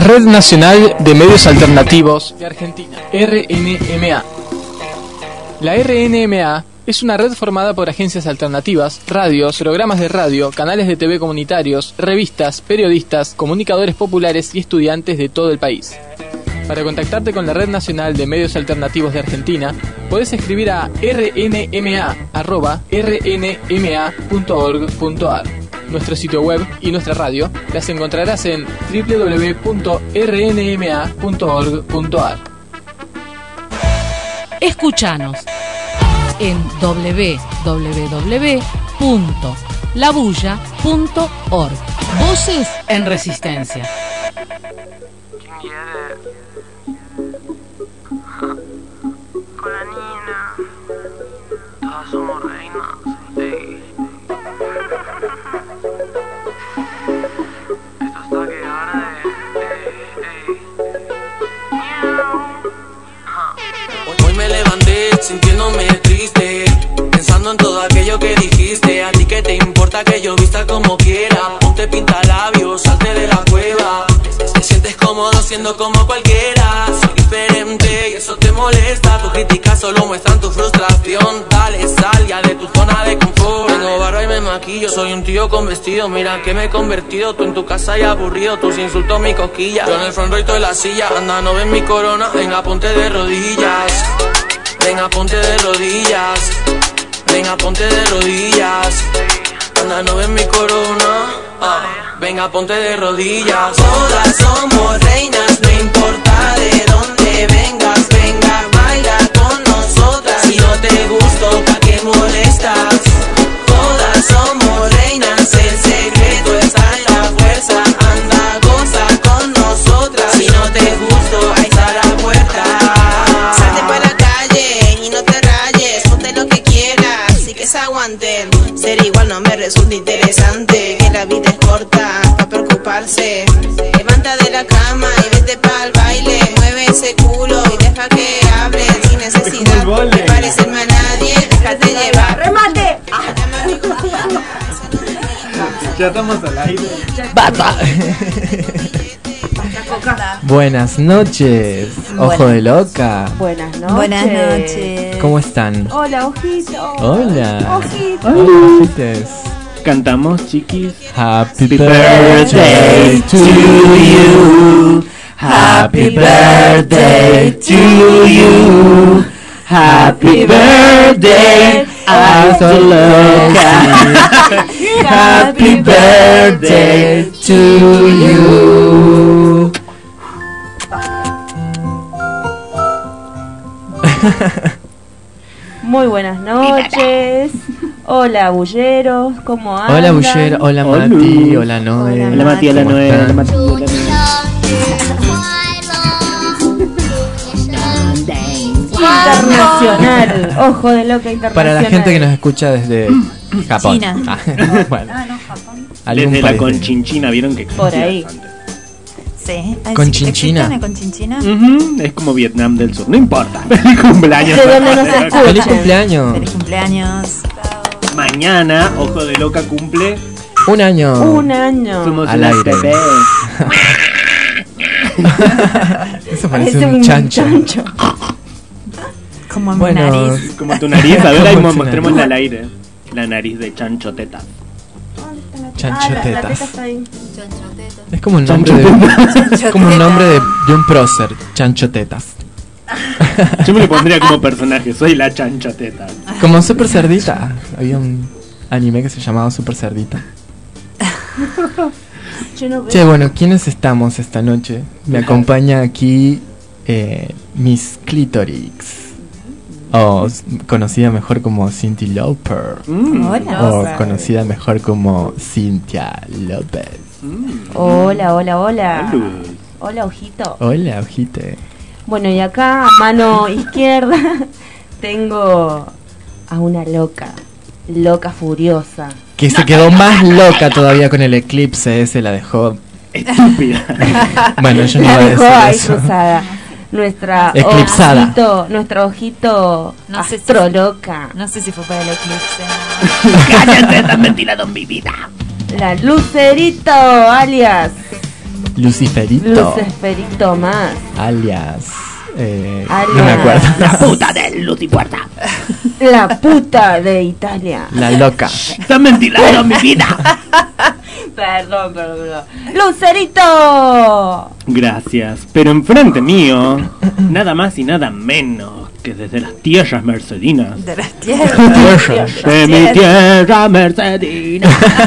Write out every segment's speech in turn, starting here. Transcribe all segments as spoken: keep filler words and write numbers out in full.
Red Nacional de Medios Alternativos de Argentina, R N M A. La R N M A es una red formada por agencias alternativas, radios, programas de radio, canales de T V comunitarios, revistas, periodistas, comunicadores populares y estudiantes de todo el país. Para contactarte con la Red Nacional de Medios Alternativos de Argentina, podés escribir a r n m a arroba r n m a punto org punto a r. Nuestro sitio web y nuestra radio las encontrarás en w w w punto r n m a punto org punto a r. Escuchanos en w w w punto la bulla punto org. Voces en Resistencia. Con la Nina, todas somos reinas. Ey. Esto hasta que arde. Ey, ey. Hoy, hoy me levanté sintiéndome triste, pensando en todo aquello que dijiste. A ti que te importa que yo vista como quiera, ponte pintalabios, salte de la cueva. Te sientes cómodo siendo como cualquiera. Soy diferente y eso te molesta. Tus críticas solo muestran tu frustración. Dale, sal ya de tu zona de confort. Tengo barba y me maquillo, soy un tío con vestido. Mira que me he convertido, tú en tu casa y aburrido. Tus insultos mi cosquilla, yo en el front row y tú en la silla. Anda, no ves mi corona, venga ponte de rodillas. Venga ponte de rodillas. Venga ponte de rodillas. Anda, no ves mi corona. Ah, venga ponte de rodillas. Todas somos reinas, no importa de dónde vengas. Venga, baila con nosotras. Si no te gusto, ¿pa' qué molestas? Todas somos reinas, el secreto está en la fuerza. Anda, goza con nosotras. Si no te gusto, ahí está la puerta. Salte para la calle y no te rayes. Ponte lo que quieras y que se aguanten. Ser igual no me resulta interesante. Que la vida es corta pa' preocuparse. Levanta de la cama y vete pa'l baile. Mueve ese culo y deja que hable sin necesidad de parecerme a nadie. Déjate llevar. ¡Remate! Ya estamos al aire. ¡Bata! Buenas noches, Ojo de Loca. Buenas noches. Buenas noches. ¿Cómo están? Hola, ojito. Hola. Ojito. Hola, ojites. Cantamos, chiquis. Happy birthday to you. Happy birthday to you. Happy birthday, Ojo Loca. Happy birthday to you. Muy buenas noches. Hola, bulleros, ¿cómo andan? Hola, bullero. Hola, Hola. Mati. Hola, Noé. Hola, Hola, Mati, hola, ¿Cómo Noé. están? Hola, Mati, hola, Noé. Internacional. Ojo de Loca internacional. Para la gente que nos escucha desde Japón. China. Ah, bueno, Ah, no, Japón. algún Desde la país de- Conchinchina, ¿vieron que Por existía ahí. antes? Sí. Ay, Conchinchina. ¿existe una Conchinchina? Ujú, es como Vietnam del Sur, no importa. Feliz cumpleaños. De donde nos escuchen. ¡Feliz cumpleaños! Feliz cumpleaños. Mañana, Ojo de Loca cumple. Un año. Un año. Somos Al unas aire. bebés. Eso parece Parece un chancho. Como mi Bueno, nariz. Como tu nariz, a ver, ahí Como tu mostrémosla nariz. al aire. La nariz de Chancho Teta. Chancho Ah, la, la tetas. teta está ahí. Es como un nombre de, es como un nombre de, de un prócer, Chancho Tetas. Yo me lo pondría como personaje, soy la Chancho Teta. Como Super Cerdita. Había un anime que se llamaba Super Cerdita. Yo no veo. Che, bueno, ¿quiénes estamos esta noche? Me acompaña aquí eh, Miss Clitorix. O s- conocida mejor como Cindy Lauper. Mm. Hola. O conocida mejor como Cintia López. Mm. Hola, hola, hola. Salud. Hola, ojito. Hola, ojite. Bueno, y acá, a mano izquierda, tengo a una loca. Loca furiosa. Que se quedó más loca todavía con el eclipse ese, la dejó. Estúpida. Bueno, yo no La iba a dejó ahí decir eso. cruzada. Nuestra Eclipsada. ojito, nuestro ojito No sé si- astroloca. No sé si fue para el eclipse. Cállate, tan ventilado en mi vida. La Lucerito, alias Luciferito. Luciferito más. Alias. Eh, Alias. No me acuerdo. La puta del Lucifuerza. La puta de Italia. La loca. Están ventilando mi vida. Perdón, perdón, perdón. ¡Lucerito! Gracias, pero enfrente mío, nada más y nada menos que desde las tierras mercedinas. De las tierras. De mi tierra mercedina.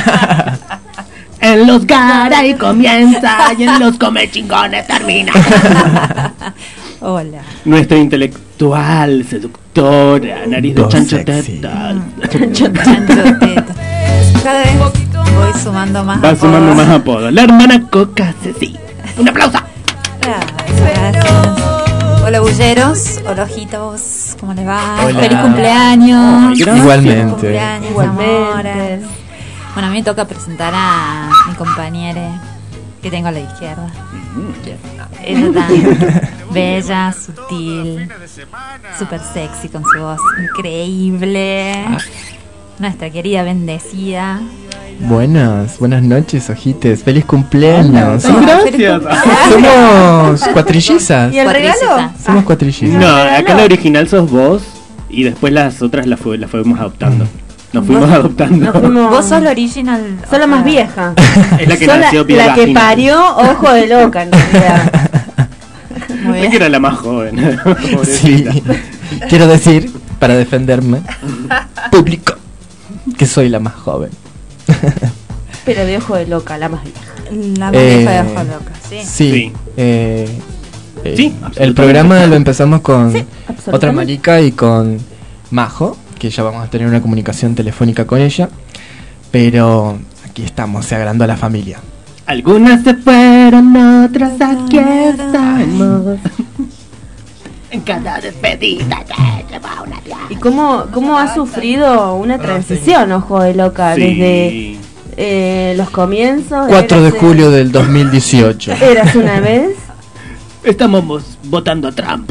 En los Garay comienza y en los Comechingones termina. Hola. Nuestra intelectual, seductora, nariz de Dos chancho sexy. tetas. Chancho teta. Cada vez voy sumando más Va apodos. sumando más apodos. La hermana Coca Ceci. ¡Un aplauso! Gracias, gracias. Hola bulleros, hola ojitos, ¿cómo les va? Hola. Feliz cumpleaños. Ay, gracias. Igualmente. Feliz cumpleaños, Igualmente. amores. Bueno, a mí me toca presentar a mi compañera que tengo a la izquierda. Ella tan bella, sutil, súper sexy con su voz increíble. Nuestra querida bendecida. Buenas, buenas noches, ojites. Feliz cumpleaños. Ay, gracias. Somos cuatrillizas. ¿Y el regalo? Cuatrillizas. Somos cuatrillizas. No, acá la original sos vos y después las otras las, fue, las fuimos adoptando. Nos fuimos Vos- adoptando. Nos fuimos- Vos sos la original. Sos la o más sea, vieja. Es la que Sos nació la, piel la que vagina. parió ojo de loca, en realidad. Muy Es bien. que era la más joven. Sí. Pobrecita. Quiero decir, para defenderme, público, que soy la más joven. Pero de ojo de loca, la más vieja. La más Eh, vieja de ojo loca, sí. Sí. Sí. eh, eh, Sí, el absolutamente. programa lo empezamos con absolutamente. otra marica y con Majo, que ya vamos a tener una comunicación telefónica con ella. Pero aquí estamos, se agrandó la familia. Algunas se fueron, otras aquí estamos. En cada despedida te lleva una diabla. ¿Y cómo, cómo ha sufrido una transición, ojo de loca, Sí. desde eh, los comienzos? cuatro de Érase- julio del dos mil dieciocho. Eras una vez. Estamos vos- votando a Trump.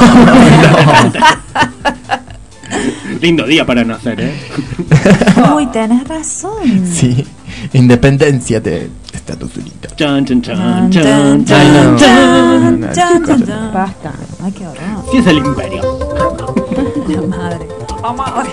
Lindo día para nacer, ¿eh? Uy, tenés razón. Sí, independencia de Estados Unidos. Chan, chan, Chan, chan, chan, chan, Ay, no. chan, No, no, chan, chicos. chan, chan. Basta. Ay, qué horror. Sí es el imperio. La madre. La madre.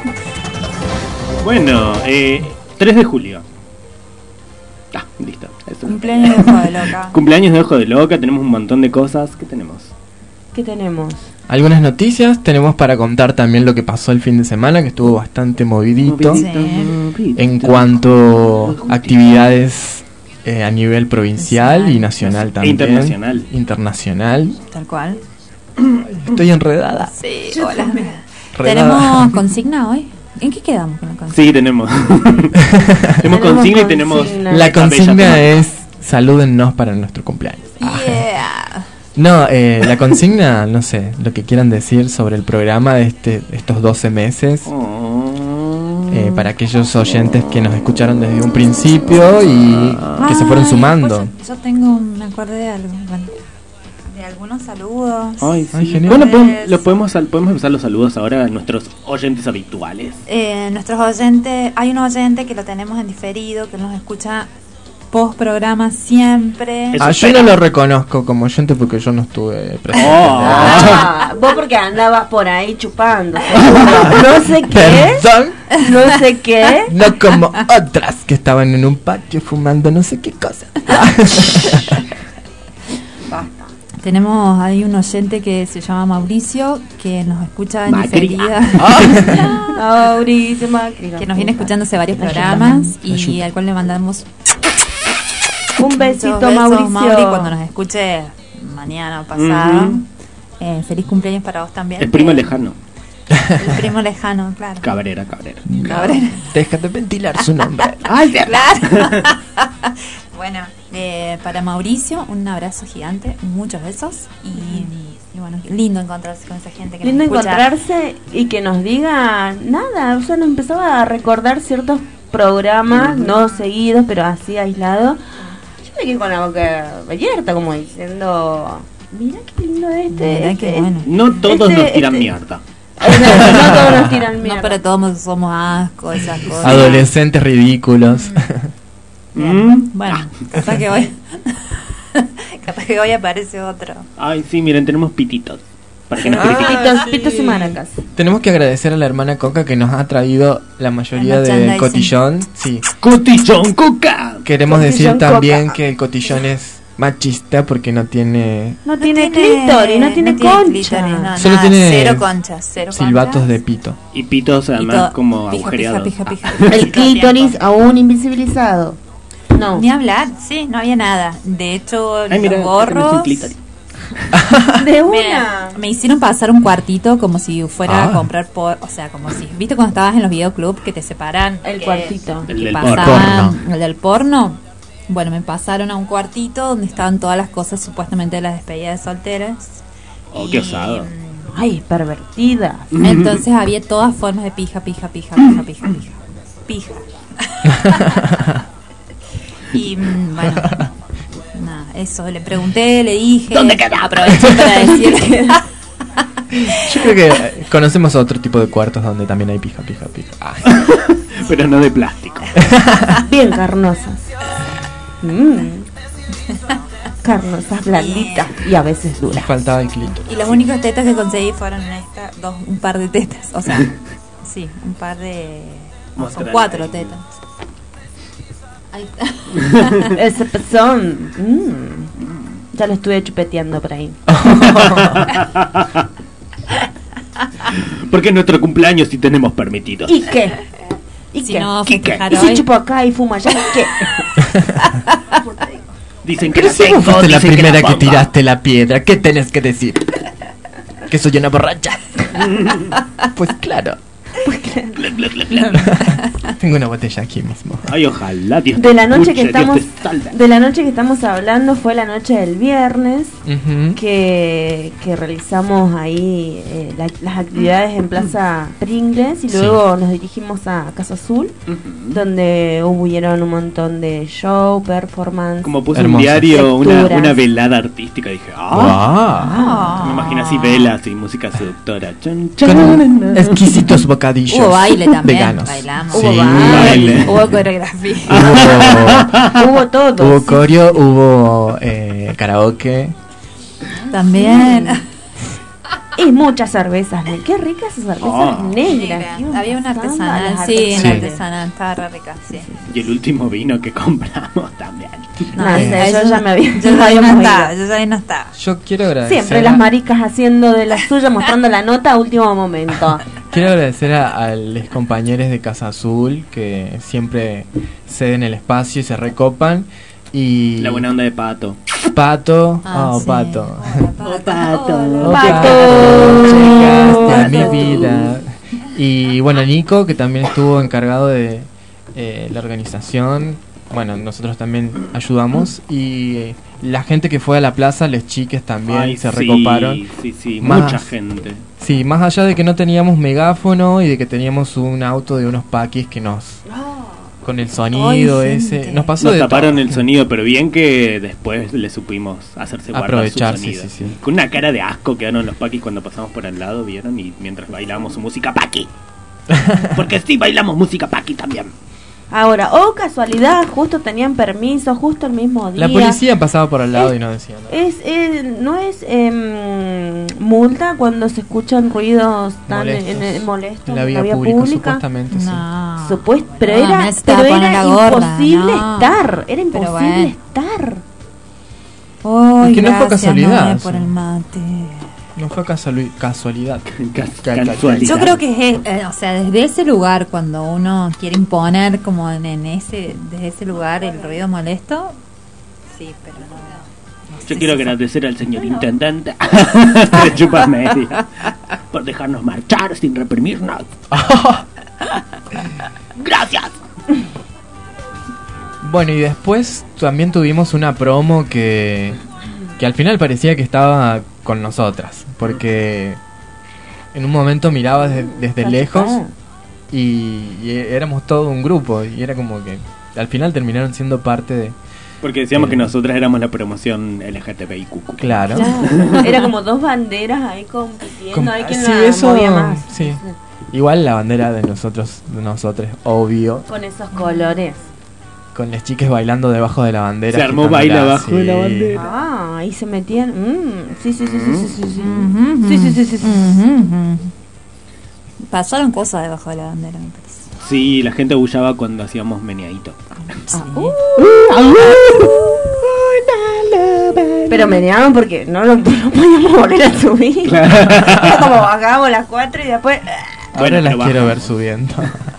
Bueno, eh, tres de julio. Ah, listo. Eso. Cumpleaños de ojo de loca. Cumpleaños de Ojo de Loca, tenemos un montón de cosas. ¿Qué tenemos? ¿Qué tenemos? Algunas noticias tenemos para contar también lo que pasó el fin de semana, que estuvo bastante movidito. Sí. En cuanto a actividades eh, a nivel provincial y nacional también. internacional. Internacional. Tal cual. Estoy enredada. Sí, hola. Enredada. ¿Tenemos consigna hoy? ¿En qué quedamos con la consigna? Sí, tenemos. tenemos consigna y tenemos. consigna. La cabella consigna temática. es salúdennos para nuestro cumpleaños. Yeah. No, eh, la consigna, no sé, lo que quieran decir sobre el programa de este, estos doce meses. Oh. Eh, para aquellos oyentes que nos escucharon desde un principio y que se fueron Ay, sumando. pues yo, yo tengo, me acordé de algo. Bueno, de algunos saludos. Ay, sí. Ay, genial. Bueno, podemos, lo podemos, sal- podemos empezar los saludos ahora a nuestros oyentes habituales. Eh, nuestros oyentes, hay un oyente que lo tenemos en diferido, que nos escucha post programa siempre. Eso Ah, yo espera. no lo reconozco como oyente porque yo no estuve presente. Oh. Ah, vos porque andabas por ahí chupando. seguro. No sé qué. Perdón, No sé qué. no como otras que estaban en un patio fumando no sé qué cosa. Basta. Tenemos ahí un oyente que se llama Mauricio, que nos escucha en Macri. diferida. Mauricio Macri. Que nos viene escuchando hace varios Ayuda. programas y Ayuda. al cual le mandamos Un besito, muchos besos, Mauricio. Mauri, cuando nos escuche mañana o pasado. Ujú. Eh, feliz cumpleaños para vos también. El primo Eh, lejano. El primo lejano, claro. Cabrera, Cabrera. Cabrera. Deja de ventilar su nombre. Ay, claro. Bueno, eh, para Mauricio, un abrazo gigante, muchos besos y, y bueno, lindo encontrarse con esa gente que Lindo nos escucha. encontrarse y que nos diga nada. O sea, nos empezaba a recordar ciertos programas, no seguidos, pero así aislados. Yo me quedé con la boca abierta, como diciendo: mira qué lindo este. Mirá este, qué bueno. No todos Este- nos tiran este- mierda. Eh, no, no todos nos tiran mierda. No, pero todos somos asco, esas cosas. Adolescentes ridículos. Mm. Bueno, hasta que hoy. Capaz que hoy aparece otro. Ay, sí, miren, tenemos pititos. Para que nos Ah, critiquen. Pitos, sí. pitos y maracas. Tenemos que agradecer a la hermana Coca que nos ha traído la mayoría El del merchandising. cotillón. Sí. ¡Cotillón Coca! Queremos Cotillón decir también Coca. que el cotillón es machista porque no tiene No, tiene clítoris, no tiene concha. clítoris, no, Solo nada, tiene cero conchas, cero silbatos conchas. de pito. Y pitos Y además todo- como pija, agujereados. pija, pija, pija. El clítoris aún invisibilizado. No. Ni hablar, sí, no había nada. De hecho, Ay, mira, los acá tenés un gorros clítoris. De me, una. me hicieron pasar un cuartito como si fuera Ah. a comprar por, o sea, como si, ¿viste cuando estabas en los videoclubs que te separan? El Que- cuartito. El que del pasaban- porno. El del porno. Bueno, me pasaron a un cuartito donde estaban todas las cosas supuestamente de las despedidas de solteras. Oh, Y, qué osado. Ay, pervertida. Entonces había todas formas de pija, pija, pija, pija, pija, pija. Pija. Y mm, bueno, nada, eso, le pregunté, le dije. ¿Dónde queda? Aproveché para decirle. Yo creo que eh, conocemos otro tipo de cuartos donde también hay pija, pija, pija. Ay. Pero no de plástico. Bien carnosas. Mm. Carnosas, blanditas y a veces duras. Faltaba el clítoris. Y las únicas tetas que conseguí fueron esta, dos, un par de tetas. O sea, sí, un par de. no, son Mostrale. cuatro tetas. Ahí está. Ese pezón. Mm. Ya lo estuve chupeteando por ahí. Porque es nuestro cumpleaños si tenemos permitido. ¿Y qué? ¿Y Si qué? no, ¿Qué, qué? festejar ¿Y si hoy. chupo acá y fumo allá? ¿Qué? Dicen que Pero la si vos tengo, fuiste la dicen que primera la que pongo. tiraste la piedra, ¿qué tenés que decir? ¿Que soy una borracha? Pues claro. Tengo una botella aquí mismo. Ay, ojalá, Dios De te la noche que escuche, Dios estamos te salve. de la noche que estamos hablando fue la noche del viernes Ujú. que, que realizamos ahí eh, la- las actividades en Plaza Pringles y Sí. luego nos dirigimos a Casa Azul Ujú. donde hubieron un montón de show, performance. Como puse Hermoso. un diario, una, Lecturas. una velada artística, dije, ah, Wow. me imagino así velas y música seductora. Chun, Con exquisitos bocadillos Hubo baile también. veganos. Bailamos. Sí. Hubo baile. Hubo coreografía. Hubo, Hubo todo. hubo sí. coreo, hubo eh, karaoke. También. Y muchas cervezas, ne- qué ricas esas cervezas Ah. negras. qué Había una samba, artesanal, las sí, una artesanales. artesanal, estaba re rica, sí. Y el último vino que compramos también. No, No, ese, eso- yo ya me había, Yo ya ya ahí no habíamos estaba, ido. yo ya ahí no estaba. Yo quiero agradecer. Siempre a- las maricas haciendo de la suya, mostrando la nota a último momento. Quiero agradecer a, a los compañeros de Casa Azul que siempre ceden el espacio y se recopan. Y La buena onda de Pato. Pato, Ah, oh sí. Pato. Hola, Pato. Hola, Oh, Pato. Llegaste a mi Pato. vida. Y bueno, Nico, que también estuvo encargado de eh, la organización. Bueno, nosotros también ayudamos. Y eh, la gente que fue a la plaza, les chiques también Ay, se sí, recoparon. Sí, sí, Más. mucha gente. Sí, más allá de que no teníamos megáfono y de que teníamos un auto de unos paquis que nos... Con el sonido Ay, ese... gente. Nos pasó Nos de taparon todo. el sonido, pero bien que después le supimos hacerse guardar Aprovechar, su sí, sonido. sí, sí. Con una cara de asco quedaron los paquis cuando pasamos por al lado, ¿vieron? Y mientras bailábamos su música paqui. Porque sí, bailamos música paqui también. Ahora, oh casualidad, justo tenían permiso, justo el mismo día. La policía pasaba por al lado y no decía nada. Es, eh, no es em, multa cuando se escuchan ruidos tan Molestos. en, en- molestos En la vía, vía pública, pública. supuestamente, sí. No. Supuest- pero No, era, me estaba pero poniendo era la gorra, imposible no. estar, era Pero imposible bueno. estar. Ay, Es que no fue gracias, casualidad, Noé, sí. por el mate. No fue casuali- casualidad. Cas- Ca- ca- casualidad. Yo creo que es, eh, o sea, desde ese lugar, cuando uno quiere imponer como en, en ese, desde ese lugar el ruido molesto, sí, pero no. no sé Yo quiero si- agradecer al señor intendente de Chupa Media por dejarnos marchar sin reprimirnos. Gracias. Bueno, y después también tuvimos una promo que, que al final parecía que estaba con nosotras, porque en un momento miraba desde, desde lejos y, y éramos todo un grupo y era como que al final terminaron siendo parte de... Porque decíamos Eh. que nosotras éramos la promoción L G T B I Q. Claro. Claro, era como dos banderas ahí compitiendo, Com- hay quien sí, la eso- movía más. sí. Igual la bandera de nosotros, de nosotros, obvio. Con esos colores. con las chicas bailando debajo de la bandera. Se armó agitándola, baile abajo sí. de la bandera. Ah, ahí se metían. Mm, sí, sí, sí, sí, sí, sí, sí. Ujú, Sí, sí, sí, sí, sí. ujú, ujú. Pasaron cosas debajo de la bandera, me parece. Sí, la gente aullaba cuando hacíamos meneadito. Sí. Pero meneaban porque no lo, no podíamos volver a subir. Era como bajábamos las cuatro y después. Ahora Bueno, las pero quiero baja. ver subiendo.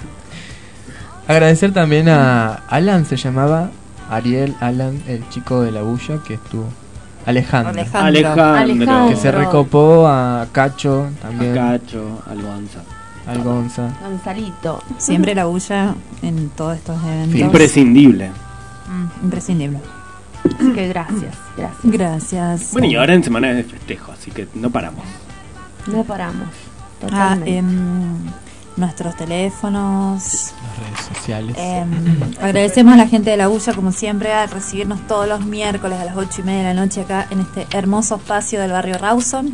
Agradecer también a Alan, se llamaba Ariel Alan, el chico de la bulla que estuvo. Alejandro, Alejandro. Alejandro. Alejandro. que se recopó, a Cacho también, A Cacho, al Gonza. al Gonza. Gonzalito. Siempre la bulla en todos estos eventos. Imprescindible. Mm, imprescindible. Así que gracias, gracias. Gracias. Bueno, y ahora en semana de festejo, así que no paramos. No paramos. Ah, Totalmente. em, nuestros teléfonos. Las redes sociales. Em, agradecemos a la gente de la bulla, como siempre, a recibirnos todos los miércoles a las ocho y media de la noche acá en este hermoso espacio del barrio Rawson.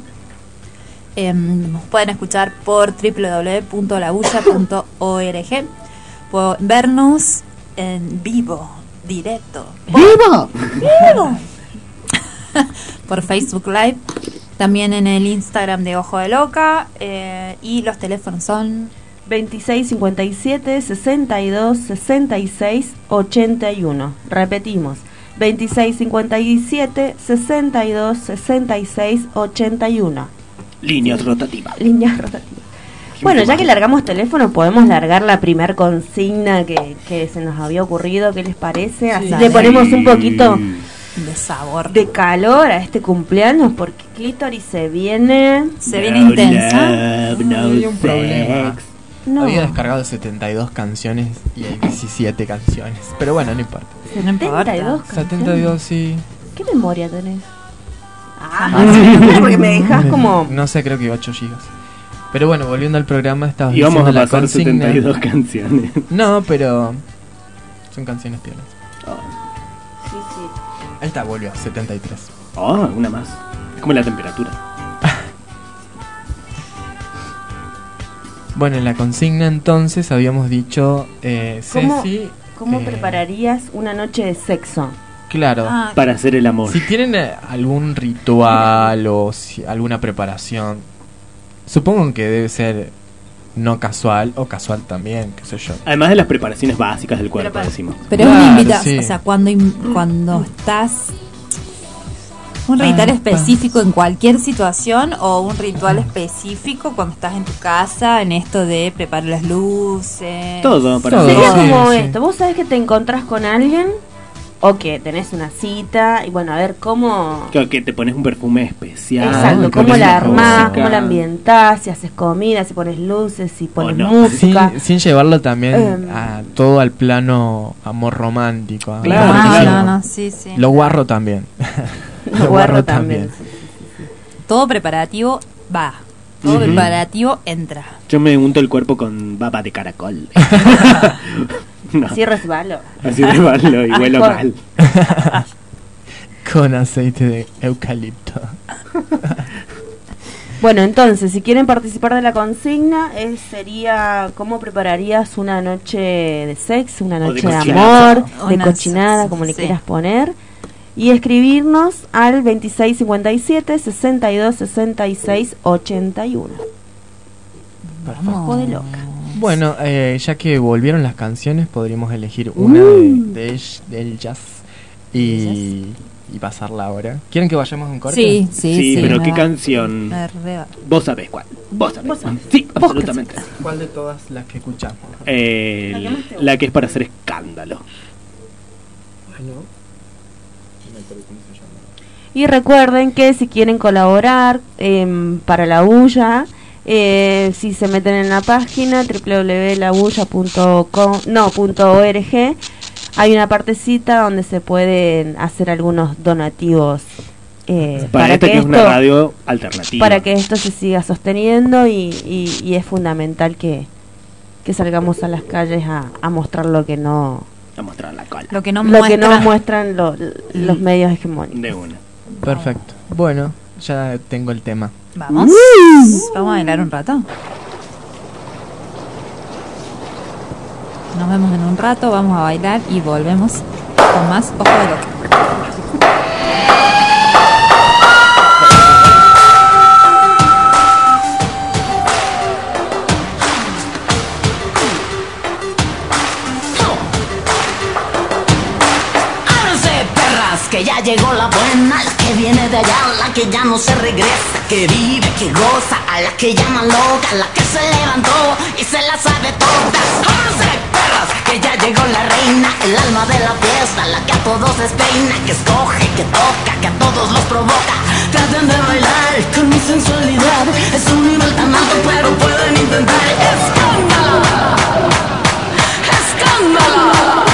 Em, nos pueden escuchar por doble u doble u doble u punto la bulla punto org. Pueden vernos en vivo, directo. ¡Vivo! ¡Vivo! Por Facebook Live. También en el Instagram de Ojo de Loca. eh, y los teléfonos son veintiséis cincuenta y siete, sesenta y dos, sesenta y seis, ochenta y uno. Repetimos. veintiséis cincuenta y siete, sesenta y dos, sesenta y seis, ochenta y uno. Líneas rotativas. Líneas rotativas. Bueno, ya que largamos teléfono, podemos largar la primer consigna que, que se nos había ocurrido. ¿Qué les parece? Así Dale. le ponemos un poquito de sabor. de calor a este cumpleaños, porque Clítoris se viene. Se viene No intensa. love, no Había un problema. sex. No, Había descargado setenta y dos canciones y hay diecisiete canciones. Pero bueno, no importa. No importa. setenta y dos canciones. setenta y dos, sí. ¿Qué memoria tenés? Ah, porque me dejas como. No sé, creo que ocho gigas. Pero bueno, volviendo al programa, estabas Y vamos diciendo a la pasar consigna. setenta y dos canciones. No, pero son canciones tiernas. Sí, sí. Ahí está, volvió, setenta y tres. Oh, una más. Es como la temperatura. Bueno, en la consigna entonces habíamos dicho, eh, ¿Cómo, Ceci... ¿cómo eh, prepararías una noche de sexo? Claro. Ah, Para hacer el amor. Si tienen eh, algún ritual o si- alguna preparación, supongo que debe ser no casual o casual también, qué sé yo. Además de las preparaciones básicas del cuerpo, Pero para- decimos. pero es Claro, una invitación. sí. O sea, cuando, im- cuando estás. Un ritual Ah, específico en cualquier situación o un ritual específico cuando estás en tu casa, en esto de preparar las luces. Todo para Todo. Sería sí, como sí. esto. Vos sabés que te encontrás con alguien o que tenés una cita y bueno, a ver cómo. Que, que te pones un perfume especial. Exacto, con cómo esa la armás, música. cómo la ambientás, si haces comida, si pones luces, si pones no. música. Sin, sin llevarlo también Em. a todo al plano amor romántico. a- Claro, no, claro. no, no, sí, sí. Lo guarro también. Lo guarro también. Todo preparativo va. Todo Ujú. preparativo entra. Yo me unto el cuerpo con baba de caracol. No, Así resbalo. así de malo y huelo Mejor. mal. Con aceite de eucalipto. Bueno, entonces, si quieren participar de la consigna, eh, sería cómo prepararías una noche de sexo, una O de noche de, cochinada. amor, de Una- cochinada, como le sí. quieras poner. Y escribirnos al veintiséis cincuenta y siete, sesenta y dos, sesenta y seis, ochenta y uno. Ojo de loca. Bueno, eh, ya que volvieron las canciones, podríamos elegir una de, de ell- del jazz y, y pasarla ahora. ¿Quieren que vayamos a un corte? Sí, sí, Sí, sí. pero me ¿qué va- canción? me re va. Vos sabés cuál. Vos sabés Vos cuál. sabés. Sí, Vos absolutamente. ¿Cuál de todas las que escuchamos? Eh, La que más te gusta. la que es para hacer escándalo. Y recuerden que si quieren colaborar em, para la bulla, eh, si se meten en la página doble u doble u doble u punto la bulla punto com, no, punto org, hay una partecita donde se pueden hacer algunos donativos eh, Para, esta que, que es una esto radio alternativa. para que esto se siga sosteniendo y, y, y es fundamental que, que salgamos a las calles a, a mostrar lo que no A mostrar la cola. Lo que no lo muestra. que no muestran lo- los medios hegemónicos. De una. Perfecto. Bueno, ya tengo el tema. Vamos. Vamos a bailar un rato. Nos vemos en un rato, vamos a bailar y volvemos con más Ojo de Loca. Que ya llegó la buena, la que viene de allá, la que ya no se regresa, que vive, que goza, a la que llaman loca, la que se levantó y se la sabe todas. ¡Once perras! Que ya llegó la reina, el alma de la fiesta, la que a todos despeina, que escoge, que toca, que a todos los provoca. Traten de bailar con mi sensualidad, es un nivel tan alto pero pueden intentar. ¡Escándalo! ¡Escándalo!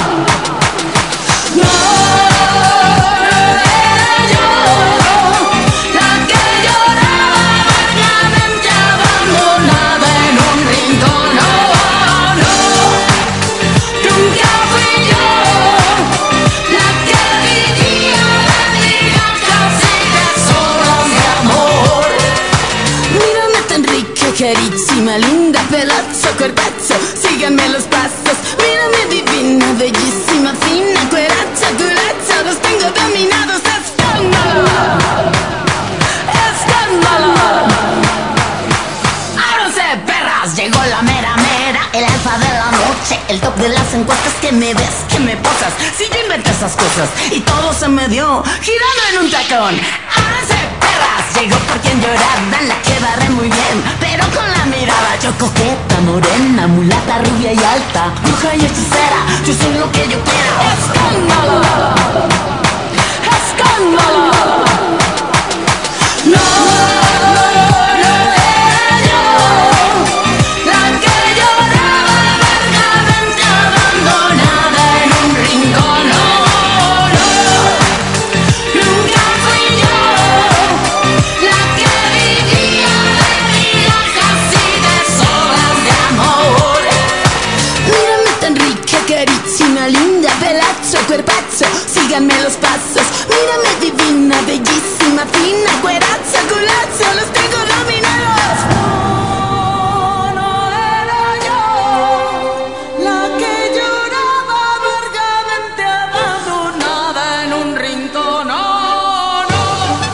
¡No! Carísima, linda, pelazo, cuerpazo, síganme los pasos. Mírame divina, bellísima, fina, cueracha, culacha, los tengo dominados. ¡Escándalo! ¡Escándalo! ¡Ábranse, perras! Llegó la mera mera, el alfa de la noche, el top de las encuestas. Que me ves, que me posas, si yo inventé esas cosas y todo se me dio girando en un tacón. ¡Ábranse, perras! Llegó por quien lloraba, la que barré muy bien, pero con la mirada yo coqueta, morena, mulata, rubia y alta, bruja y hechicera, yo soy lo que yo quiera. ¡Escándalo! ¡Escándalo! ¡No! Linda, pelazo, cuerpazo, síganme los pasos. Mírame divina, bellísima, fina, cuerazo, culazo, los tengo dominados. No, no era yo la que lloraba amargamente abandonada en un rincón. No, no,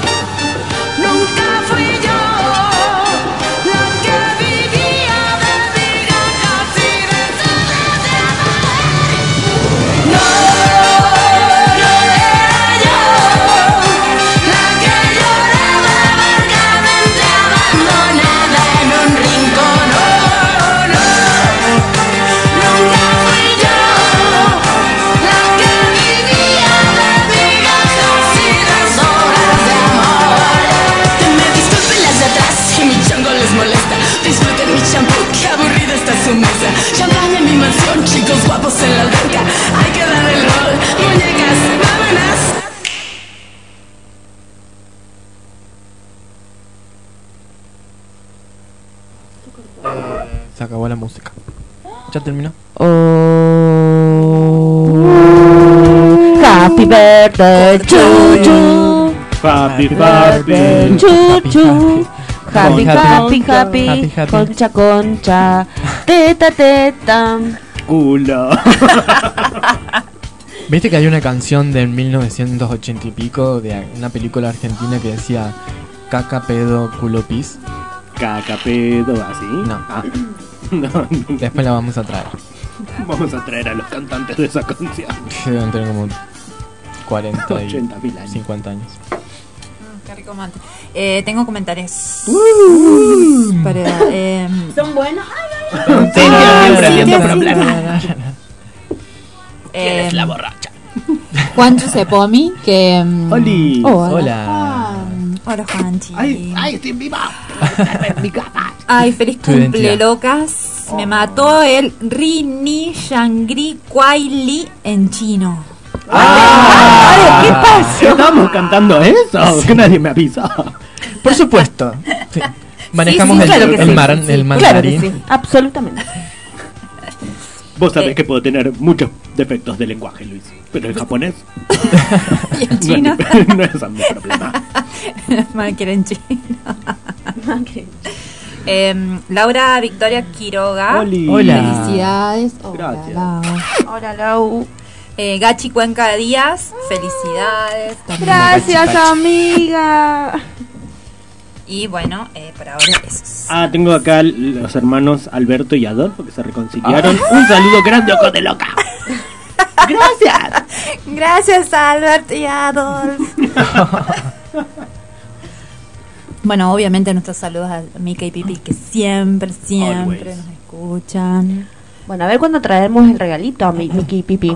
nunca fui yo la que vivía de migajas y de solas de amor. No, no era yo la que lloraba amargamente abandonada en un rincón. No, no, nunca fui yo la que vivía de migajas y de sobras de amor. Que me disculpen las de atrás, que mi chango les molesta. Disfruten mi champú, que aburrida está su mesa. Champaña en mi mansión, chicos guapos en la alberca. Hay que dar el rol, muñecas, vámonos. Se acabó la música. ¿Ya terminó? Happy birthday to you. Happy birthday. To you. Happy, Happy, happy, happy, happy, happy. concha, concha, teta, teta. Culo. ¿Viste que hay una canción de mil novecientos ochenta y pico de una película argentina que decía caca, pedo, culo, pis? Caca, pedo, así. No. Ah. No, no. Después la vamos a traer. Vamos a traer a los cantantes de esa canción. Deben tener como cuarenta y ochenta mil años. cincuenta años. Qué rico mate. Eh, tengo comentarios. Uh. Para, eh, ¿Son buenos? Sí, siempre haciendo sí, problemas. eh, Eres la borracha. Juancho Sepomi, que... mm, Oli. Hola. Hola. Juan. Hola, Juanchi. Ay, ay, estoy viva. En mi cama. Ay, feliz Tu cumple, identidad. locas. Me mató el Rini Shangri Kuai Li en chino. Ah, ¿qué pasó? ¿Estamos cantando eso? Que nadie me avisa. Por supuesto. Sí. Manejamos Sí, sí, el, claro que el, sí. mar- Sí, el claro mandarín. que sí, absolutamente. Vos sabés Eh. que puedo tener muchos defectos de lenguaje, Luis. Pero el japonés Y en no chino. es, no es mi problema. Mal que era en chino. Eh, Laura Victoria Quiroga. Oli. Hola. Felicidades. Gracias. Hola. Hola, Lau. Eh, Gachi Cuenca Díaz. Felicidades. También Gracias, Gachi Pachi. amiga. Y bueno, eh, por ahora eso. Ah, tengo acá los hermanos Alberto y Adolfo que se reconciliaron. Un saludo grande, Ojo de Loca. Gracias. Gracias, Alberto y Adolf. Bueno, obviamente nuestros saludos a Mica y Pipi que siempre, siempre Always. nos escuchan. Bueno, a ver cuándo traemos el regalito a mi Miki y Pipi.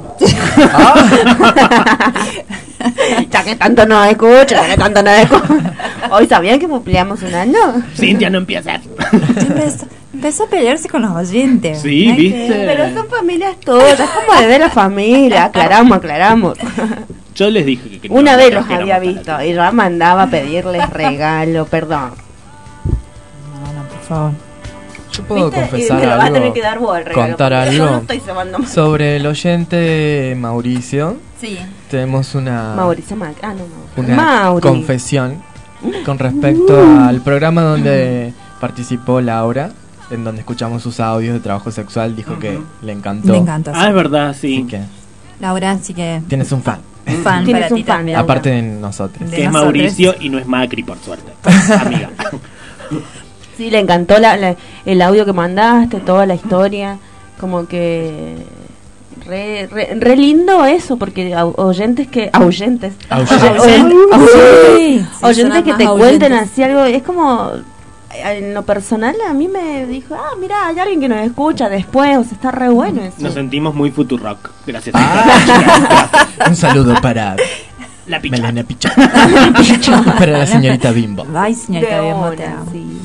Ya que tanto nos escuchan, ya que tanto nos escuchan. Hoy sabían que cumplíamos un año. Cintia, no empieces. Empezó, empezó a pelearse con los oyentes. Sí, Nada que ¿viste? ver. Pero son familias todas, como de ver la familia. Aclaramos, aclaramos. Yo les dije que, que no, Una no vez creo los que había éramos visto tan y ya mandaba a pedirles regalo, perdón. No, no, por favor. Yo puedo ¿Viste? Y confesar me lo vas a tener algo, que dar vos el regalo, contar porque yo algo no estoy cebando más. sobre el oyente Mauricio. Sí. Tenemos una, Mauricio Mac. Ah, no, no. una Mauri. confesión con respecto al programa donde participó Laura, en donde escuchamos sus audios de trabajo sexual. Dijo que le encantó. Me encanta. Ah, es verdad, sí. Así que Laura, sí que tienes un fan, fan Tienes para un ti fan, también. Laura. aparte de nosotros. De Que es nosotros. Mauricio y no es Macri, por suerte. Amiga. Sí, le encantó la, la- el audio que mandaste, toda la historia. Como que. Re, re, re lindo eso, porque au- oyentes que. Ahuyentes. Ahuyentes. Oyen- Sí, sí, oyentes suena que más te ahuyentes. cuenten así algo. Es como. En lo personal, a mí me dijo: ah, mira, hay alguien que nos escucha después, o sea, está re bueno eso. Nos sentimos muy Futurock. Gracias. Ah, un saludo para La picha. Melania Pichón. Para la señorita Bimbo. Ay, señorita, De Bimbo, una, te amo. sí.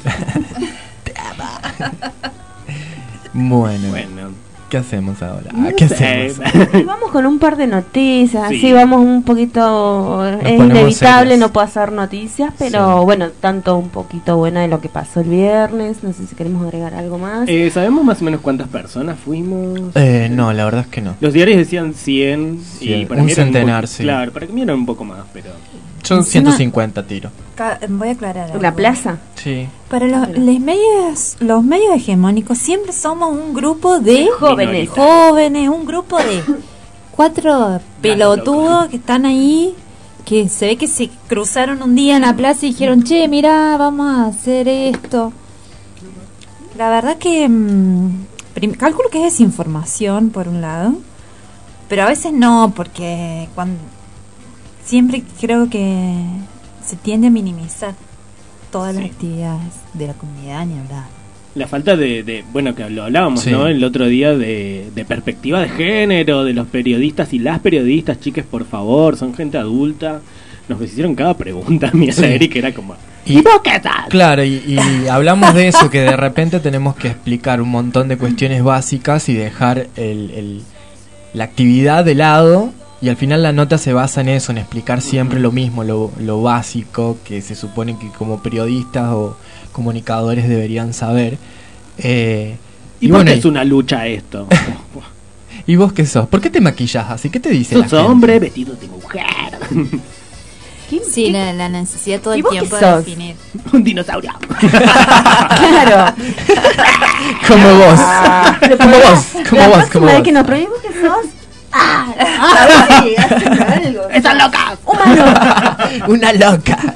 Bueno, Bueno. ¿qué hacemos ahora? Ah, ¿Qué hacemos? Y vamos con un par de noticias, Sí. así vamos un poquito, es ponemos inevitable serios. no pasar noticias, pero Sí. bueno, tanto un poquito buena de lo que pasó el viernes, no sé si queremos agregar algo más. Eh, ¿Sabemos más o menos cuántas personas fuimos? Eh, no, la verdad es que no. Los diarios decían cien. Cien, Y para un mí eran centenar, po- sí. Claro, para mí era un poco más, pero. Yo Encima- ciento cincuenta tiro. Ca- Voy a aclarar algo. La plaza. Sí. Para los, los medios, los medios hegemónicos siempre somos un grupo de Jóvenes. jóvenes, un grupo de cuatro pelotudos que están ahí, que se ve que se cruzaron un día en la plaza y dijeron, che, mira, vamos a hacer esto. La verdad que mm, prim- calculo que es desinformación por un lado, pero a veces no, porque cuando siempre creo que se tiende a minimizar todas las Sí. actividades de la comunidad, ni hablar. La falta de, de bueno, que lo hablábamos, Sí. ¿no? El otro día de, de perspectiva de género, de los periodistas y las periodistas, chiques, por favor, son gente adulta. Nos hicieron cada pregunta, mira, Sí. la Eric era como... Y, ¿vos qué tal? claro, y, y hablamos de eso, que de repente tenemos que explicar un montón de cuestiones básicas y dejar el, el- la actividad de lado. Y al final la nota se basa en eso, en explicar siempre lo mismo, lo, lo básico que se supone que como periodistas o comunicadores deberían saber. Eh, ¿Y, y por bueno, qué es una lucha esto? ¿y vos qué sos? ¿Por qué te maquillas así? ¿Qué te dice la Sos gente? hombre vestido de mujer. ¿Qué- Sí, qué- la, la necesidad todo ¿Y el vos qué tiempo de sos? definir. Un dinosaurio. Claro. Como vos. Como vos, como La vos, próxima como vez vos. que nos prohíbos que sos. ¡Ah! A ver si hacen algo. ¡Estás loca! Humano. Una loca.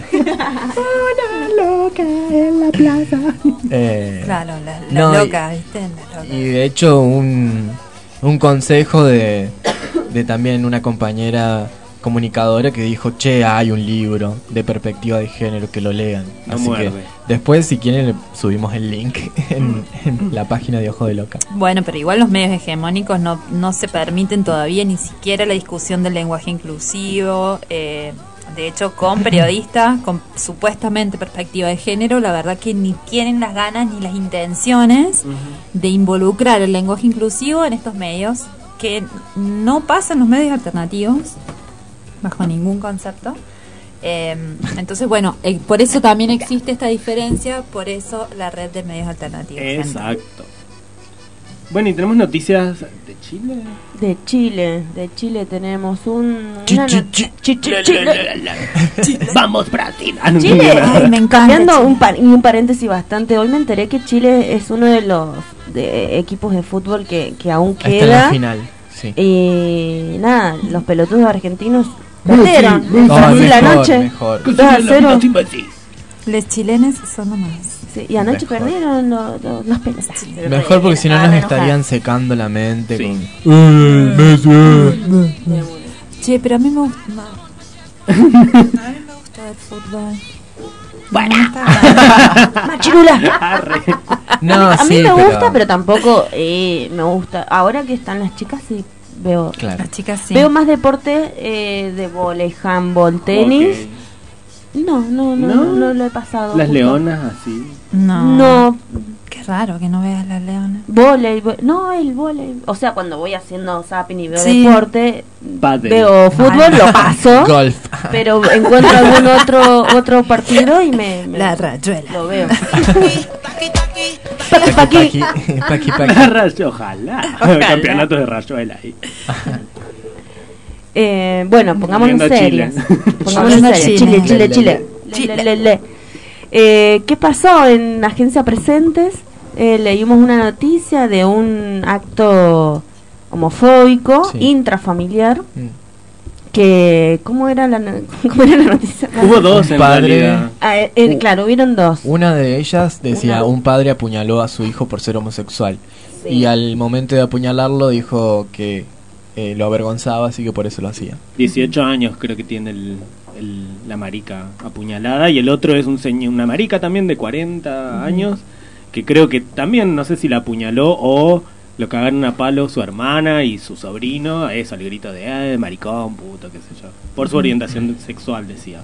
Una loca en la plaza. Eh, Claro, la, la no, y- loca, ¿viste? La loca. Y de hecho un, un consejo de, de también una compañera comunicadora que dijo, che, hay un libro de perspectiva de género, que lo lean. No Así muerde. que después, si quieren, le subimos el link en, en la página de Ojo de Loca. Bueno, pero igual los medios hegemónicos no, no se permiten todavía ni siquiera la discusión del lenguaje inclusivo. Eh, de hecho, con periodistas con supuestamente perspectiva de género, la verdad que ni tienen las ganas ni las intenciones de involucrar el lenguaje inclusivo en estos medios, que no pasan los medios alternativos bajo ningún concepto. Eh, entonces, bueno, eh, por eso también existe esta diferencia, por eso la red de medios alternativos. gente. Exacto. Bueno, y tenemos noticias de Chile. De Chile, de Chile tenemos un... Chi- una chi- no- chi- chi- chi- la- Chile. la- la- la- Vamos, Brasil. Ah, no Chile, entendí nada. Ay, me encanta cambiando Chile. un, par- y un paréntesis bastante, hoy me enteré que Chile es uno de los de equipos de fútbol que, que aún Está en la queda. final, sí. Y nada, los pelotudos argentinos perdieron Ay, así la mejor, noche mejor. dos a cero. Los chilenos son nomás. Sí, y anoche Mejor. perdieron los, los, los pelotas. Mejor porque si no nos Ah, estarían secando la mente Sí. con... "Eh, Messi, eh". Che, pero a mí me gusta. A mí me gusta el fútbol. Bueno. Me gusta. Machirula. Arre. No, a mí sí, me pero- gusta, pero tampoco eh, me gusta. Ahora que están las chicas, sí veo. Claro. Las chicas sí. Veo más deporte eh, de vóley, handball, tenis. Ok. No, no, no, ¿No? no, no lo he pasado. Las justo. leonas, así. No. No, Qué raro que no veas las leonas. vóley, vo- no el vóley. O sea, cuando voy haciendo zapping y veo Sí. deporte, Pádel. veo fútbol, Ay. lo paso. Golf. Pero encuentro algún otro otro partido y me, me- La rayuela. lo veo. Paqui, Paqui, paqui. paqui, paqui, La paqui. rayo, ojalá. Ojalá. Campeonatos de rayuela ahí. Eh, bueno, pongámonos Volviendo a serias. Chile. Pongámonos Volviendo a serias. Chile. Chile, Chile, Le, Chile. le, Le, le, le. Eh, ¿Qué pasó en Agencia Presentes? Eh, leímos una noticia de un acto homofóbico, Sí. intrafamiliar, Mm. que... ¿Cómo era la, no- cómo era la noticia? Hubo dos en Padre. realidad. Ah, eh, eh, claro, hubieron dos. Una de ellas decía, Una- un padre apuñaló a su hijo por ser homosexual. Sí. Y al momento de apuñalarlo dijo que eh, lo avergonzaba, así que por eso lo hacía. dieciocho años creo que tiene el, el- la marica apuñalada. Y el otro es un señor, una marica también de cuarenta años. Que creo que también, no sé si la apuñaló o lo cagaron a palo su hermana y su sobrino. Eso, el grito de eh, maricón, puto, qué sé yo. Por su orientación sexual, decía.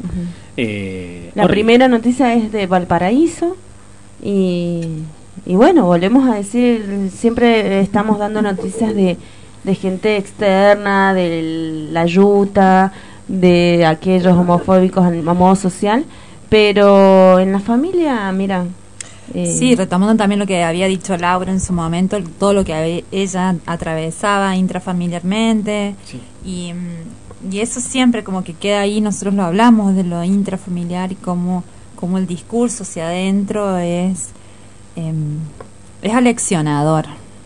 Eh, La horrible. primera noticia es de Valparaíso y, y bueno, volvemos a decir, siempre estamos dando noticias de, de gente externa, de la yuta, de aquellos homofóbicos a modo social, pero en la familia, mira... eh, Sí, retomando también lo que había dicho Laura en su momento, todo lo que habe- ella atravesaba intrafamiliarmente y, mm, y eso siempre como que queda ahí, nosotros lo hablamos de lo intrafamiliar y cómo, cómo el discurso hacia adentro es, em, es aleccionador.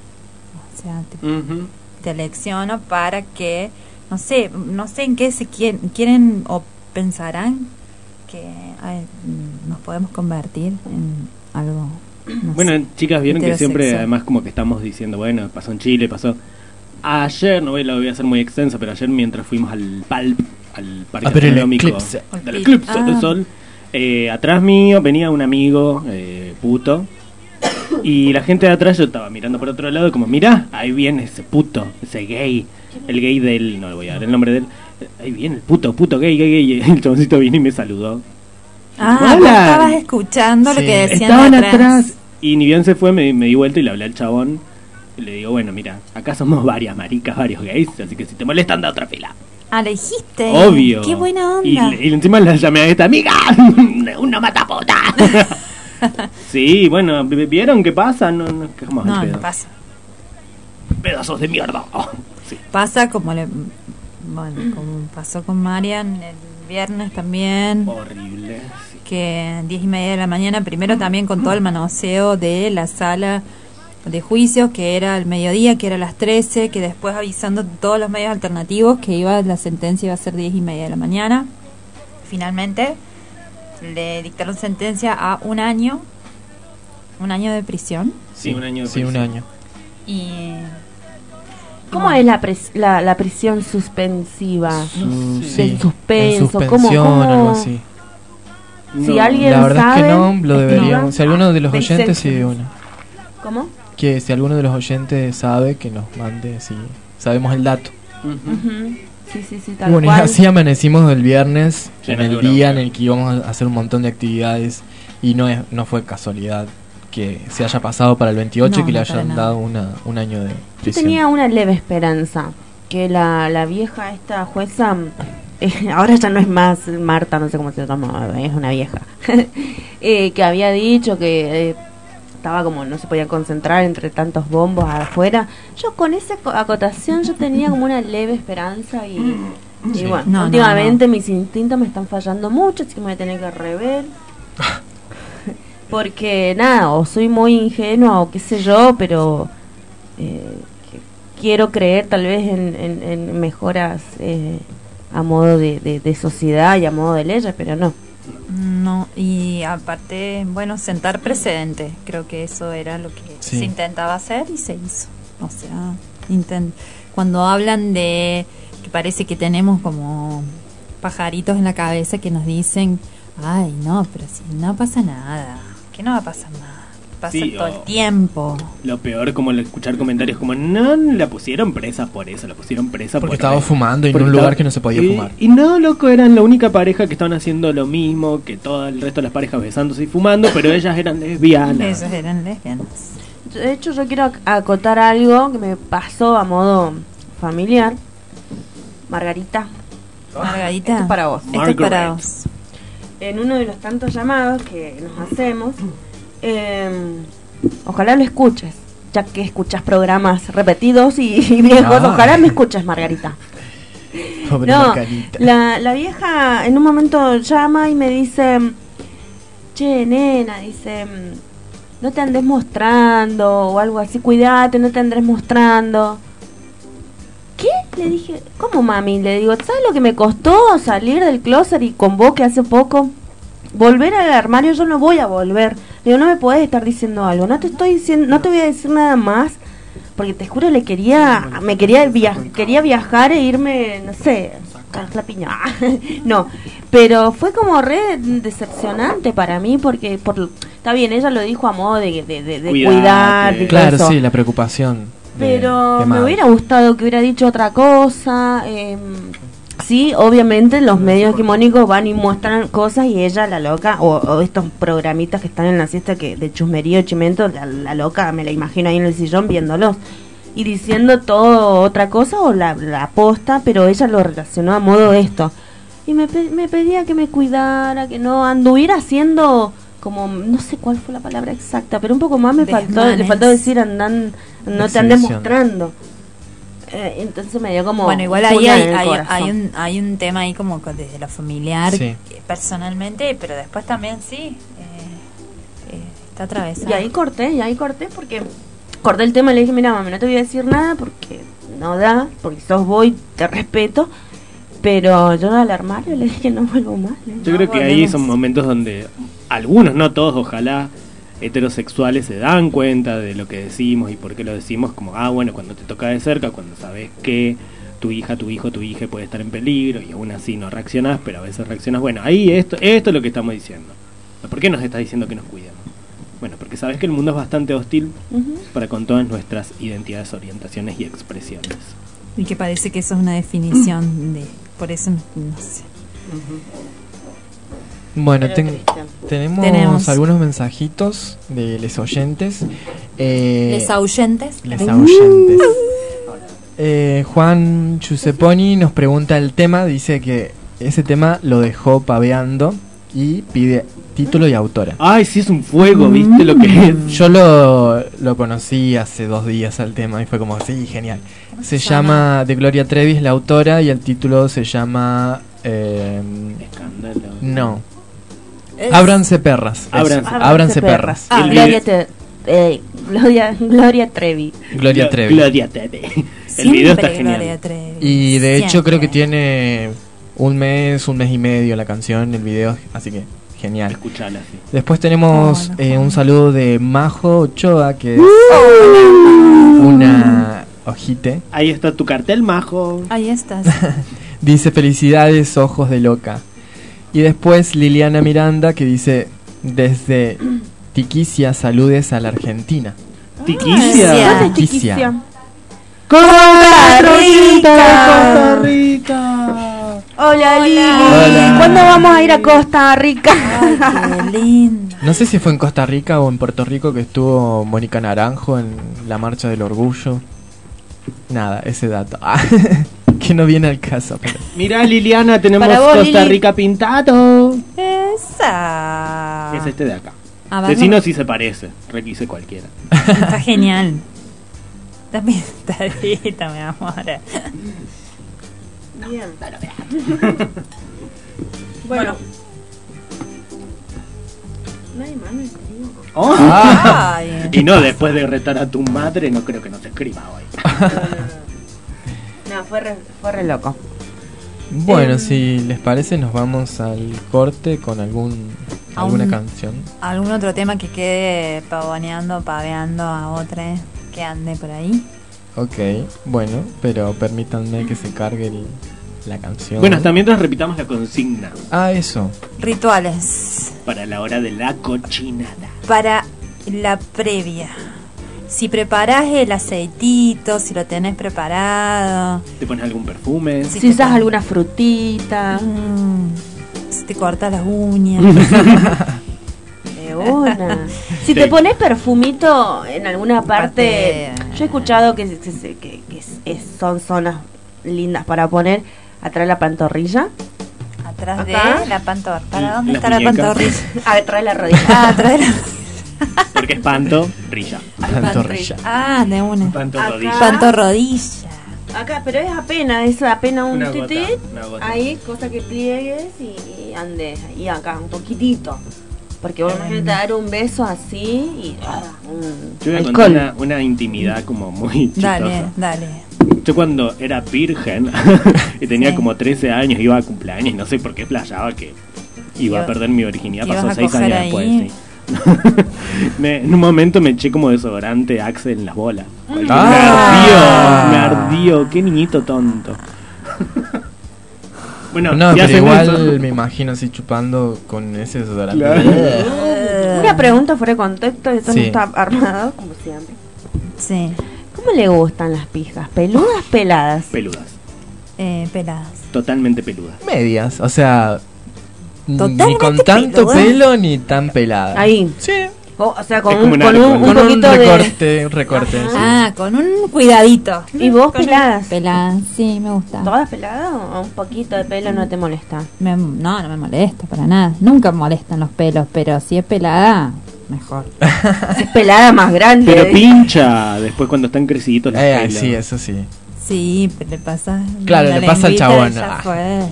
O sea, te, Ujú. te alecciono para que, no sé, no sé en qué se quieren, quieren o pensarán que ay, mm, nos podemos convertir en algo. no Bueno, sé, chicas, vieron que siempre, heterosexual. además, como que estamos diciendo, bueno, pasó en Chile, pasó. Ayer, no voy, la voy a hacer muy extensa, pero ayer mientras fuimos al Palp, al Parque A ver el Astronómico eclipse. del eclipse Ah. del sol, eh, atrás mío venía un amigo eh, puto. Y la gente de atrás, yo estaba mirando por otro lado, como, mirá, ahí viene ese puto, ese gay, el gay del, no le voy a dar el nombre de él, ahí viene el puto, puto gay, gay, gay, y el chaboncito vino y me saludó. Ah, vos Hola. estabas escuchando lo Sí. que decían Estaban de atrás. atrás. Y ni bien se fue, me, me di vuelta y le hablé al chabón. Y le digo, bueno, mira, acá somos varias maricas, varios gays, así que si te molestan, da otra fila. Ah, le dijiste. Obvio. Qué buena onda. Y, le- y encima la llamé a esta amiga, una matapota. Sí, bueno, ¿vi- ¿vieron qué pasa? No, no, ¿qué jamás No, el no pedo? pasa. Pedazos de mierda. Oh, sí. Pasa como le, bueno, como pasó con Marian el viernes también, Horrible. Sí. que diez y media de la mañana, primero también con todo el manoseo de la sala de juicios, que era al mediodía, que era a las trece, que después avisando todos los medios alternativos que iba la sentencia iba a ser diez y media de la mañana. Finalmente le dictaron sentencia a un año, un año de prisión. Sí, un año de Sí, un prisión. año. Y ¿Cómo es la, pres- la, la prisión suspensiva? Su- De sí, suspenso, en ¿cómo- suspensión, cómo? algo así. Si No. alguien La verdad sabe, es que no, lo escriban. deberíamos. Si alguno de los Ah, oyentes, sí, perfecto. de una. ¿Cómo? Que si alguno de los oyentes sabe, que nos mande, si sabemos el dato. Ujú. Ujú. Sí, sí, sí, tal Bueno, y cual. así amanecimos el viernes, Sí, en no es el duro, día bueno. en el que íbamos a hacer un montón de actividades, y no es no fue casualidad que se haya pasado para el veintiocho y No, que le no, para hayan nada. dado una, un año de Yo prisión. tenía una leve esperanza que la, la vieja, esta jueza, eh, ahora ya no es más Marta, no sé cómo se llama, es una vieja, eh, que había dicho que eh, estaba como no se podía concentrar entre tantos bombos afuera. Yo con esa co- acotación yo tenía como una leve esperanza y, y Sí. bueno, No, no, últimamente mis instintos me están fallando mucho, así que me voy a tener que rever. Porque nada, o soy muy ingenua o qué sé yo, pero eh, que- quiero creer tal vez en, en- en mejoras eh, a modo de, de- de sociedad y a modo de leyes, pero no. No, y aparte, bueno, sentar precedente. Creo que eso era lo que Sí. se intentaba hacer y se hizo. O sea, inten- cuando hablan de que parece que tenemos como pajaritos en la cabeza que nos dicen, ay, no, pero si no pasa nada, que no va a pasar nada. Pasa Sí, todo o- el tiempo. Lo peor como el escuchar comentarios como no, la pusieron presa por eso, la pusieron presa Porque por estaba eso". fumando y en Porque un lugar estaba- que no se podía y, fumar. Y no, loco, eran la única pareja que estaban haciendo lo mismo que todo el resto de las parejas besándose y fumando, pero ellas eran lesbianas. Ellos eran lesbianas. De hecho, yo quiero ac- acotar algo que me pasó a modo familiar. Margarita, Margarita, esto es para vos. esto es para Margaret. vos. En uno de los tantos llamados que nos hacemos, eh, ojalá lo escuches, ya que escuchas programas repetidos y, y viejos. Ah. Ojalá me escuches, Margarita. Pobre No, Margarita. la, la vieja en un momento llama y me dice, che, nena, dice, no te andes mostrando o algo así, cuídate, no te andes mostrando. ¿Qué? Le dije, ¿cómo, mami? Le digo, ¿sabes lo que me costó salir del closet y con vos que hace poco? Volver al armario, yo no voy a volver. Le digo, no me podés estar diciendo algo, no te estoy diciendo, no te voy a decir nada más, porque te juro le quería, me quería via quería viajar e irme, no sé, a la piña. No, pero fue como re decepcionante para mí, porque por, está bien, ella lo dijo a modo de, de, de, de Cuidate. cuidar, y todo Claro, eso. sí, la preocupación. de- Pero de me madre. hubiera gustado que hubiera dicho otra cosa. Eh, sí, obviamente los medios hegemónicos van y muestran cosas y ella, la loca, o, o estos programitas que están en la siesta que de chusmerío, chimento, la, la loca me la imagino ahí en el sillón viéndolos y diciendo todo otra cosa o la, la posta, pero ella lo relacionó a modo esto. Y me, pe- me pedía que me cuidara, que no anduviera haciendo como, no sé cuál fue la palabra exacta, pero un poco más me faltó, le Desmanes. faltó decir andan, no te andes Exhibición. mostrando. Eh, entonces me dio como Bueno, igual ahí puñal hay, en el hay, corazón. hay un, hay un tema ahí como con- desde lo familiar, Sí. que personalmente, pero después también sí, eh, eh, está atravesado. Y ahí corté, y ahí corté porque corté el tema y le dije, mira, mami, no te voy a decir nada porque no da, porque sos vos y te respeto, pero yo al armario le dije, no vuelvo más. le dije. Yo creo que ahí volvemos. son momentos donde algunos, no todos, ojalá, heterosexuales se dan cuenta de lo que decimos y por qué lo decimos, como, ah, bueno, cuando te toca de cerca, cuando sabes que tu hija, tu hijo, tu hija puede estar en peligro y aún así no reaccionás, pero a veces reaccionás, bueno, ahí esto, esto es lo que estamos diciendo. ¿Por qué nos estás diciendo que nos cuidemos? Bueno, porque sabes que el mundo es bastante hostil Ujú. para con todas nuestras identidades, orientaciones y expresiones. Y que parece que eso es una definición de, por eso no, no sé. Bueno, Pero ten- Cristian. tenemos, Tenemos. algunos mensajitos de les oyentes. Eh, Les ahuyentes. les oyentes. Eh, Juan Giusepponi nos pregunta el tema, dice que ese tema lo dejó paveando y pide título y autora. Ay, sí, es un fuego, ¿viste lo que es? Yo lo, lo conocí hace dos días al tema y fue como, sí, genial. Se se llama llama? De Gloria Trevi, es la autora, y el título se llama... eh, Escándalo. no, Es- Ábranse perras. eso, Ábranse. Ábranse perras. Ah, El Gloria, video- te- eh, Gloria, Gloria Trevi. Gloria Glo- Trevi. Gloria Trevi. El Siempre video está Gloria genial. Trevi. Y de hecho Siempre. creo que tiene un mes, un mes y medio la canción, el video, así que genial. Escuchala, sí. Después tenemos Hola, eh, Juan. un saludo de Majo Ochoa, que es ¡Uh! una ojite. Ahí está tu cartel, majo. Ahí estás. Dice felicidades, ojos de loca. Y después Liliana Miranda, que dice desde Tiquicia, saludes a la Argentina. Tiquicia. Gracias. ¿Dónde es Tiquicia. Tiquicia? Costa Rica. Costa Rica. Hola, Lili. Hola. ¿Cuándo vamos a ir a Costa Rica? Ay, qué lindo. No sé si fue en Costa Rica o en Puerto Rico que estuvo Mónica Naranjo en la Marcha del Orgullo. Nada, ese dato. Ah, que no viene al caso. Pero... Mira, Liliana, tenemos Para vos, Costa Lili. Rica pintado. Esa. Es este de acá. Ah, va, Vecino no. sí se parece, requise cualquiera. Está genial. Está pintadita, mi amor. Bien, pero bien. Bueno. No hay más, no escribo. Oh. Ay. Y no, después de retar a tu madre, no creo que no se escriba hoy. No, fue re, fue re loco. Bueno, Em. si les parece, nos vamos al corte con algún alguna Aún- canción. ¿Algún otro tema que quede pavoneando, paveando a otra que ande por ahí? Ok, bueno, pero permítanme que se cargue el- la canción. Bueno, hasta mientras repitamos la consigna Ah, eso. Rituales para la hora de la cochinada. para la previa. Si preparás el aceitito, si lo tenés preparado, ¿Te pones algún perfume? Sí. Si usas alguna frutita. mm, si te cortas las uñas. De una. Si Sí. te pones perfumito en alguna parte, Parte- yo he escuchado que, que, que- que es- es- son zonas lindas para poner atrás de la pantorrilla, Atrás Acá. de la pantorrilla. ¿Para La dónde está la muñeca. pantorrilla? atrás de la rodilla. Ah, atrás de la... Porque es panto, rilla. Pantorrilla. Ah, de una. Panto, Acá. rodilla. Pantorrodilla. Acá, pero es apenas, es apenas un Una gota, titit, una gota. ahí, cosa que pliegues y andes, y acá un poquitito. Porque vos imagínate dar un beso así y ah, un Yo voy a contar alcohol. una, una intimidad como muy chistosa. Dale, dale. Yo cuando era virgen y tenía Sí. como trece años, iba a cumpleaños y no sé por qué flayaba que iba Iba- a perder mi virginidad. ibas Pasó a seis coger años ahí. después, sí. Me- en un momento me eché como desodorante Axe en las bolas. Porque Ah. Me ardió, me ardió. Qué niñito tonto. Bueno, No, si pero hacen igual eso- me imagino así chupando con ese desodorante. Claro. Eh, Una pregunta fuera de contexto, esto no Sí. está armado, como siempre. Sí, ¿Cómo le gustan las pijas? ¿Peludas, peladas? Peludas. eh, peladas. Totalmente peludas. Medias, o sea, ni Totalmente con tanto peluda. pelo ni tan pelada. Ahí. Sí. O, o sea, con, Es como un, un con arco, un, ¿no? un Con un poquito de... recorte, un recorte. sí. Ah, con un cuidadito. ¿Y vos Con un- peladas? Peladas, sí, me gusta. ¿Todas peladas o un poquito de pelo no te molesta? Me- no, no me molesta para nada. Nunca me molestan los pelos, pero si es pelada, mejor. Si es pelada más grande. Pero pincha después cuando están creciditos los Eh, pelos. sí, eso sí. Sí, pero le pasa. Claro, la le pasa al lengüita chabón, y ya ah. fue.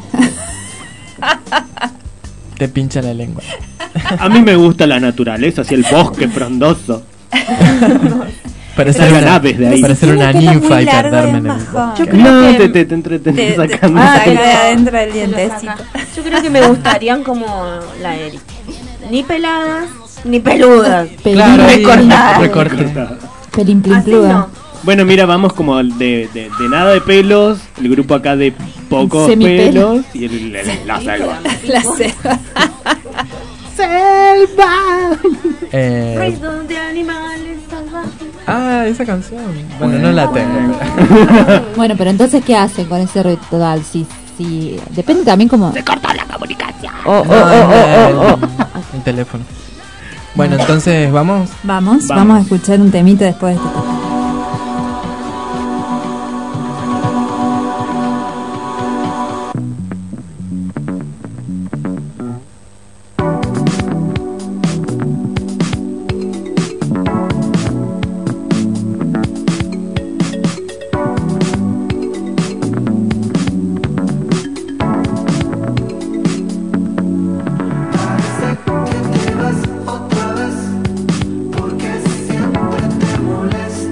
Te pincha la lengua. A mí me gusta la naturaleza, así el bosque frondoso. Parecer salgan una, aves de ahí. parecer una Si tiene pelo ninfa muy y largo, perderme es en el bajón. bosque. Yo creo No, que- te, te, te entretenés Te- te- sacando. ah, te te lo- de adentro del te lo dientecito. saca. Yo creo que me gustarían como la Erika. Ni peladas, ni peludas. Claro, ahí, Recortadas. recorte. Pelín plin Así pluda. no. Bueno, mira, vamos como de, de, de nada de pelos, el grupo acá de pocos Semipelo. pelos y el, el- la selva. La selva. Eh, Ruido de animales salvajes. ah, esa canción. Bueno, no la tengo. Bueno, pero entonces, ¿qué hacen con ese ritual? Si, si, depende también como... Se cortó la comunicación. Oh, oh, oh, oh, oh. El teléfono. Bueno, entonces vamos. Vamos, Vamos. vamos a escuchar un temita después de este tema. Parece que te vas otra vez, porque siempre te molesta.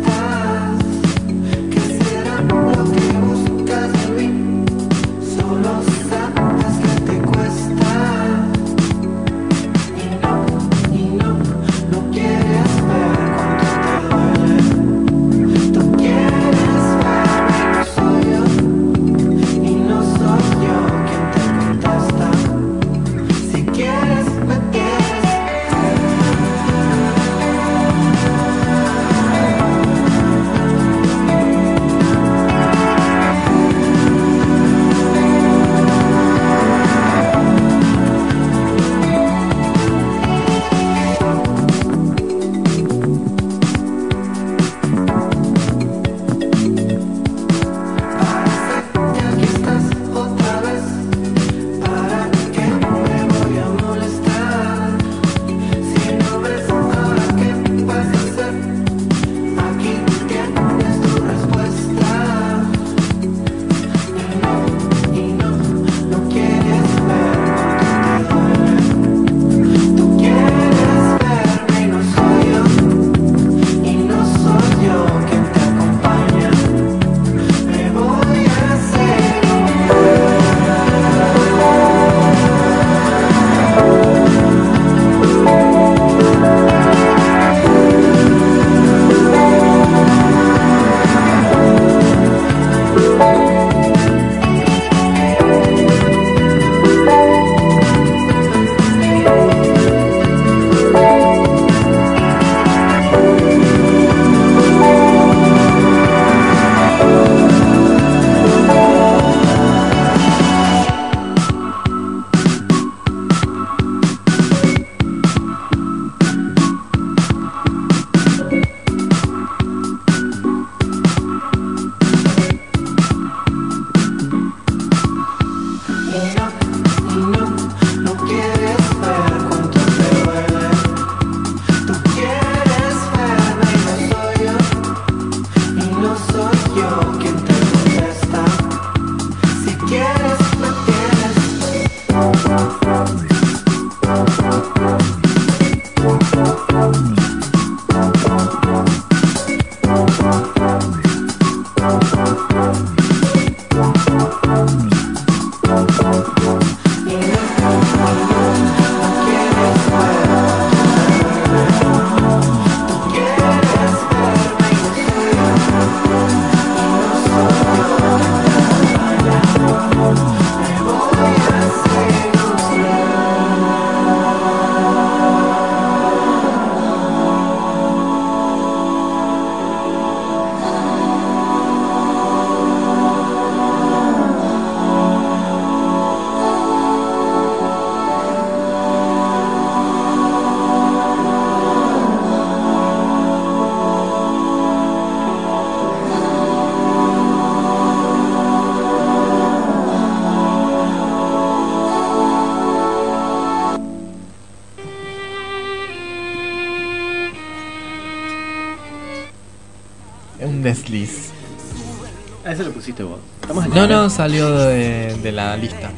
Restless. Ah, eso lo pusiste vos. Estamos en No, la- no, salió de, de la lista.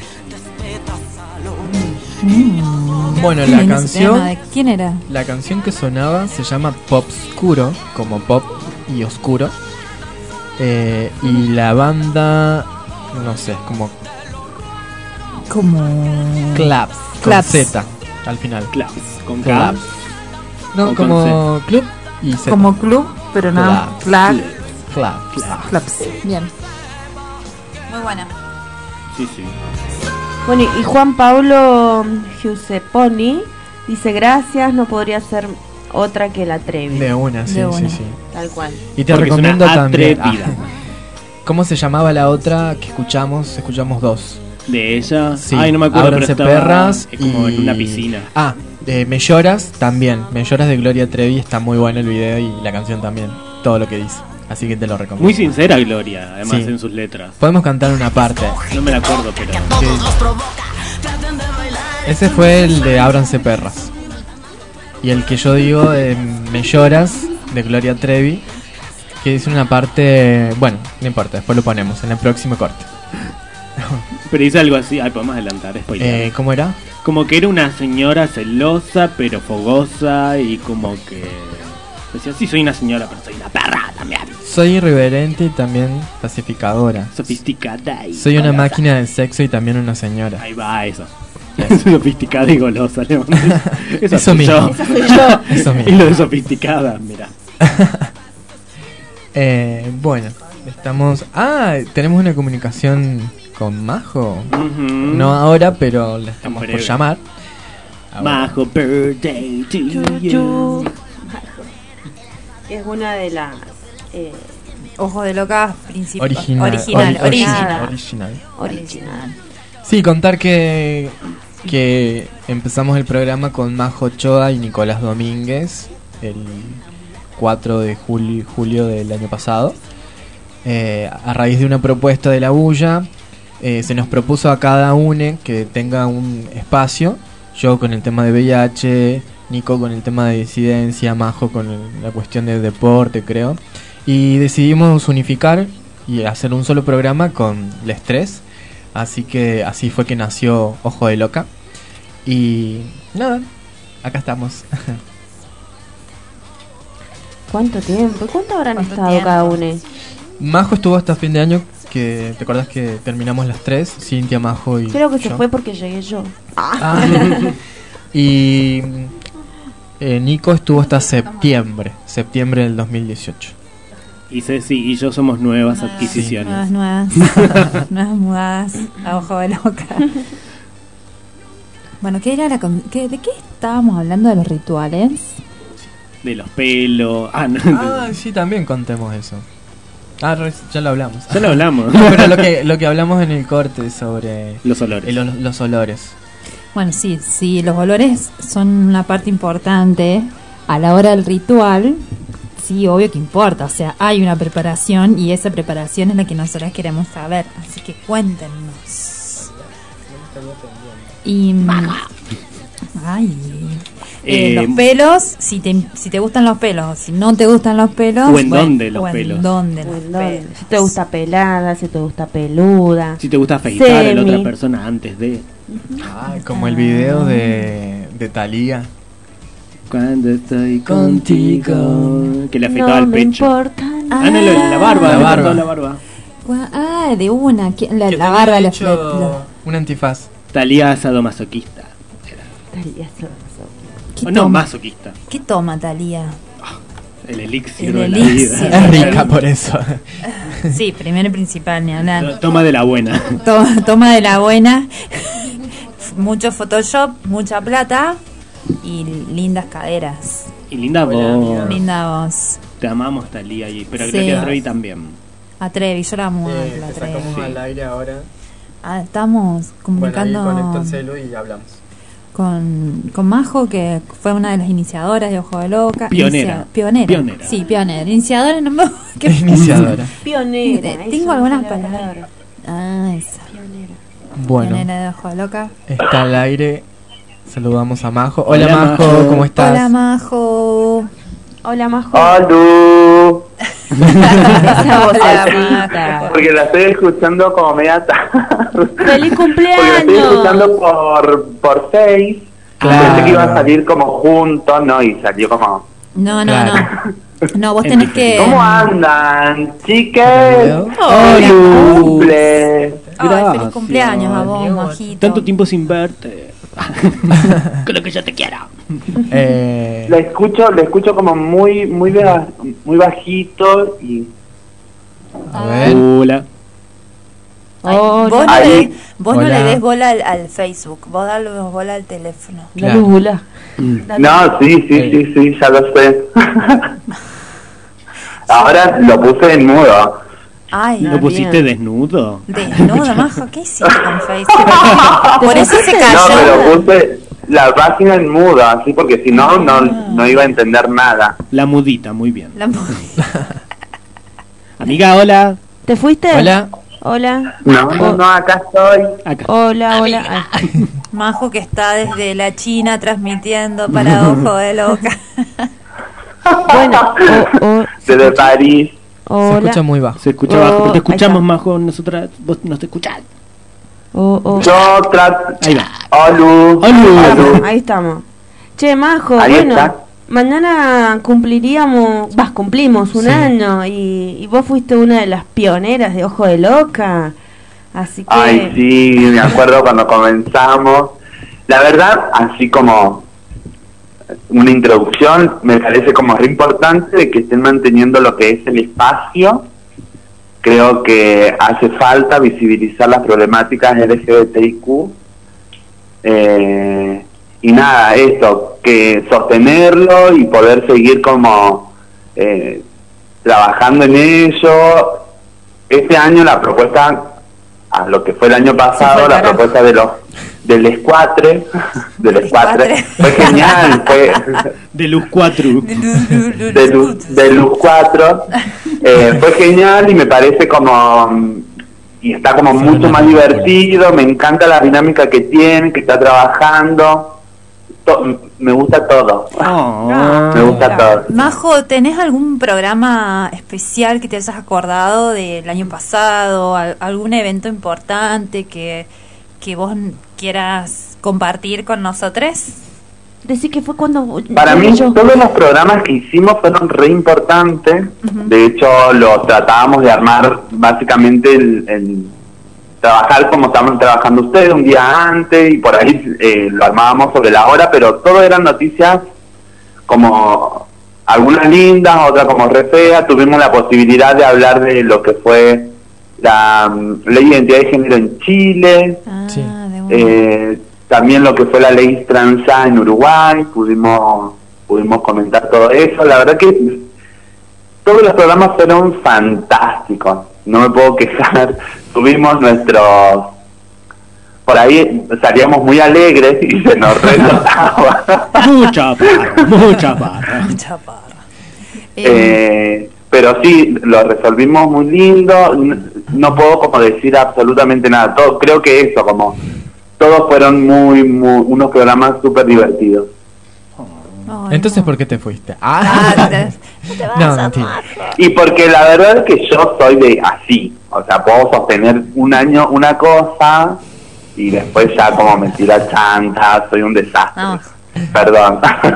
Mm. Bueno, Qué la lindo ese canción, tema. ¿De quién era? la canción que sonaba se llama Pop Oscuro, como pop y oscuro. Eh, y la banda, no sé, es como Como. Claps, con Claps. Z al final. Claps, con Claps. K. No, O con como club y Z. Como club, pero nada. Clap. Clap. Claps. Claps. Bien. Muy buena. Sí, sí. Bueno, y Juan Pablo Giusepponi dice: gracias, no podría ser otra que la Trevi. De una, sí, De sí, una. sí. Tal cual. Y te Porque es recomiendo una también. atrevida. Ah, ¿cómo se llamaba la otra que escuchamos? Escuchamos dos. De ella. Sí, Ay, no me acuerdo, pero Ábranse estaba perras es como y... en una piscina. Ah, eh, Me lloras también. Me lloras de Gloria Trevi, está muy bueno el video y la canción también. Todo lo que dice. Así que te lo recomiendo. Muy sincera Gloria, además Sí. en sus letras. Podemos cantar una parte. No me la acuerdo, pero. Sí. Ese fue el de Ábranse perras. Y el que yo digo de Me lloras de Gloria Trevi, que dice una parte, bueno, no importa, después lo ponemos en el próximo corte. Pero dice algo así. Ay, podemos adelantar, spoiler. Eh, ¿Cómo era? Como que era una señora celosa, pero fogosa. Y como que. Decía, sí, soy una señora, pero soy una perra también. Soy irreverente y también pacificadora. Sofisticada y. Soy una golosa. máquina de sexo y también una señora. Ahí va, eso. Sofisticada y golosa, le mandé. Eso, Eso soy mismo. yo. Eso soy yo. Eso mismo. Y lo de sofisticada, mira. Eh, bueno, estamos... Ah, tenemos una comunicación con Majo. Ujú. No ahora, pero la estamos por breve. llamar. Ahora. Majo birthday to Chu, you. chu. Es una de las. Eh, Ojo de loca principal. Original. Original. ori- original. original. original. Sí, contar que, que empezamos el programa con Majo Ochoa y Nicolás Domínguez el cuatro de julio, julio del año pasado. Eh, a raíz de una propuesta de la bulla, eh, se nos propuso a cada uno que tenga un espacio. Yo con el tema de V I H, Nico con el tema de disidencia, Majo con el- la cuestión de deporte, creo. Y decidimos unificar y hacer un solo programa con les tres. Así que así fue que nació Ojo de Loca. Y nada, acá estamos. ¿Cuánto tiempo? ¿Cuánto habrán ¿Cuánto estado tiempo? cada uno? Majo estuvo hasta fin de año, que te acordás que terminamos las tres, Cintia, Majo y Creo que se yo. fue porque llegué yo. Ah. Y eh, Nico estuvo hasta septiembre, septiembre del dos mil dieciocho. Y Ceci y yo somos nuevas Nuevas, adquisiciones. Nuevas, nuevas. Nuevas mudadas a ojo de loca. Bueno, ¿qué era la con- qué- ¿de qué estábamos hablando de los rituales? De los pelos. Ah, no. Ah, sí, también contemos eso. Ah, re- ya lo hablamos. Ya lo hablamos. No, pero lo que, lo que hablamos en el corte sobre Los olores. el olo- los olores. Bueno, sí, sí, los olores son una parte importante a la hora del ritual. Sí, obvio que importa, o sea, hay una preparación y esa preparación es la que nosotros queremos saber, así que cuéntenos. Y mm, ay, eh, Eh, los pelos, si te si te gustan los pelos, si no te gustan los pelos, O en bueno, dónde los o en pelos. dónde O los en dónde. pelos. Si te gusta pelada, si te gusta peluda. Si te gusta afeitar a la Semi. otra persona antes de. Ah, como el video de, de Thalía. Cuando estoy contigo. Que le afeitaba No el me pecho. importa Ah, no, la, la barba. La le barba. cortó la barba. Gua- Ah, de una, que- la, Que la tenía barba, la, hecho la- la- un antifaz. Talía sadomasoquista. Talía Sosa. ¿qué, O no, toma, masoquista. ¿Qué toma Talía? El elixir El de elixir. la vida. Es rica por eso. Sí, primero y principal, ni hablar. Toma de la buena. Toma, toma de la buena. Mucho Photoshop, mucha plata y lindas caderas. Y linda voz. Linda voz. Te amamos, Talía. Y, pero Sí. Gloria Trevi también. A Trevi, yo la amo a Eh, la te Trevi. sacamos Sí. al aire ahora. Ah, estamos comunicando Bueno, ahí conecto el celu y hablamos. con, con Majo, que fue una de las iniciadoras de Ojo de Loca. Pionera. Inicia- pionera. Pionera. Sí, pionera. Iniciadora no me... ¿qué- Iniciadora. Pionera. Eh, eso Tengo no algunas sería la palabras. Ah, esa. Pionera. Bueno, Pionera de Ojo de Loca. está al aire. Saludamos a Majo. Hola, Hola, Majo, Majo. ¿cómo estás? Hola, Majo. Hola, Majo. ¡Aló! Esa vocecita. Porque la estoy escuchando como media tarde. ¡Feliz Porque la estoy escuchando cumpleaños! por, por Face. Claro. Pensé que iba a salir como juntos, ¿no? Y salió como... No, no, Claro. no. No, vos tenés que... ¿Cómo andan, chiques? Hola. ¡Feliz cumple! Ay, feliz cumpleaños a vos, majito. Tanto tiempo sin verte. Creo que yo te quiero. Eh, La escucho, la escucho como muy, muy, ba- muy bajito y... a ver. Hola. Ay, Hola. vos no, le, Ahí. des- vos no Hola. le des bola al, al Facebook, vos dale bola al teléfono. La Claro. lúbula. No, sí, sí, sí, sí, ya lo sé. Ahora lo puse en mudo. Ay, ¿No pusiste bien. desnudo? desnudo, majo, ¿qué hiciste con Facebook? Por eso se No, cayó. pero puse la página en mudo, así porque si no, no, no iba a entender nada. La mudita, muy bien. La mu- Amiga, hola. ¿Te fuiste? Hola. Hola. No, no, no, acá estoy. Acá. Hola, hola. Ay. Majo que está desde la China transmitiendo para Ojo de Loca. Bueno, o, o, Desde París. Se hola. escucha muy bajo. Se escucha Oh, bajo. ahí Te escuchamos, está. Majo. Nosotras, vos no te escuchás. O, o. Yo trato... Ahí va. Olu. Olu. Olu. Ahí estamos. Che, Majo, Ahí bueno, está. mañana cumpliríamos, vas, cumplimos un Sí. año y, y vos fuiste una de las pioneras de Ojo de Loca, así que... Ay, sí, me acuerdo cuando comenzamos. La verdad, así como una introducción, me parece como re importante de que estén manteniendo lo que es el espacio. Creo que hace falta visibilizar las problemáticas L G B T I Q. Eh, y nada, esto, que sostenerlo y poder seguir como eh, trabajando en ello. Este año la propuesta, a lo que fue el año pasado, la carajo. propuesta de los del Escuatre, del Escuatre, Escuatre. fue genial, fue De Luz cuatro. de Luz, de Luz cuatro, eh, fue genial y me parece como, mm, y está como mucho más divertido, me encanta la dinámica que tiene, que está trabajando, to- me gusta todo, Oh. me gusta todo. Majo, ¿tenés algún programa especial que te hayas acordado del año pasado? Al- ¿Algún evento importante que, que vos quieras compartir con nosotros? Decí que fue cuando... Para mí yo- todos los programas que hicimos fueron re importantes. De hecho lo tratábamos de armar básicamente el, el trabajar como estaban trabajando ustedes un día antes y por ahí eh, lo armábamos sobre la hora, pero todo eran noticias como algunas lindas, otras como re feas. Tuvimos la posibilidad de hablar de lo que fue la mm, ley de identidad de género en Chile, Ah, Sí. de una. eh, también lo que fue la ley transa en Uruguay, pudimos pudimos comentar todo eso. La verdad que todos los programas fueron fantásticos, no me puedo quejar. Tuvimos nuestros... Por ahí salíamos muy alegres y se nos renotaba. Mucha parra, mucha parra. Chaparra. Eh, Eh, pero sí, lo resolvimos muy lindo. N- No puedo como decir absolutamente nada. Todo, creo que eso, como todos fueron muy, muy unos programas súper divertidos. ay, Entonces, no. ¿por qué te fuiste? Ah, Ah, te- no te vas no, a mentira. Majo. Y porque la verdad es que yo soy de así, o sea, puedo sostener un año una cosa y después ya como me tira chanta, soy un desastre. No. Perdón.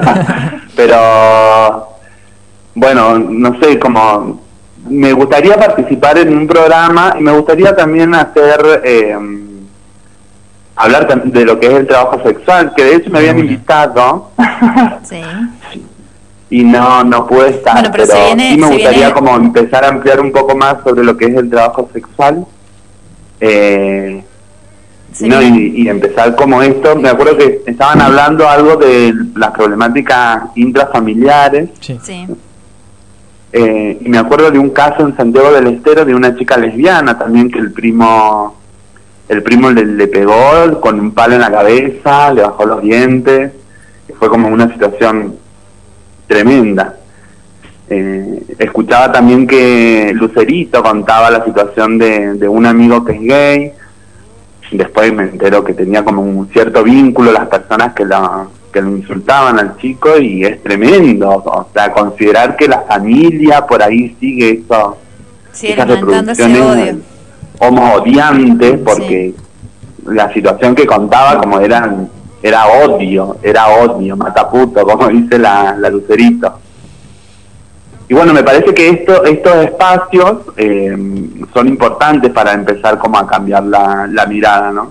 Pero bueno, no sé, como me gustaría participar en un programa y me gustaría también hacer eh, hablar tam- de lo que es el trabajo sexual, que de hecho me habían Bueno. invitado Sí. y no no pude estar, Bueno, pero pero, se viene- sí me se gustaría viene- como empezar a ampliar un poco más sobre lo que es el trabajo sexual. Eh, Se no, viene- y, y empezar como esto, me acuerdo que estaban hablando algo de las problemáticas intrafamiliares, Sí. Sí. eh, y me acuerdo de un caso en Santiago del Estero de una chica lesbiana también, que el primo el primo le, le pegó con un palo en la cabeza, le bajó los dientes, y fue como una situación tremenda. Eh, escuchaba también que Lucerito contaba la situación de, de un amigo que es gay. Después me entero que tenía como un cierto vínculo las personas que la que lo insultaban al chico y es tremendo, o sea, considerar que la familia por ahí sigue eso, Sigue esas alimentando ese reproducciones odio. homo-odiantes, porque la situación que contaba como eran era odio, era odio, mataputo, como dice la, la Lucerito. Y bueno, me parece que esto, estos espacios eh, son importantes para empezar como a cambiar la, la mirada, ¿no?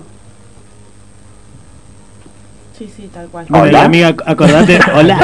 Sí, sí, tal cual. Bueno, y amiga, acordate, hola.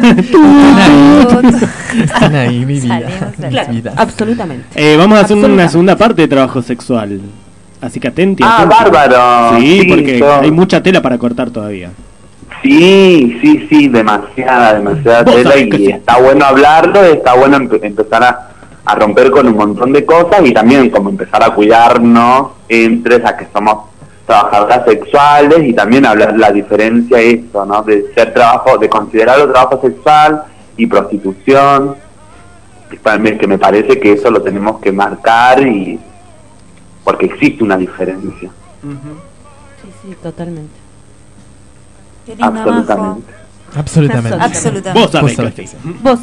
Están ahí, mi vida. Salimos del- mi Claro, vida. absolutamente. Eh, vamos a hacer una Absolutamente. segunda parte de trabajo sexual. Así que atenti. Ah, atenti. bárbaro. Sí, Sí, porque yo- hay mucha tela para cortar todavía. Sí, sí, sí, demasiada, demasiada Vos tela sabés y que sí. está bueno hablarlo, está bueno empe- empezar a, a romper con un montón de cosas y también como empezar a cuidarnos entre las que somos trabajadoras sexuales y también hablar la diferencia eso, ¿no? De ser trabajo, de considerarlo trabajo sexual y prostitución, que para mí- que me parece que eso lo tenemos que marcar y porque existe una diferencia, Sí, sí, totalmente. Qué lindo, Majo. absolutamente. Absolutamente. Absolutamente. Vos sabés Vos que sabés. sí. Vos,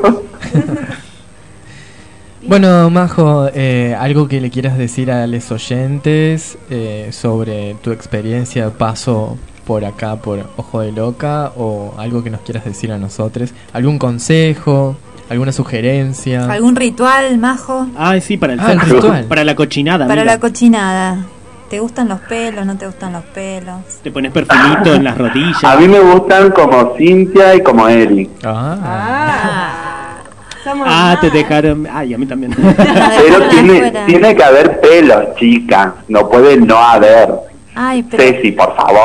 Bueno, Majo, eh, algo que le quieras decir a los oyentes eh, sobre tu experiencia de paso por acá, por Ojo de Loca, o algo que nos quieras decir a nosotros, algún consejo, alguna sugerencia. ¿Algún ritual, Majo? Ay, sí, para el Ah, el sexo. ritual. Para la cochinada. Para amiga. la cochinada. ¿Te gustan los pelos? ¿No te gustan los pelos? Te pones perfilito en las rodillas. A mí me gustan como Cintia y como Eric. Ah, Ah, somos Ah, te más. dejaron. Ay, a mí también. Pero tiene, tiene que haber pelos, chicas. No puede no haber. Ay, pero... Ceci, por favor.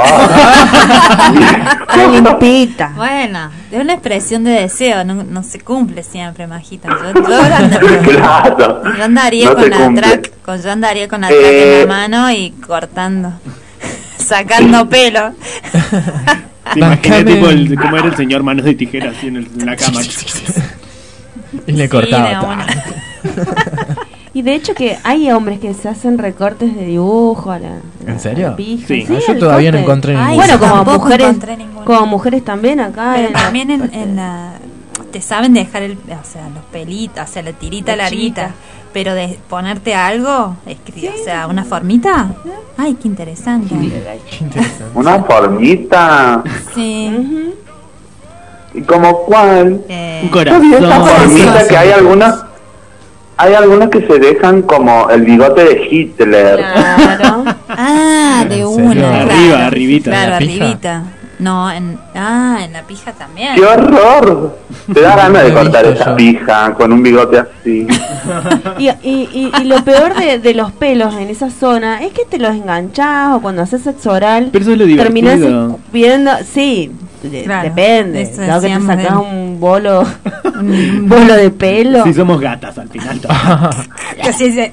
Está limpita. Bueno, es una expresión de deseo, no, no se cumple siempre, Majita. Yo, yo, anda- Claro. yo andaría No con se la cumple. track, con, yo andaría con la track Eh. en la mano y cortando, sacando pelo. Te imaginé Bancame. tipo el, cómo era el señor manos de tijera así en, el- en la cama. y le Sí, cortaba. de ta. una. Y de hecho que hay hombres que se hacen recortes de dibujo a la, ¿En serio? a la pija. Sí. Ah, yo el todavía no corte. encontré Ay, ninguno. Bueno, yo como tampoco mujeres, encontré ninguno. como mujeres también acá. Pero en la también en, parte en de- la... Te saben dejar el, o sea, los pelitos, o sea, la tirita La larguita. chica. Pero de ponerte algo, escri- o sea, una formita. Ay, qué interesante. Qué interesante. Una formita. Sí. Ujú. ¿Y como cuál? Eh, Un Está bien, esa corazón. formita que hay algunas. Hay algunas que se dejan como el bigote de Hitler. Claro. ah, de ¿En una. serio? Claro. Arriba, arribita. Claro, ¿En la pija? arribita. No, en, ah, en la pija también. ¡Qué horror! Te da ganas de Lo he cortar visto esa yo. pija con un bigote así. Y, y, y, y lo peor de, de los pelos en esa zona es que te los enganchás o cuando haces sexo oral Pero eso es lo divertido. terminás viendo, sí, de- Claro, depende, eso dado que te decíamos sacás de- un bolo, un bolo de pelo. Si somos gatas al final. Que así se-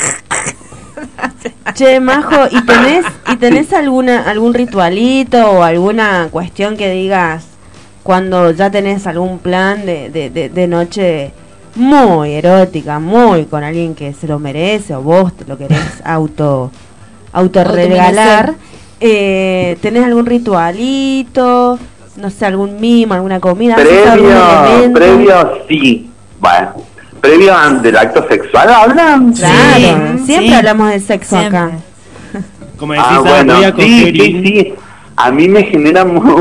Che, Majo, ¿y tenés, y tenés alguna algún ritualito o alguna cuestión que digas cuando ya tenés algún plan de, de, de, de noche muy erótica, muy con alguien que se lo merece o vos te lo querés auto autorregalar? Eh, ¿Tenés algún ritualito? No sé, algún mimo, alguna comida, ¿haces algún Previo, elemento? previo sí. Bueno, previo an- del acto sexual hablan. Claro, Sí, siempre sí. hablamos de sexo Siempre. acá. Como decís, Ah, ah, bueno, voy a sí, coger sí, y- sí. A mí me genera mu-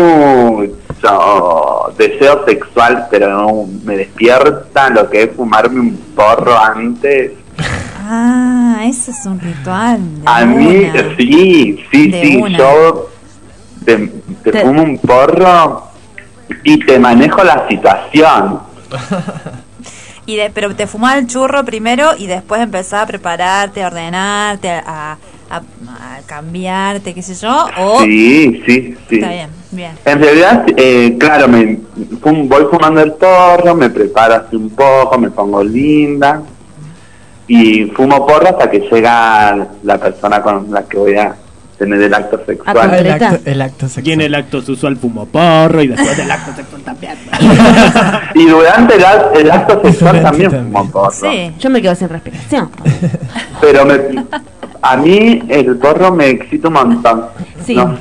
mucho deseo sexual, pero no, me despierta lo que es fumarme un porro antes. Ah, eso es un ritual. de A mí, una. sí, sí, De sí, una. yo te, te Te- fumo un porro y te manejo la situación. Y de, pero te fumás el churro primero y después empezás a prepararte, a ordenarte, a, a, a cambiarte, qué sé yo. O Sí, sí, sí. está bien, bien. En realidad, eh, claro, me fum- voy fumando el porro, me preparo así un poco, me pongo linda y fumo porro hasta que llega la persona con la que voy a tener el acto A sexual. Ah, el concretar. acto, el acto sexual. Y en el acto sexual fumo porro y después del acto sexual también. Y durante el, a- el acto sexual Durante también también. fumo porro. Sí. Yo me quedo sin respiración. Pero me, a mí el porro me excita un montón. Sí. No sé.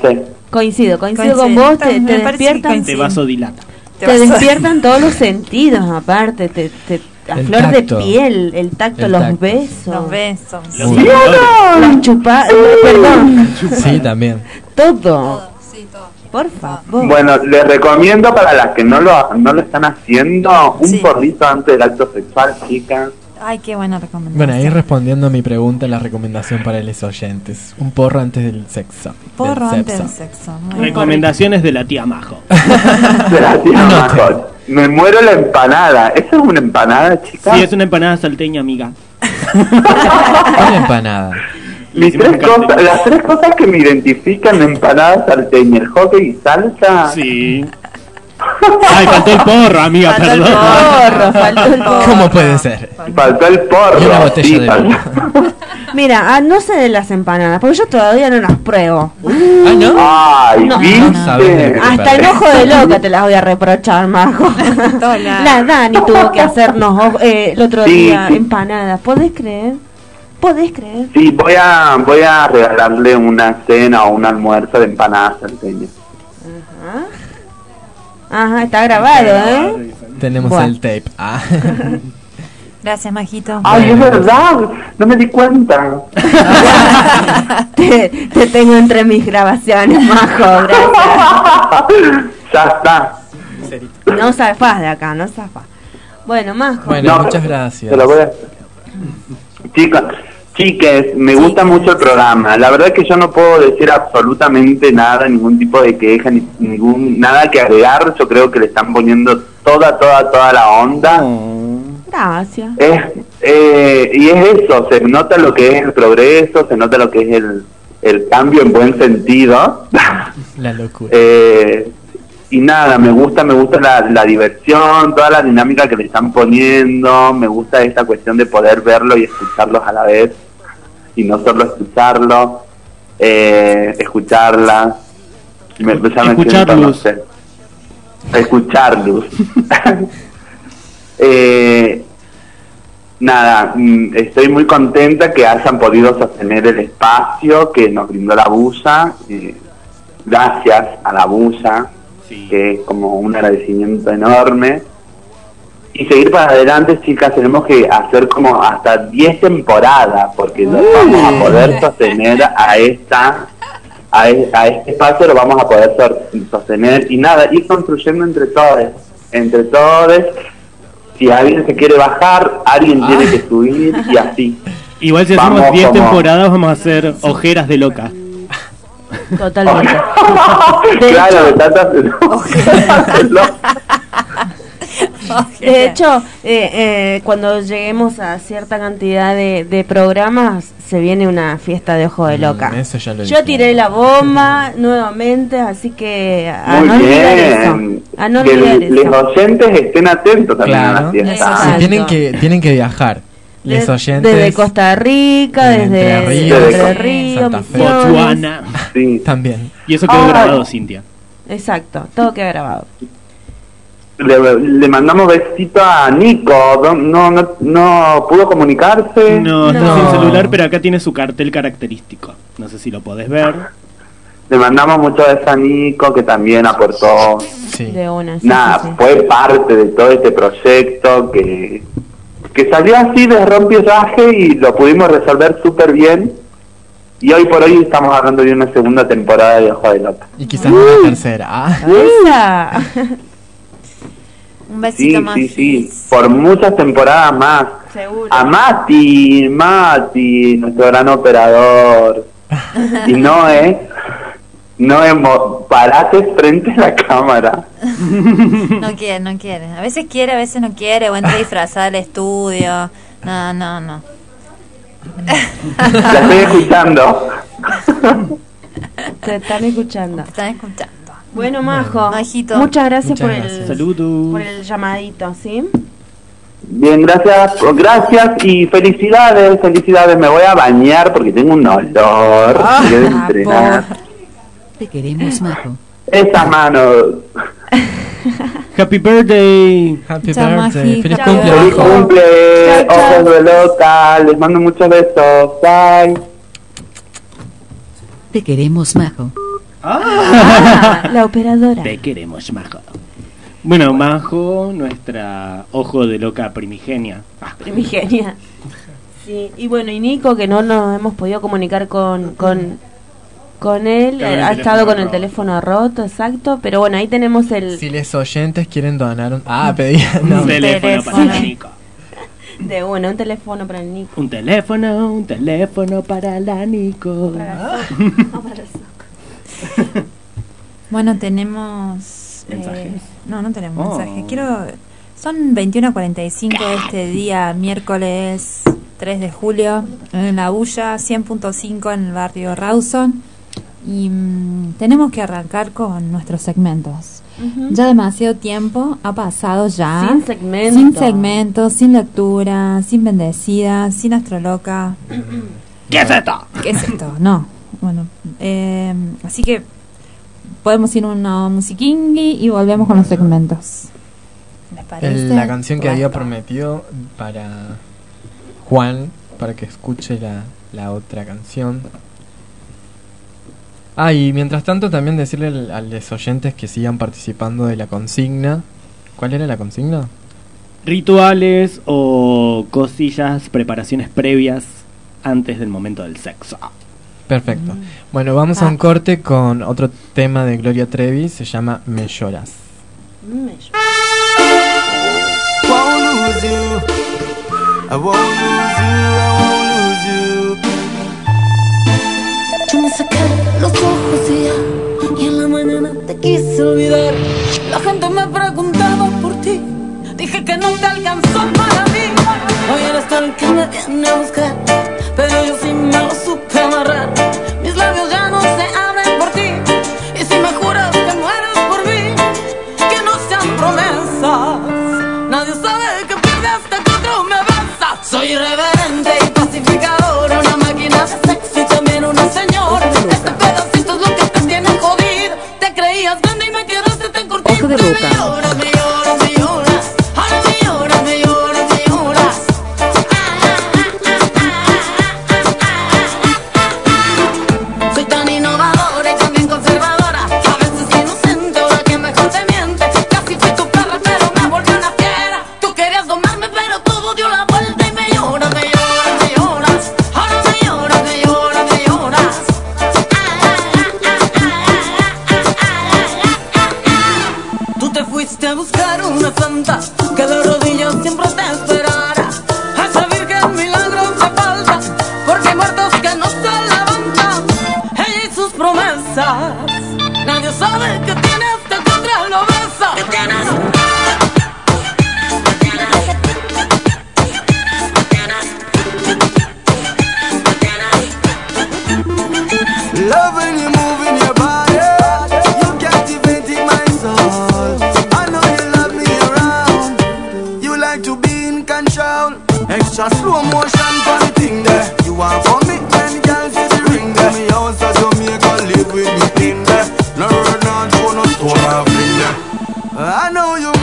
Coincido, coincido Coincido. con vos, te, Me te parece que despiertan, coincido. Te vasodilata. te despiertan todos los sentidos, aparte, te, te, a El flor tacto. de piel, el tacto, El los tacto. besos, Los besos. Los Muy bien. olores. las chupadas, perdón, Sí, también. todo, Sí, todo. por favor. Bueno, les recomiendo para las que no lo, no lo están haciendo un Sí. porrito antes del acto sexual, chicas. Ay, qué buena recomendación. Bueno, ahí respondiendo a mi pregunta, la recomendación para los oyentes. Un porro antes del sexo. Porro del antes del sexo. sexo. Muy bien. Recomendaciones de la tía Majo. De la tía Anote. Majo. Me muero la empanada. ¿Eso es una empanada, chicas? Sí, es una empanada salteña, amiga. Una empanada. Mis Hicimos tres un cartel. cosas, las tres cosas que me identifican de empanada salteña, el hockey y salsa. Sí. Ay, faltó el porro, amiga, Faltó el perdón. Porro, faltó el porro. ¿Cómo puede ser? Faltó el porro. Y una botella sí, de faltó- Mira, ah, no sé de las empanadas, porque yo todavía no las pruebo. Ah, ¿no? Ay, No, ¿viste? no sabes de qué Hasta perdés. el ojo de loca te las voy a reprochar, Majo. Todos lados. La Dani tuvo que hacernos ojo- eh, el otro Sí, día sí. empanadas. ¿Podés creer? ¿Podés creer? Sí, voy a, voy a regalarle una cena o un almuerzo de empanadas salteñas. Ajá. Ajá, está grabado, ¿eh? Tenemos Bueno. el tape. Ah. Gracias, Majito. Ay, es verdad, no me di cuenta. te, te tengo entre mis grabaciones, Majo. Gracias. Ya está. No zafás de acá, no zafás. Bueno, Majo. Bueno, No, muchas gracias. Te lo voy a hacer. Chicas, chiques, me gusta Chicas. mucho el programa. La verdad es que yo no puedo decir absolutamente nada, ningún tipo de queja, ni ningún nada que agregar. Yo creo que le están poniendo toda, toda, toda la onda. Gracias. Es, eh, y es eso, se nota lo que es el progreso, se nota lo que es el, el cambio en buen sentido. La locura. Eh, y nada, me gusta, me gusta la, la diversión, toda la dinámica que le están poniendo, me gusta esta cuestión de poder verlo y escucharlos a la vez, y no solo escucharlo, eh, escucharla, me, ya me Escuchar siento, no luz. sé. Escucharlos. eh, nada, mm, estoy muy contenta que hayan podido sostener el espacio que nos brindó la bulla, eh, gracias a la bulla, Sí. que es como un agradecimiento enorme, y seguir para adelante, chicas. Tenemos que hacer como hasta diez temporadas, porque no vamos a poder sostener a esta a, e- a este espacio, lo vamos a poder sor- sostener, y nada, ir construyendo entre todos, entre todos. Si alguien se quiere bajar, alguien Ah. tiene que subir, y así. Igual si hacemos Vamos diez como- temporadas vamos a hacer ojeras de loca. Totalmente. De Claro, de hecho, tantas... de hecho eh, eh, cuando lleguemos a cierta cantidad de, de programas, se viene una fiesta de ojo de loca. Mm, eso ya lo Yo dijimos. tiré la bomba nuevamente, así que a Muy no olvidar eso. bien. A no Que olvidar el- los eso. oyentes estén atentos también a la Claro. fiesta. Exacto. Sí, tienen que, tienen que viajar. Les De- oyentes. Desde Costa Rica, de desde Entre Ríos, Entre Sí. Ríos, Santa Fe. Misiones. Botswana. Sí. También. Y eso quedó Ay. grabado, Cintia. Exacto, todo queda grabado. Le, le mandamos besito a Nico. No, no, no, no pudo comunicarse. No, está No. sin celular, pero acá tiene su cartel característico. No sé si lo podés ver. Le mandamos mucho beso a Nico, que también aportó. Sí. De una, sí, Nada, sí, sí. fue parte de todo este proyecto que, que salió así de rompirraje y lo pudimos resolver súper bien. Y hoy por hoy estamos hablando de una segunda temporada de Ojo de Loca. Y quizás una tercera. Ah. Esa. Un besito Sí, más. sí, sí, por muchas temporadas más. Seguro. A Mati, Mati, nuestro gran operador. Y Noé, Noé, mo- parate frente a la cámara. No quiere, no quiere. A veces quiere, a veces no quiere. O entra disfrazada al estudio. No, no, no. La estoy escuchando. Te están escuchando. Te están escuchando. Bueno, Majo, Majito. muchas gracias Muchas por el gracias. Saludos. por el llamadito, ¿sí? Bien, gracias, gracias y felicidades, felicidades. Me voy a bañar porque tengo un olor. Ah, Quiero entrenar. Te queremos, Majo. Esas manos. Happy birthday. Happy Chao, birthday. Magi. Feliz Chao. cumple, Feliz Majo. cumple, Chao, chao. ojos de loca. Les mando muchos besos. Bye. Te queremos, Majo. Ah, la operadora. Te queremos, Majo. Bueno, Majo, nuestra ojo de loca primigenia. Ah. Primigenia. Sí, y bueno, y Nico, que no nos hemos podido comunicar con, con, con él, Con el ha estado teléfono con el roto. teléfono roto, exacto, pero bueno, ahí tenemos el... Si les oyentes quieren donar un... Ah, pedía... No. Un teléfono para Nico. De bueno, un teléfono para el Nico. Un teléfono, un teléfono para la Nico. Bueno, tenemos... ¿Mensajes? eh, no, no tenemos Oh. mensajes. Quiero... Son veintiuno cuarenta y cinco de este día, miércoles tres de julio, en La Bulla, cien punto cinco en el barrio Rawson. Y mm, tenemos que arrancar con nuestros segmentos. Ujú. Ya demasiado tiempo ha pasado ya. Sin segmento. Sin segmentos, sin lectura, sin bendecida, sin astroloca. ¿Qué es esto? ¿Qué es esto? No. Bueno, eh, así que podemos ir a una musiquingui y volvemos con los segmentos. ¿Les parece? El- la canción que había Bueno. prometido para Juan, para que escuche la, la otra canción. Ah, y mientras tanto también decirle al- a los oyentes que sigan participando de la consigna. ¿Cuál era la consigna? Rituales o cosillas, preparaciones previas antes del momento del sexo. Perfecto. Bueno, vamos a Ah. un corte con otro tema de Gloria Trevi, se llama Me lloras. Won't lose you. I won't lose you. I won't lose you. Yo me saqué los ojos y ya, y en la mañana te quise olvidar. La gente me preguntaba por ti, dije que no te alcanzó para mí. Hoy eres tú el que me viene a buscar, pero yo sí me lo supe amarrar. Mis labios ya no se abren por ti, y si me juras que mueres por mí, que no sean promesas. Nadie sabe que pierde hasta que otro me besa. Soy irreverente y pacificadora, una máquina de sexo y también una señora. Este pedacito es lo que te tiene jodido. Te creías grande y me quedaste tan cortito. Ojo de boca. Me lloras, me lloras, me lloras. Ahora me lloras, me lloras, me lloras. Soy tan innovadora y también conservadora. A veces inocente, ahora que mejor te miente. Casi fui tu perra, pero me volvió una fiera. Tú querías domarme, pero todo dio la vuelta y me lloras, me lloras, me lloras. Ahora me lloras, me lloras, me lloras. Tú te fuiste a buscar una santa que de rodillas siempre te esperara. A esa virgen milagros te falta, porque hay muertos que no se levantan. Ella y sus promesas. Nadie sabe que tiene hasta que otra lo besa. ¿Qué tienes? Love when you move in your body. You captivating my soul. I know you love me around. You like to be in control. Extra slow motion for the thing there. You want for me and girl to the ring there. Me house as Jamaica live with me in there. No run on to no store or fling there. I know you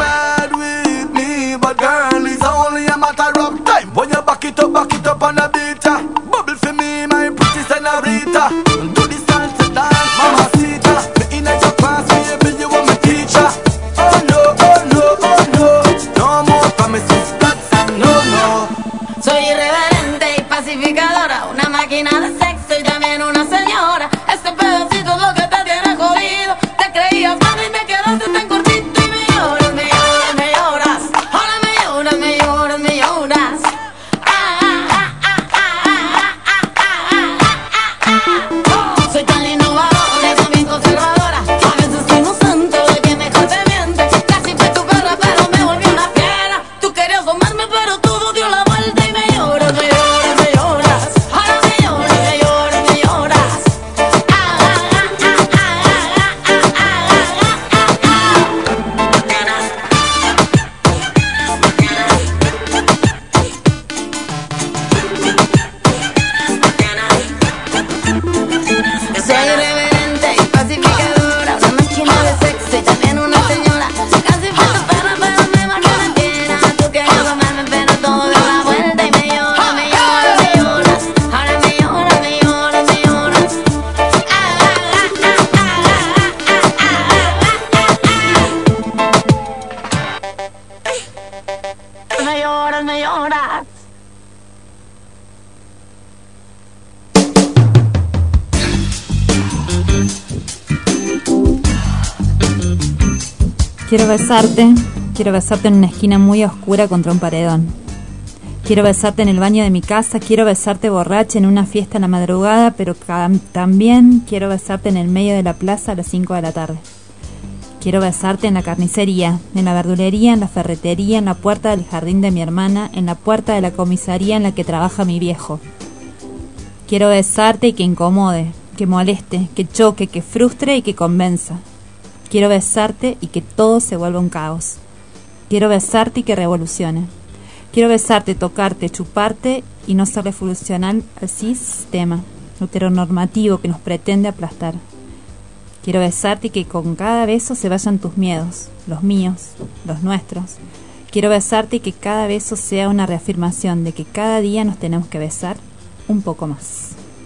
Quiero besarte, quiero besarte en una esquina muy oscura contra un paredón. Quiero besarte en el baño de mi casa, quiero besarte borracha en una fiesta en la madrugada, pero ca- también quiero besarte en el medio de la plaza a las cinco de la tarde. Quiero besarte en la carnicería, en la verdulería, en la ferretería, en la puerta del jardín de mi hermana, en la puerta de la comisaría en la que trabaja mi viejo. Quiero besarte y que incomode, que moleste, que choque, que frustre y que convenza. Quiero besarte y que todo se vuelva un caos. Quiero besarte y que revolucione. Quiero besarte, tocarte, chuparte y no serle funcional al sistema heteronormativo que nos pretende aplastar. Quiero besarte y que con cada beso se vayan tus miedos, los míos, los nuestros. Quiero besarte y que cada beso sea una reafirmación de que cada día nos tenemos que besar un poco más.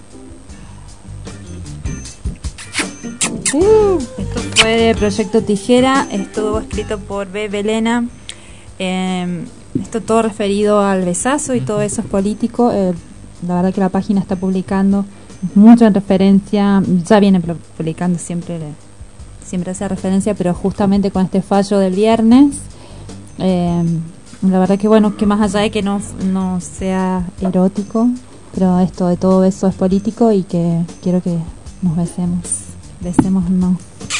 Uh, esto fue de Proyecto Tijera, estuvo escrito por B. Belena. Eh, esto todo referido al besazo y todo eso es político. Eh, la verdad que la página está publicando mucho en referencia, ya viene publicando siempre, siempre hace referencia, pero justamente con este fallo del viernes. Eh, la verdad que bueno, que más allá de que no, no sea erótico, pero esto de todo beso es político y que quiero que nos besemos. Besémonos.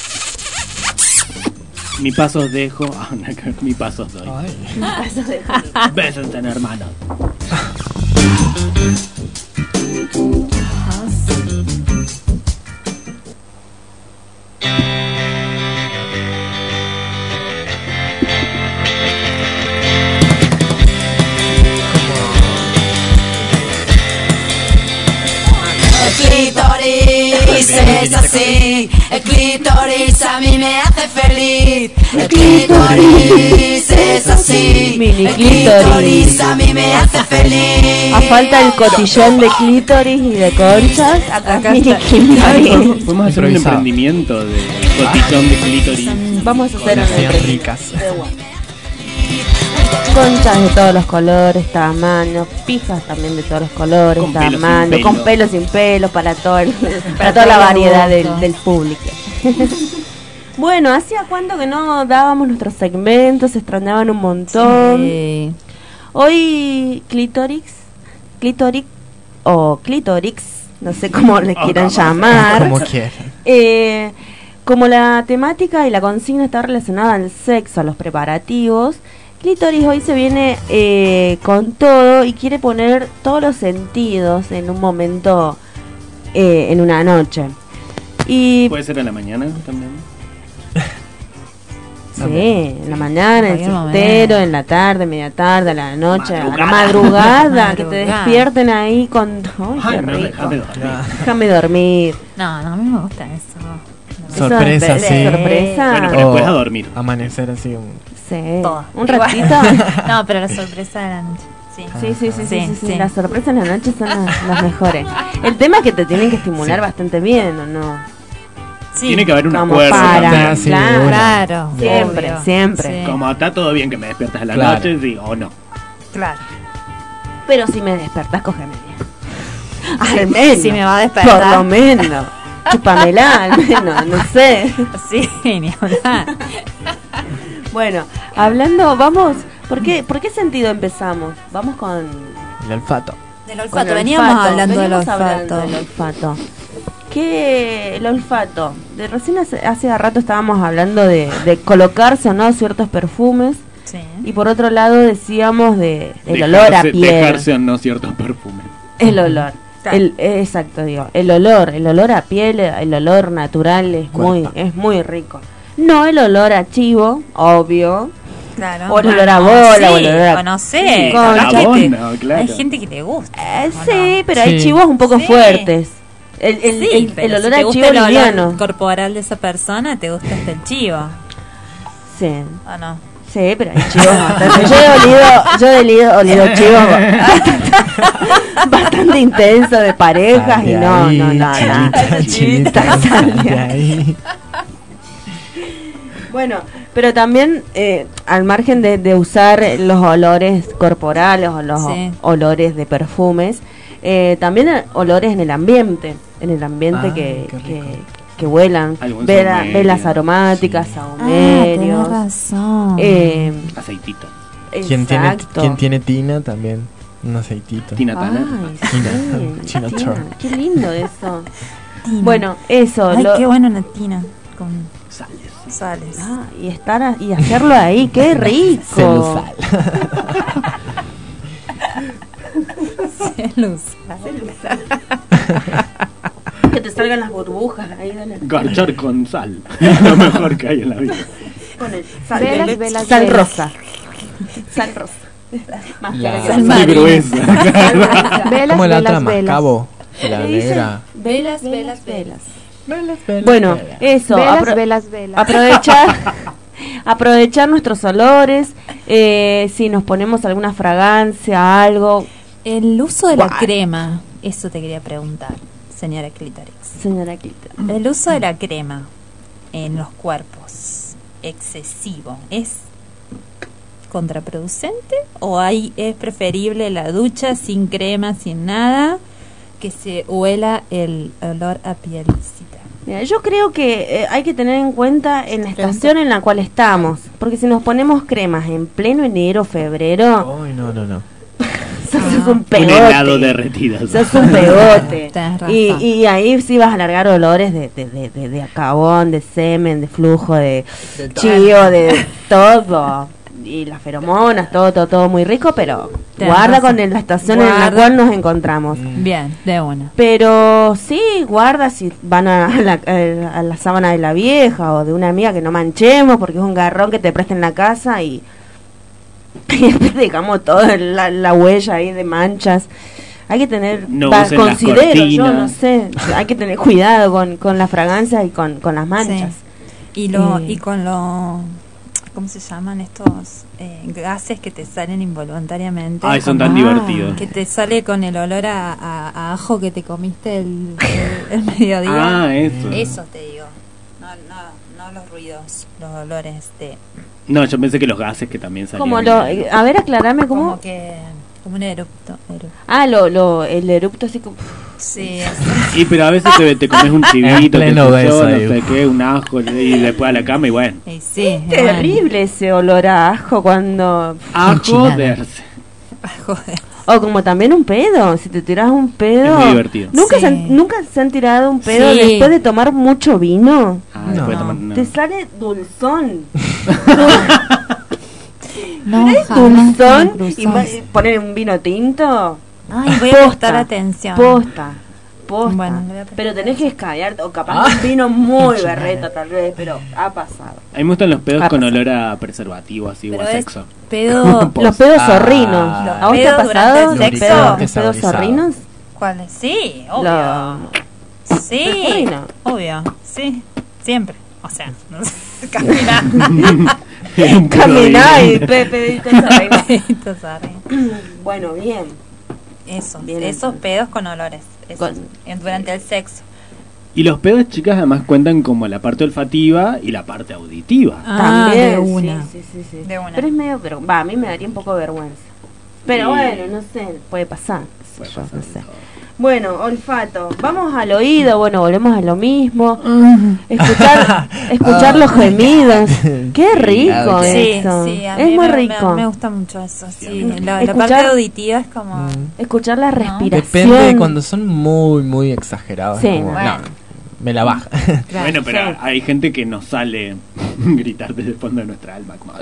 Mi paso os dejo. Ah, no, mi paso os doy. Mi paso dejo. Besos en hermanos. clítoris es así, el clítoris a mí me hace feliz. El clítoris es así, Mini el clítoris. clítoris a mí me hace feliz. A falta el cotillón de clítoris y de conchas, acá, Acá mini está. clítoris. Podemos hacer un Improvisado. emprendimiento de cotillón de clítoris. Vamos a hacer Hacían un ricas. conchas de todos los colores, tamaños, pijas también de todos los colores, Con pelo, sin tamaños, pelo. con pelos sin pelos para todo el- para Para toda la todos los variedad del, gustos. del público. Bueno, hacía cuánto que no dábamos nuestros segmentos, se extrañaban un montón. Sí. Hoy Clitorix, Clitoric o Clitorix, no sé cómo le quieran llamar. Como quieran. Eh, como la temática y la consigna está relacionada al sexo, a los preparativos, Clitoris hoy se viene eh, con todo y quiere poner todos los sentidos en un momento, eh, en una noche. Y Puede ser a la mañana también. sí, en la mañana, en el Cualquier momento. siestero, en la tarde, media tarde, a la noche, a la Madrugada. madrugada, que te Madrugada. despierten ahí con... ¡Ay, Ay, qué no, rico! déjame dormir. Déjame dormir. No, no, a mí me gusta eso. Eso Sorpresa, es de- sí. de sorpresa. Bueno, pero después a dormir. Amanecer así un... Sí, Todo. un Igual. ratito. No, pero la sorpresa de la noche. Sí, Sí, sí, sí, sí, sí, Sí, sí. sí. Las sorpresas en la noche son las, las mejores. El tema es que te tienen que estimular bastante bien, ¿o no? Sí. Tiene que haber un Como acuerdo para, también. Sí, claro, una. Claro. Siempre, obvio. siempre. Sí, Como está todo bien que me despiertas a la Claro. noche, sí o no. claro. Pero si me despertás, cógeme bien. Al menos. Si me va a despertar. Por lo menos. Chúpamela, al menos, no sé. Sí, ni hablar. Bueno, hablando, vamos. ¿Por qué, ¿Por qué sentido empezamos? Vamos con. El olfato. Del con olfato, el veníamos olfato. hablando del Veníamos olfato. hablando del olfato. ¿Qué? El olfato. De recién hace, hace rato estábamos hablando de, de colocarse o no ciertos perfumes. Sí. Y por otro lado decíamos de, del Dejarse- olor a piel. Dejarse o no ciertos perfumes. El olor. Claro. El, eh, exacto, digo. El olor, el olor a piel, el olor natural es muy, Cuerpa. es muy rico. No el olor a chivo, obvio. Claro. O el olor a bola, o el olor a- o no sé. Sí, capaz con- que te- no, claro. Hay gente que le gusta. Eh, ¿o sí, no? pero hay Sí. chivos un poco Sí. fuertes. El, el, Sí, el- pero el olor si te a gusta chivo el olor liviano. corporal de esa persona, te gusta hasta el chivo. Sí. ¿O no? Sí, pero hay chivos bastante. Yo he olido, yo he olido, olido chivos bastante, bastante intensos de parejas y no, no, no, no. Chivita, Sal de de ahí. Bueno, pero también eh, al margen de, de usar los olores corporales o los Sí. o- olores de perfumes, eh, también eh, olores en el ambiente, en el ambiente Ah, que, qué rico. que, que vuelan, Algún vela- saumerio. velas aromáticas, Ah, saumerios, tenés razón. eh, Aceitito. ¿Quién tiene, exacto. ¿Quién tiene tina también? Un aceitito. Tina Turner. Ay, Tina, sí, Tina Tina, Turner. qué lindo eso. Tina. Bueno, eso. Ay, lo- qué bueno una tina con Sales. sales. Ah, y estar a- y hacerlo ahí, qué rico. Celusal. Celusal. Que te salgan las burbujas ahí de la... Garchar con sal. Es lo mejor que hay en la vida. Con el sal, Velas, de- velas, sal velas. rosa. Sal rosa. Más La- cara que Sal el- Muy marina. gruesa. Velas, ¿Cómo la velas, otra? velas. Mascabo. La ¿Qué dice? negra. Velas, velas, velas. Velas, velas, Bueno, velas. eso. Velas, apro- velas, velas. Aprovechar, aprovechar nuestros olores. Eh, si nos ponemos alguna fragancia, algo. El uso de la Guau. crema, eso te quería preguntar, señora Clitarix. Señora Quita. El uso de la crema en los cuerpos excesivo, ¿es contraproducente o hay, es preferible la ducha sin crema, sin nada, que se huela el olor a pielecita? Mira, yo creo que eh, hay que tener en cuenta en la estación en la cual estamos. Porque si nos ponemos cremas en pleno enero, febrero, Ay, no, no, no. sos un Un pegote. helado derretido. Sos un pegote. Tenés razón. y, y ahí sí vas a largar olores de, de, de, de, de acabón, de semen, de flujo, de De todo. chío, de todo. Y las feromonas, todo, todo, todo muy rico, pero Tenés guarda razón. con la estación en la Guarda. cual nos encontramos. Bien, de una. Pero sí, guarda si van a la, eh, a la sábana de la vieja o de una amiga, que no manchemos porque es un garrón que te presten en la casa y, y después dejamos toda la, la huella ahí de manchas. Hay que tener, No va, usen las considero yo, cortinas. no sé, hay que tener cuidado con, con la fragancia y con, con las manchas. Sí. Y lo Eh. y con lo ¿cómo se llaman estos eh, gases que te salen involuntariamente? Ay, son Como tan divertidos. que te sale con el olor a, a- a ajo que te comiste el, el, el mediodía. Ah, eso. Eso te digo. No, no, no los ruidos, los olores de No, yo pensé que los gases que también salían. Como lo, eh, a ver, aclarame cómo. como que como un erupto. erupto. Ah, lo, lo, el erupto así como. Sí, Y pero a veces te, te comes un chivito, En te pleno beso no ahí. sé qué, un ajo y después a la cama y bueno. y sí, es Terrible ese olor a ajo cuando. A Cochinada. joderse. bueno. Joder. O como también un pedo, si te tiras un pedo. Es muy divertido. ¿Nunca, Sí. se han, ¿Nunca se han tirado un pedo Sí. después de tomar mucho vino? Ah, después de No. tomar- no. Te sale dulzón. No, ¿Es jamás dulzón? me Y cruzó. ma- poner un vino tinto. Ay, voy a Posta, prestar atención. Posta. Posta. Bueno, le voy a prestar pero tenés que escabear, o capaz Ah. un vino muy Cochinada. berreta tal vez, pero ha pasado. A mí me gustan los pedos Ah, con pasa. olor a preservativo, así, o Pero a es sexo. pedo. Pos- Los pedos Ah. zorrinos. Los ¿A vos te ha pedos pasado? durante el sexo. ¿Los pedos Saborizado. zorrinos? ¿Cuáles? Sí, obvio. Lo- Sí, Zorrino. obvio. Sí, siempre. O sea, no sé, caminar. Un puro Caminá y vino. pe- pediste zorrino. Pedito zorrino. Bueno, bien. Eso, Bien, esos entonces. pedos con olores. esos, Con- en- durante el sexo. Y los pedos, chicas, además cuentan como la parte olfativa y la parte auditiva. Ah, También, de una. Sí, sí, sí, sí. De una. Pero es medio, pero va, a mí me daría un poco de vergüenza. Pero Sí. bueno, no sé, puede pasar. qué sé Puede yo, pasar no sé. todo. Bueno, olfato. Vamos al oído, bueno, volvemos a lo mismo. Escuchar, escuchar los gemidos. Qué rico Sí, eso. sí, a es mí muy me, rico. Me, me gusta mucho eso. Sí, a mí también. la, la Escuchar- parte auditiva es como. Mm. Escuchar la No. respiración. Depende de cuando son muy, muy exagerados. Sí. como, Bueno. no, me la baja. Claro, Bueno, pero sí. hay gente que nos sale gritar desde el fondo de nuestra alma, como...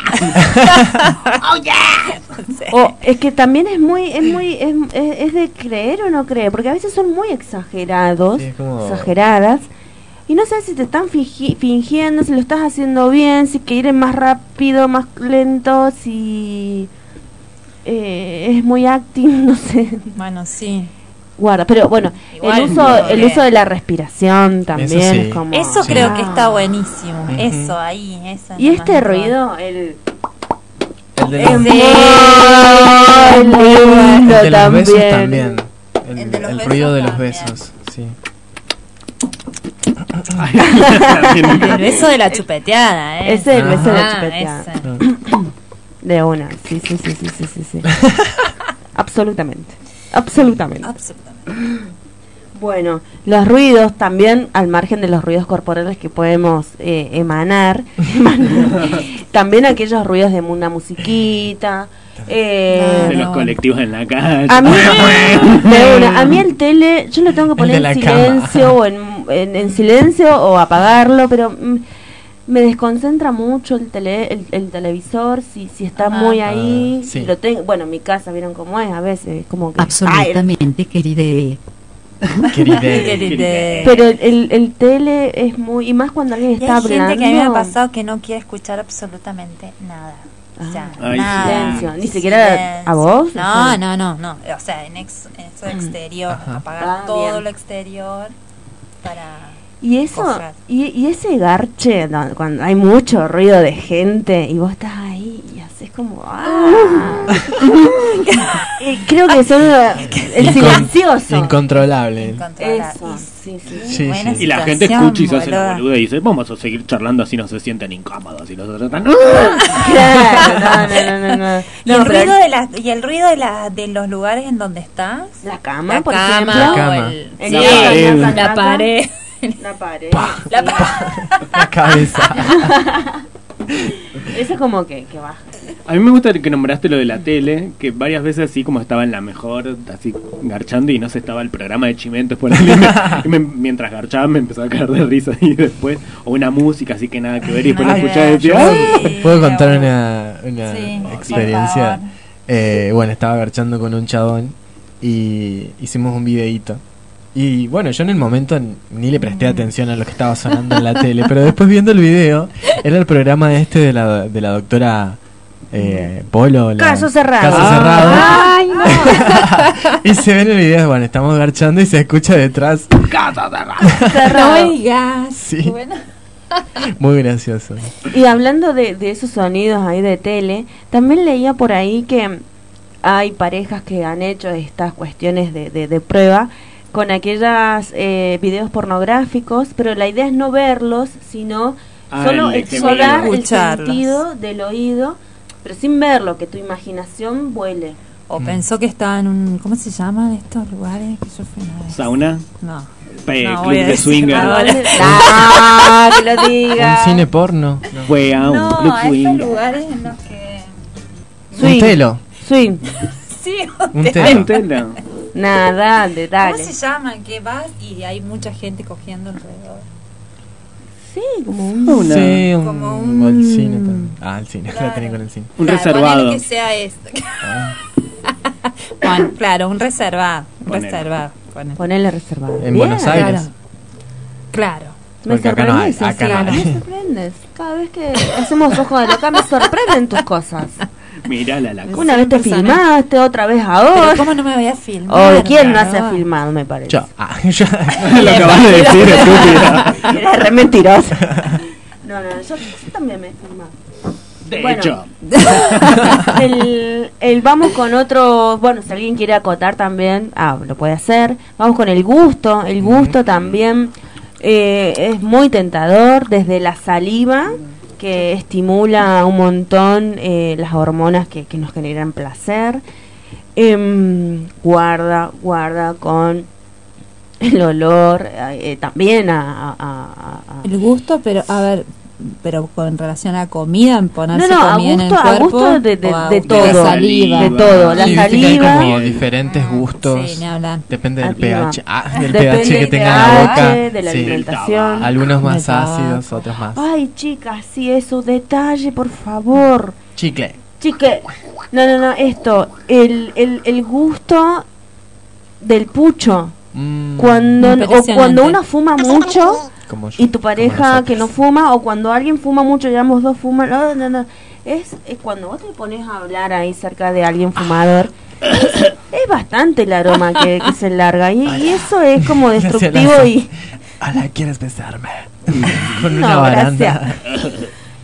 sí. O es que también es muy, es muy, es, es- es de creer o no creer, porque a veces son muy exagerados, Sí, es como- exageradas, y no sabes si te están fingi- fingiendo, si lo estás haciendo bien, si quieren más rápido, más lento, si eh, es muy acting, no sé. Bueno, sí. Guarda, pero bueno, Igual, el uso, no, el que- uso de la respiración también sí. es como. Eso Sí. creo que Ah. está buenísimo. Ujú. Eso ahí, esa Y es la este más ruido, el El de es los, muy Sí. lindo el de los besos también. también. El, El de los el besos ruido de los también. besos, sí. El beso de la chupeteada, ¿eh? Ese es el beso de la Ah, chupeteada. ese. De una, sí, sí, sí, sí, sí, sí, sí. Absolutamente. Absolutamente. Absolutamente. Bueno, los ruidos también, al margen de los ruidos corporales que podemos eh, emanar, emanar, también aquellos ruidos de una musiquita. Eh, de los colectivos en la calle. A mí, de una, a mí el tele, yo lo tengo que poner El de en la cama. silencio o en, en, en silencio o apagarlo, pero mm, me desconcentra mucho el tele, el, el televisor si si está muy ahí. Ah, sí. Lo tengo, bueno, en mi casa vieron cómo es, a veces como que Absolutamente, querida. Queride. Pero el, el, el tele es muy, y más cuando alguien Y está hay gente hablando. que a mí me ha pasado que no quiere escuchar absolutamente nada. O sea, Ay, nada. silencio. Ni siquiera a vos. No, no, no, no. O sea, en, ex, en eso Mm. exterior, Ajá. apagar Ah, todo bien. lo exterior para Y eso, coger. y, y ese garche, no, cuando hay mucho ruido de gente y vos estás ahí y haces como. ¡Ah! Y creo que son el Incon- silencioso. Incontrolable. Eso, sí, sí. Sí, Buena sí. Y la gente situación, escucha y se hace la boluda. boluda y dice, vamos a seguir charlando así no se sienten incómodos. Y nosotros están... Claro, no, no, no, no. Y, No, el pero- ruido de la, y el ruido de, la, de los lugares en donde estás. La cama, la por cama, ejemplo. o La cama. el- El sí, pared. la La pared. La pared. La pa- La cabeza. Eso es como que, que baja. A mí me gusta que nombraste lo de la tele, que varias veces así como estaba en la mejor, así garchando y no se estaba el programa de Chimentos por ahí. y me- mientras garchaba me empezó a caer de risa y después, o una música así que nada que ver y después la Ay, escuchaba y decía, yo- "Ah". ¿Puedo contar una, una Sí, por experiencia? favor. Eh, bueno, estaba garchando con un chabón y hicimos un videíto. Y bueno, yo en el momento n- ni le presté atención a lo que estaba sonando en la tele, pero después viendo el video, era el programa este de la, de la doctora eh, Polo. La, Caso cerrado. Caso Ah. cerrado. Ay, no. Y se ve en el video, bueno, estamos garchando y se escucha detrás. ¡Caso Cerrado. No digas. Sí. Bueno. Muy gracioso. Y hablando de, de esos sonidos ahí de tele, también leía por ahí que hay parejas que han hecho estas cuestiones de, de, de prueba con aquellos eh, videos pornográficos, pero la idea es no verlos, sino Ah, solo el de explorar el escucharlos. sentido del oído, pero sin verlo, que tu imaginación vuele. O pensó que estaba en un. ¿Cómo se llaman estos lugares que yo fui una vez? ¿Sauna? No. Pe- No, club voy a de decir swinger. ahora. Ah, que lo diga. Un cine porno. Fue a un No, club a estos swinger. lugares en los que. Un telo. Swing. Sí, Un te- telo. Un telo. Nada, de ¿Cómo dale. se llaman? Que vas y hay mucha gente cogiendo alrededor. Sí, como un... Una- Sí, un, Como o un- el cine también. Ah, el cine, Claro. la tenía con el cine. Un Claro, reservado. ponele que sea esto. Bueno, claro, un reservado. Un Ponele. reservado. ponele. Ponele reservado. En Bien. Buenos Aires. Claro. Claro. Me Porque acá no hay, sorprendes, acá no Cecilia, hay. me sorprendes. Cada vez que hacemos ojos de loca me sorprenden tus cosas. Mirala la cosa. Una vez te personaje. filmaste, otra vez Pero ahora. ¿cómo no me voy a filmar? O de quién no Claro. se ha filmado, me parece. Yo, ah, yo. Lo acabas de decir, estúpida. Eres re mentirosa. No, no, yo, yo también me he filmado. De Bueno. hecho. el, el vamos con otro, bueno, si alguien quiere acotar también, ah, lo puede hacer. Vamos con el gusto, el gusto también eh, es muy tentador, desde la saliva, que estimula un montón eh, las hormonas que, que nos generan placer. Em, guarda, guarda con el olor, eh, también a... a- a- a- El gusto, pero a ver, pero con relación a comida, en ponerse No, no, a comida en gusto- el a cuerpo. gusto de- de- o a de gusto todo, saliva. de todo, la Sí, viste que hay saliva. como diferentes gustos. Sí, ni hablar. Depende del Arriba. pH. Ah, del Depende pH que del tenga la boca. pH, de la Sí. alimentación. Algunos más Del tabaco. ácidos, otros más. Ay, chicas, sí, eso, detalle, por favor. Chicle. Chique, no, no, no, esto, el, el, el gusto del pucho. Mm, Cuando, o Impresionante. cuando uno fuma mucho como yo, y tu como pareja nosotros. que no fuma, o cuando alguien fuma mucho y ambos dos fuman, no, no, no. Es, es cuando vos te pones a hablar ahí cerca de alguien fumador, es, es bastante el aroma que, que se larga y, y eso es como destructivo y... Ala, ¿quieres besarme? Con No, una baranda. gracias.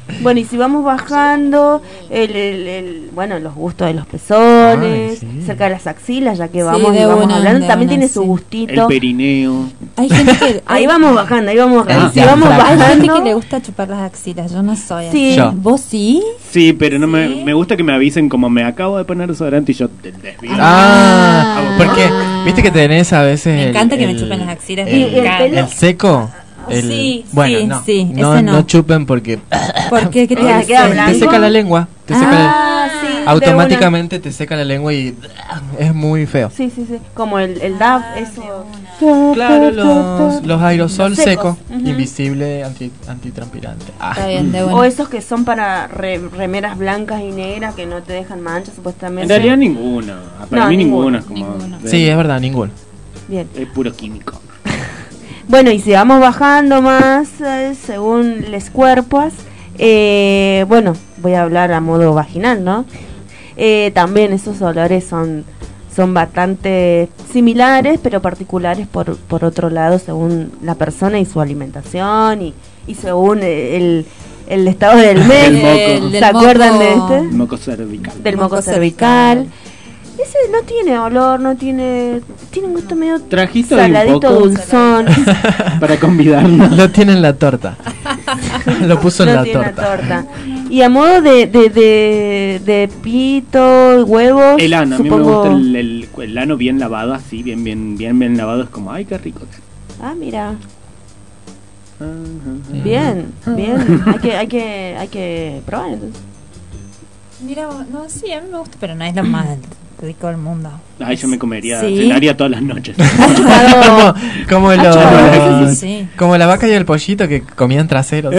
Bueno, y si vamos bajando, el, el, el- bueno, los gustos de los pezones, Ay, sí. cerca de las axilas, ya que Sí, vamos y de vamos una, hablando, de también una, tiene su sí. El gustito. perineo. Hay gente que. Ahí vamos bajando, ahí vamos bajando. Ah, si ya, vamos flaca. Hay gente que bajando, le gusta chupar las axilas. Yo no soy Sí. así. Yo. ¿Vos sí? Sí, pero no me, me gusta que me avisen como me acabo de poner desodorante y yo te desvío. Ah, Ah. porque viste que tenés a veces. Me el- encanta que me el- chupen las axilas. El, Y el pelo. el seco. El, Sí, bueno, sí, no, sí, no, ese no. no chupen porque ¿Por qué? ¿Qué te Te hace? queda te blanco. seca la lengua. Te seca la- Ah, sí, de automáticamente te seca la lengua y es muy feo. una. Sí, sí, sí. Como el, el D A B, eso. Claro, los, los aerosol Los secos. seco, Ujú. invisible, anti, antitranspirante. Ah. Está bien, de O bueno. esos que son para re- remeras blancas y negras que no te dejan manchas, En supuestamente. realidad ninguno. Para No, mí ninguno, ninguno es como. ninguno. de- Sí, es verdad, ninguno. Bien. Es puro químico. Bueno, y si vamos bajando más eh, según los cuerpos, eh, bueno, voy a hablar a modo vaginal, ¿no? Eh, también esos olores son, son bastante similares, pero particulares por, por otro lado, según la persona y su alimentación y, y según el, el estado del mes. Del moco. El ¿Se del acuerdan moco. de este? Moco cervical. Del moco Moco cervical. cervical. Ese no tiene olor, no tiene... Tiene un gusto medio Trajiste hoy un saladito, poco dulzón. para convidarnos. Lo tiene en la torta. Lo puso en No la tiene torta. torta. Y a modo de, de, de, de pito, huevos, El ano, a mí me supongo... gusta el, el, el ano bien lavado, así, bien, bien, bien, bien lavado. Es como, ay, qué rico. Ah, mira, Ajá. bien, bien. Hay que, hay que, hay que probar entonces. Mira, vos, no, sí, a mí me gusta, pero no es lo más rico del mundo. Ay, yo me comería, Sí. cenaría todas las noches. como, como, Ah, los- chupado. Sí, sí. como la vaca y el pollito que comían traseros.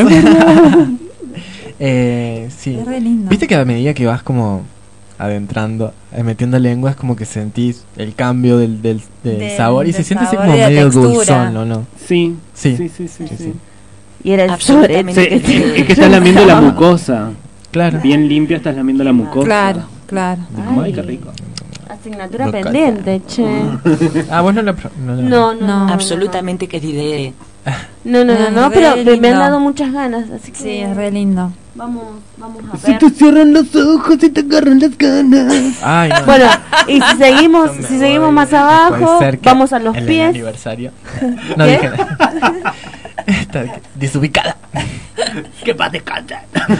eh, sí. Es re lindo. Viste que a medida que vas como adentrando, eh, metiendo lenguas, como que sentís el cambio del, del, del Del- sabor y se del siente así sabor como y la medio textura. dulzón, ¿no? ¿no? Sí, Sí. sí, sí, sí. Sí, sí. sí. Y era el Absolutamente. sorete. Sí, es que estás lamiendo la mucosa. Claro. Bien limpia, estás lamiendo la mucosa. Claro, claro. Como, ay, qué rico. Asignatura Local. pendiente, che. Ah, vos no lo... pro- no lo- No, no, No. no. Absolutamente querida. No, no, no, Ah, no, re pero me, me han lindo. dado muchas ganas, así que Sí, es re lindo. vamos, vamos a Si ver. te cierran los ojos y te agarran las ganas. Ay, no. Bueno, y si seguimos, No me si seguimos voy. más Puede abajo, ser que vamos a los en el pies. aniversario. No ¿Qué? dije nada. Está desubicada. Que paz descanse.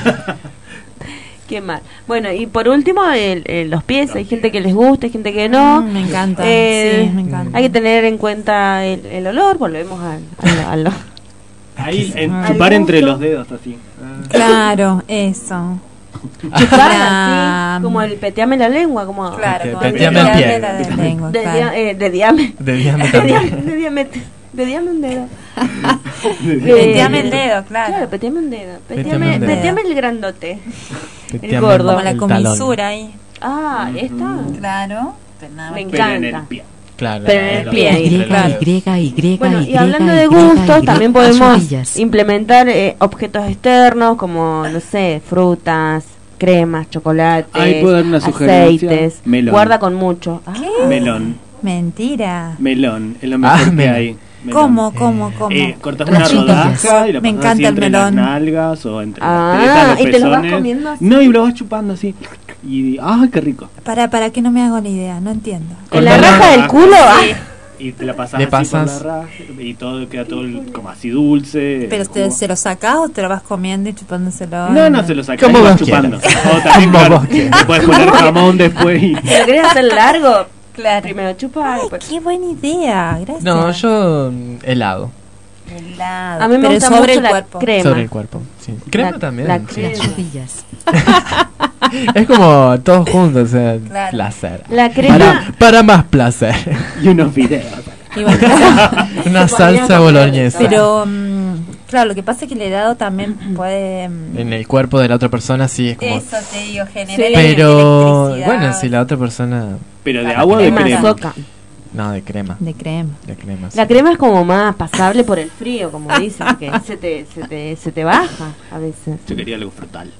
Qué mal. Bueno, y por último, el, el- los pies. Hay gente que les gusta, hay gente que no. Mm, me encanta. Eh, Sí, me encanta. Hay que tener en cuenta el, el olor. Volvemos al, al- al- Ahí, en, Al chupar entre gusto. los dedos así. Claro, eso. chupar La- así, como el peteame la lengua, como Claro, Que como peteame el petearle pie. la de lengua, de, claro. dia- eh, de diame. De diámetro De diame, también. de diame, de diame un dedo. Peteame el dedo, claro. Claro, peteame un dedo. Peteame Peteame, un dedo. peteame el grandote. Peteame gordo. Como la el comisura talón. ahí. Ah, esta. Claro. Pero nada Me más. Pero en el encanta. pie. Claro. Pero en el los- pie, entre Y, los claro. dedos. Y, Y, Bueno, Y, y hablando Y, de Y, gustos, Y, también a podemos orillas. implementar eh, objetos externos como, no sé, frutas, cremas, chocolates, Ahí puedo dar una sugerencia. aceites. Melón. Guarda con mucho. Ah, Melón. Mentira. Melón. Es lo Ah, mejor que melón. hay. Melón. ¿Cómo, cómo, cómo? Eh, cortas una Rachitas. rodaja y la Me pasas así encanta el entre las melón. nalgas o entre Ah, las tetas, los y te lo vas pezones. comiendo así. No, y lo vas chupando así. Y ¡ay, qué rico! Para, para que no me hago la idea, no entiendo. en la Cortas raja del culo. ah. Y te la pasas Le así pasas- por la raja y todo queda todo el- como así dulce. Pero el te, jugo. se lo sacás o te lo vas comiendo y chupándoselo. No, no, se lo sacas y Como vas vos chupando. quieras. O también, Como claro, vos quieras. le puedes poner jamón después y... Si lo querés hacer largo, Claro. primero chupa y Ay, después- qué buena idea, gracias. No, yo mm, helado. Helado. A mí me pero gusta sobre mucho el la cuerpo. crema. Sobre el cuerpo. Sí. Crema La- también. la sí. crema. Las rodillas. Es como todos juntos, o sea, Claro. placer. La crema- Para, para más placer. Y unos videos. Y bueno, Una salsa boloñesa. pero, mm, claro, lo que pasa es que el helado también puede... mm, En el cuerpo de la otra persona sí es como... Eso te digo, generar Sí. Pero electricidad. bueno, si la otra persona... Pero de agua o de crema crema. soca. No, de crema. De crema. De crema. sí. La crema es como más pasable por el frío, como dicen, que se te, se te, se te baja a veces. Yo quería algo frutal.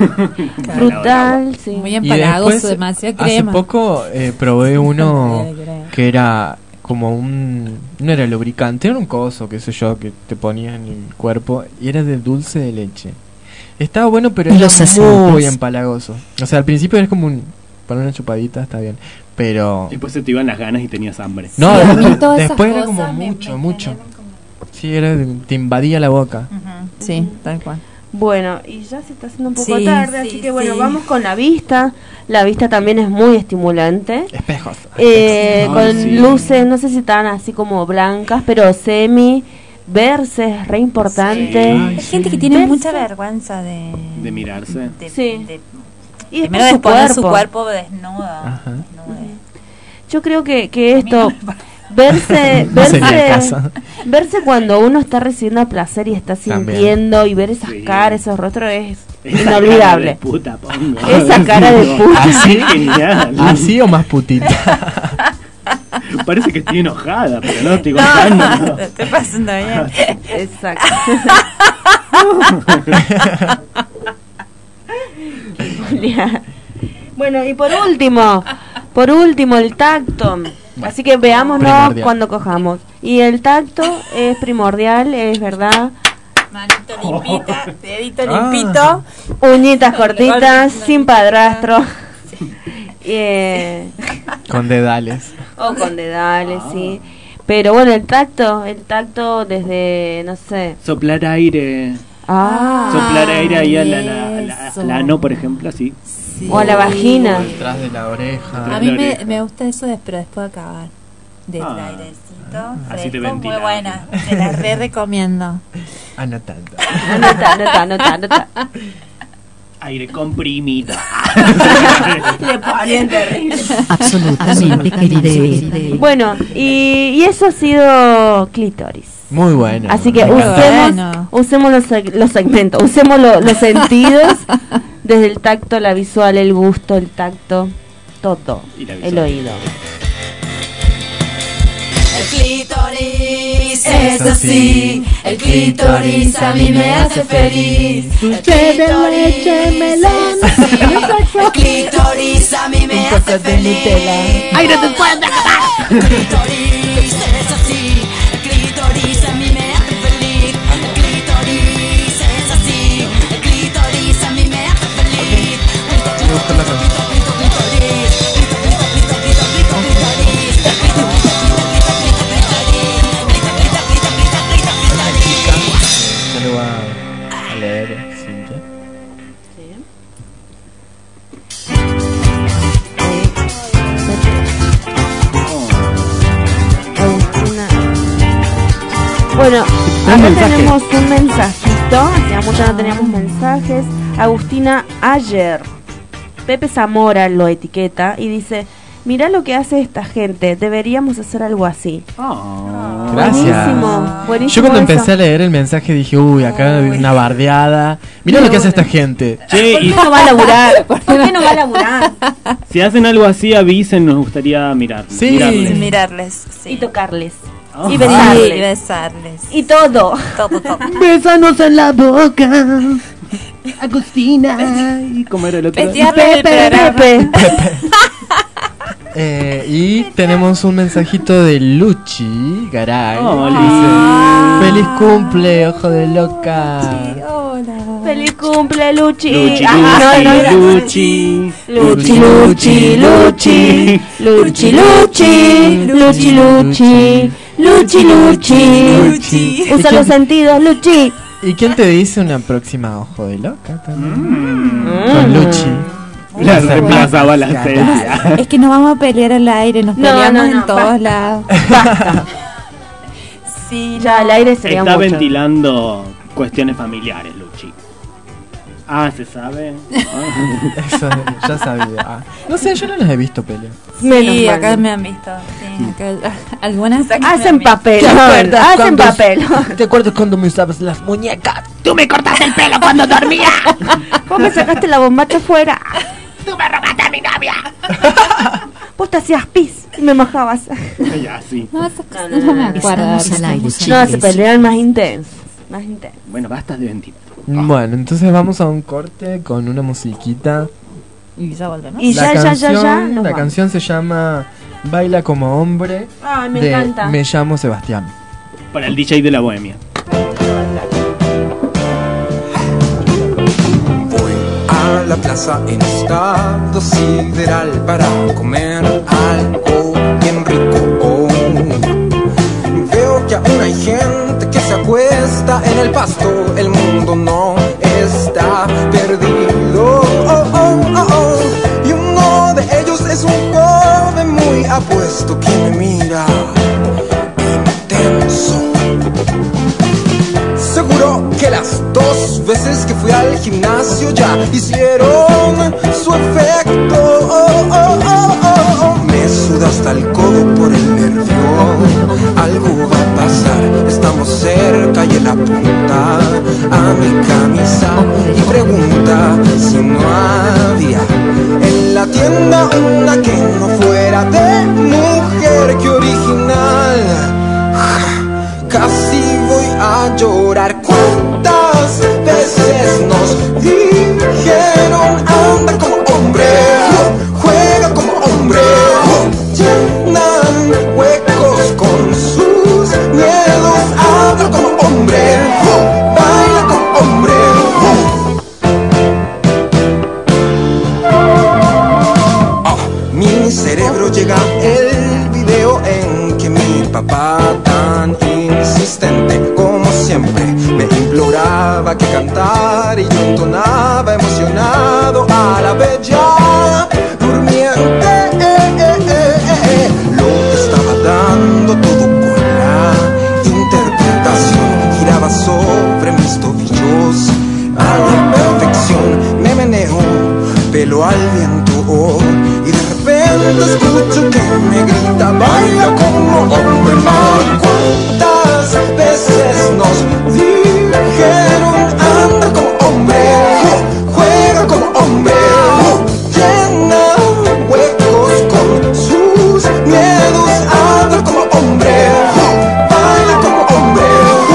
Frutal, sí. Muy Y empalagoso, después, demasiada hace crema. poco eh, probé uno De crema. que era como un... No era lubricante, era un coso, qué sé yo, que te ponía en el cuerpo. Y era de dulce de leche. Estaba bueno, pero Y era los sesentas. muy empalagoso. O sea, al principio es como un... Poner una chupadita, está bien. Pero... Después se te iban las ganas y tenías hambre. No, Sí, a mí de- todas esas después era cosas como me- mucho, me mucho. generan como- Sí, era, te invadía la boca. Ujú, Sí, tal cual. Bueno, y ya se está haciendo un poco Sí, tarde, sí, así que bueno, sí. vamos con la vista. La vista también es muy estimulante. Espejos. Eh, Ay, con sí. luces, no sé si están así como blancas, pero semi, verse es re importante. Ay, Hay sí. gente que tiene Verse. mucha vergüenza de... De mirarse. de- Sí. de- Y es primero por de su poner su cuerpo. cuerpo desnudo. Ajá. desnudo. Yo creo que, que esto, A mí no me verse, No sería el verse, caso. verse cuando uno está recibiendo placer y está También. sintiendo y ver esas Sí. caras, esos rostros es Esa inolvidable. cara de puta, pongo. Esa cara de puta. Así genial. ¿Así o más putita? Parece que estoy enojada, pero no estoy No, contando. te estoy pasando bien. Exacto. Julia. Bueno, y por último, por último, el tacto. Así que veámonos Primordial. cuando cojamos. Y el tacto es primordial, es verdad. Manito limpita, dedito Ah. limpito. Uñitas cortitas, Cortita. sin padrastro. Eh, Con dedales. o con dedales, sí. Pero bueno, el tacto, el tacto desde, no sé. Soplar aire. Ah, Soplar aire ahí a la, la, la, eso. al ano, por ejemplo, así. Sí. o a la vagina. Detrás de la oreja. A mí me, me gusta eso, de- pero después de acabar. Del Ah. airecito. Así te Fresco, muy ventilás. buena. Te la re recomiendo. Anotando. Anota, anota, anota, anota. Aire comprimido. Le ponen terrible. Absolutamente, querida. Bueno, y, y eso ha sido clítoris. Muy bueno. Así que Me encanta. usemos, Bueno. usemos los, seg- los segmentos, usemos lo- los sentidos, desde el tacto, la visual, el gusto, el tacto, todo, Y la el visual. oído. El clítoris es así, el clítoris a mí me hace feliz. El clítoris es así, el clítoris a mí me hace feliz. ¡Ay, no te puedes acabar! El clítoris es así, el clítoris a mí me hace feliz. El clítoris es así, el clítoris a mí me hace feliz. Clito, clito, clito, clito, clito, clítoris. Clito, clito, clito, clito, clito, clítoris. Clito, clito, clito, clito, clito, clítoris. Clito, clito, clito, clito, clito, clítoris. Yo le voy a, a leer, Cintia. Agustina. Bueno, Un acá mensaje. tenemos un mensajito, hacía mucho no teníamos mensajes. Agustina ayer, Pepe Zamora lo etiqueta y dice, mirá lo que hace esta gente, deberíamos hacer algo así. Oh. Gracias. Buenísimo, buenísimo. Yo cuando eso. empecé a leer el mensaje dije, uy, acá hay una bardeada. Mirá lo que hace esta gente. Che, ¿Por y qué no va a laburar? ¿Por qué no va a laburar? si hacen algo así, avisen, nos gustaría mirar. Sí. mirarles. Mirarles. Sí. Y tocarles. Oh. Y Sí, besarles. besarles. Y todo. Todo, todo. Bésanos en la boca, Agustina. ¿Y cómo era el otro? Bestearles el Pepe, programa. Pepe. Eh, y tenemos un mensajito de Luchi Garay. Oh, Dice, feliz cumple, ojo de loca. Hola. Feliz cumple, Luchi. Luchi, Ah, no, no, no. Luchi, Luchi, Luchi, Luchi, Luchi, Luchi, Luchi, Luchi, Luchi, Luchi. Luchi. Usa los sentidos, Luchi. ¿Y quién te dice una próxima ojo de loca también? Mm. Con Luchi. La reemplazaba la esencia. Es que nos vamos a pelear al aire, nos No, peleamos no, no, en todos basta. lados. Basta. Sí, Ya, al aire sería Está mucho. ventilando cuestiones familiares, Luchi. Ah, ¿se sabe? Ah. Eso ya sabía. Ah, no sé, yo no las he visto pelear. Menos Sí, mal. acá me han visto. Sí, acá, algunas Hacen papel, ¿Te acuerdas hacen cuando- papel. ¿Te acuerdas cuando me usabas las muñecas? ¡Tú me cortaste el pelo cuando dormía! Vos me sacaste la bombacha afuera. ¡Tú me robaste a mi novia! Vos te hacías pis y me mojabas. Ya, sí. No, esas cosas no, me acuerdo. Estamos al aire, No, se chicles. pelean más intenso. Más intenso. Bueno, basta de ventilar. Bueno, entonces vamos a un corte con una musiquita. Y ya volvemos. Y la ya, ya, canción, ya, ya. nos la vamos. canción se llama Baila como hombre. Ay, me de encanta. Me llamo Sebastián. Para el D J de la Bohemia. la plaza en estado sideral para comer algo bien rico. Oh. Veo que aún hay gente que se acuesta en el pasto. El mundo no está perdido. Oh, oh, oh, oh. Y uno de ellos es un joven muy apuesto que me mira intenso. Seguro que las dos veces que fui al gimnasio ya hicieron su efecto. Oh, oh, oh, oh, oh. Me suda hasta el codo por el nervio. Algo va a pasar, estamos cerca y él apunta a mi camisa y pregunta si no había en la tienda una que no fuera de mujer. Que original. Casi voy a llorar. ¿Cuántas veces nos dijeron anda como hombre, juega como hombre, llenan huecos con sus miedos, habla como hombre, baila como hombre? Oh, mi cerebro llega el video en que mi papá tan insistente como siempre me imploraba que cantara y yo entonaba emocionado a la bella durmiente. Eh, eh, eh, eh. Lo estaba dando todo con la interpretación, giraba sobre mis tobillos a la perfección, me meneo pelo al viento. Oh, y de repente escucho que me grita baila como hombre. Mal. ¿Cuántas veces nos dijeron anda como hombre, juega como hombre, llena huecos con sus miedos, habla como hombre, baila como hombre?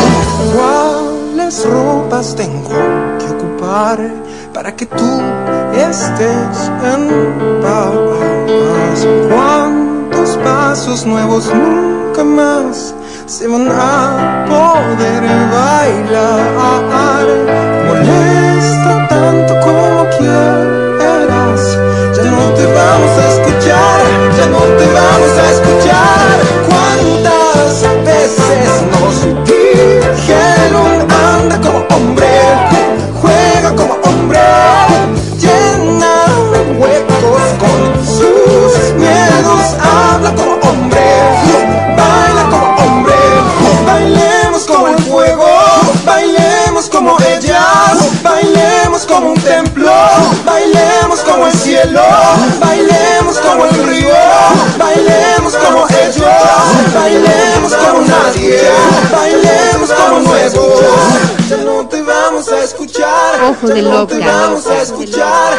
¿Cuáles ropas tengo que ocupar para que tú estés en paz? ¿Cuántos pasos nuevos nunca más se van a poder bailar? Molesta tanto como quieras, ya no te vamos a escuchar, ya no te vamos a escuchar. ¿Cuántas veces nos dijeron anda como hombre, juega como hombre, llena huecos con sus miedos, habla como hombre, baila como hombre? Bailemos como el fuego, bailemos como ellas, bailemos como un templo, bailemos como el cielo, bailemos como el río, bailemos como ellos, bailemos como nadie, bailemos como nuevos. Ya no te vamos a escuchar, Ojo de ya no te loca. vamos a escuchar.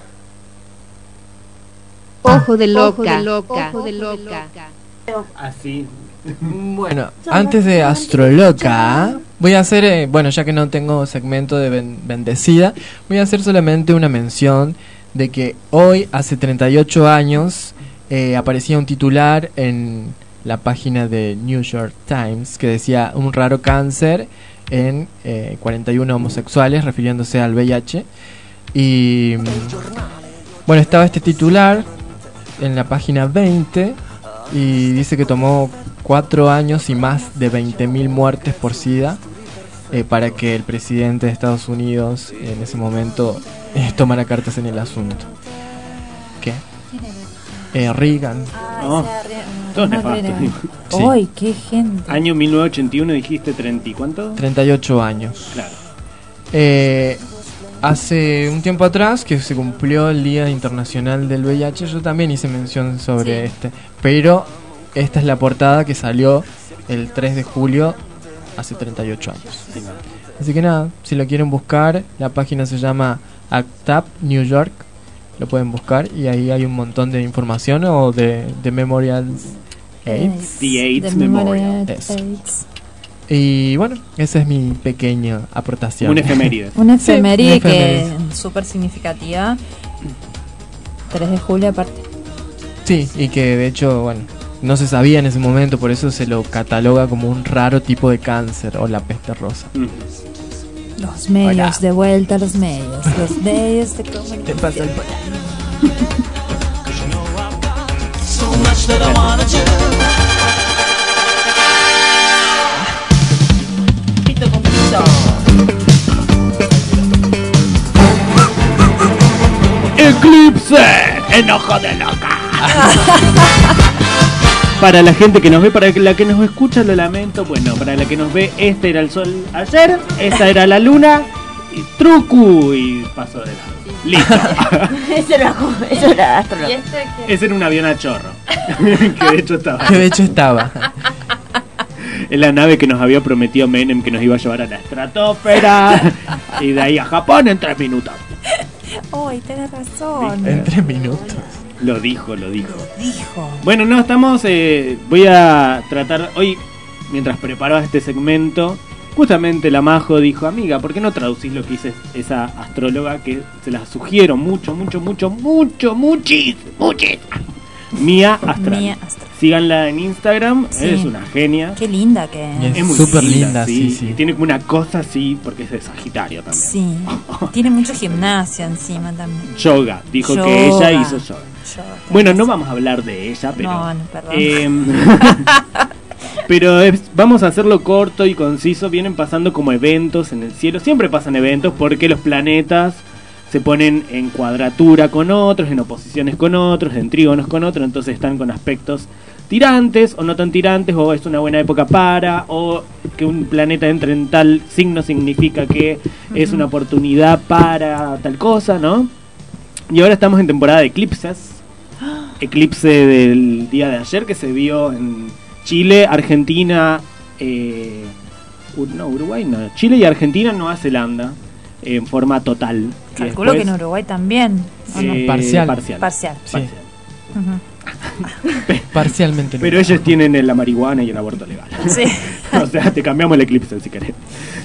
Ojo de loca, ojo de loca. Así. Bueno, antes de Astroloca, voy a hacer, eh, bueno, ya que no tengo segmento de ben- bendecida, voy a hacer solamente una mención de que hoy, hace treinta y ocho años, eh, aparecía un titular en la página de New York Times que decía un raro cáncer en eh, cuarenta y uno homosexuales, refiriéndose al V I H. Y bueno, estaba este titular en la página veinte y dice que tomó cuatro años y más de veinte mil muertes por SIDA eh, para que el presidente de Estados Unidos en ese momento eh, tomara cartas en el asunto. ¿Qué? Eh, Reagan. Oh, todos nefastos. Sí. ¡Ay, qué gente! Año mil novecientos ochenta y uno, dijiste treinta y cuánto? treinta y ocho años. Claro. Eh, hace un tiempo atrás que se cumplió el Día Internacional del V I H, yo también hice mención sobre Sí. este, pero esta es la portada que salió el tres de julio hace treinta y ocho años. Así que nada, si lo quieren buscar, la página se llama Act Up New York, lo pueden buscar y ahí hay un montón de información o de, de memorials AIDS. The AIDS The Memorial. Eso. AIDS. Y bueno, esa es mi pequeña aportación. Un efeméride. Una Sí, efeméride una que efeméride. es súper significativa. tres de julio aparte. Sí, y que de hecho, bueno, no se sabía en ese momento, por eso se lo cataloga como un raro tipo de cáncer o la peste rosa. Mm. Los medios, Hola. de vuelta a los medios. Los medios de comunicación. Te pasa el So much that I wanna do. Pito con pito. Eclipse, enojo de loca. Para la gente que nos ve, para la que nos escucha, lo lamento. Bueno, para la que nos ve, este era el sol ayer, esta era la luna, y trucu, y pasó de lado. Listo. Eso era, eso era astrólogo. ¿Y este qué? Ese era un avión a chorro. Que de hecho estaba. Que de hecho estaba. Es la nave que nos había prometido Menem que nos iba a llevar a la estratosfera. Y de ahí a Japón en tres minutos. Uy, tenés razón. En tres minutos. Lo dijo, lo dijo. Dijo. Bueno, no, estamos... Eh, voy a tratar... Hoy, mientras preparaba este segmento, justamente la Majo dijo, amiga, ¿por qué no traducís lo que dice esa astróloga que se la sugiero mucho, mucho, mucho, mucho, muchis, muchis? Mía Astral. Mía Astral. Síganla en Instagram, Sí. es una genia. Qué linda que es. Es muy súper linda, sí. sí, sí. Y tiene como una cosa así, porque es de Sagitario también. Sí. Tiene mucho gimnasio encima también. Yoga, dijo Yoga. que ella hizo yoga. Yoga. Bueno, no vamos a hablar de ella, pero... No, no, perdón. Em, pero es- vamos a hacerlo corto y conciso. Vienen pasando como eventos en el cielo. Siempre pasan eventos porque los planetas se ponen en cuadratura con otros, en oposiciones con otros, en trígonos con otros. Entonces están con aspectos tirantes o no tan tirantes, o es una buena época para, o que un planeta entre en tal signo significa que es una oportunidad para tal cosa, ¿no? Y ahora estamos en temporada de eclipses. Eclipse del día de ayer que se vio en Chile, Argentina, eh, Ur- no, Uruguay no, Chile y Argentina, Nueva Zelanda, en forma total. Y Calculo que en después, Uruguay también. ¿o no? eh, Parcial. Parcial. Parcial. Sí. Parcial. Ujú. Parcialmente. Pero ellos tienen el- la marihuana y el aborto legal. Sí. O sea, te cambiamos el eclipse si querés.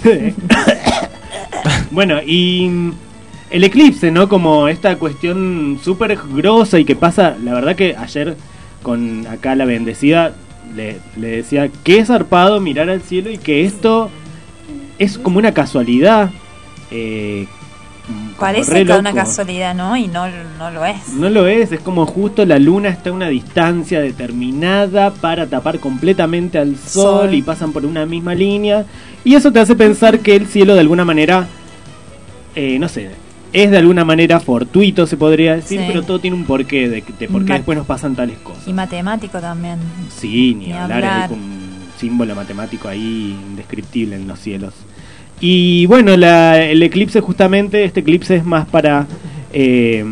Bueno, y mm, el eclipse, ¿no? Como esta cuestión súper grosa y que pasa, la verdad que ayer con acá la bendecida le, le decía que es zarpado mirar al cielo y que esto es como una casualidad. Eh, como Parece re que es una loco. casualidad, ¿no? Y no, no lo es. No lo es, es como justo la luna está a una distancia determinada para tapar completamente al sol, Sol. y pasan por una misma línea. Y eso te hace pensar que el cielo de alguna manera, eh, no sé, es de alguna manera fortuito, se podría decir, Sí. pero todo tiene un porqué de, de por qué Ma- después nos pasan tales cosas. Y matemático también. Sí, ni, Ni hablar, hablar. hay un símbolo matemático ahí indescriptible en los cielos. Y bueno, la- el eclipse justamente, este eclipse es más para eh,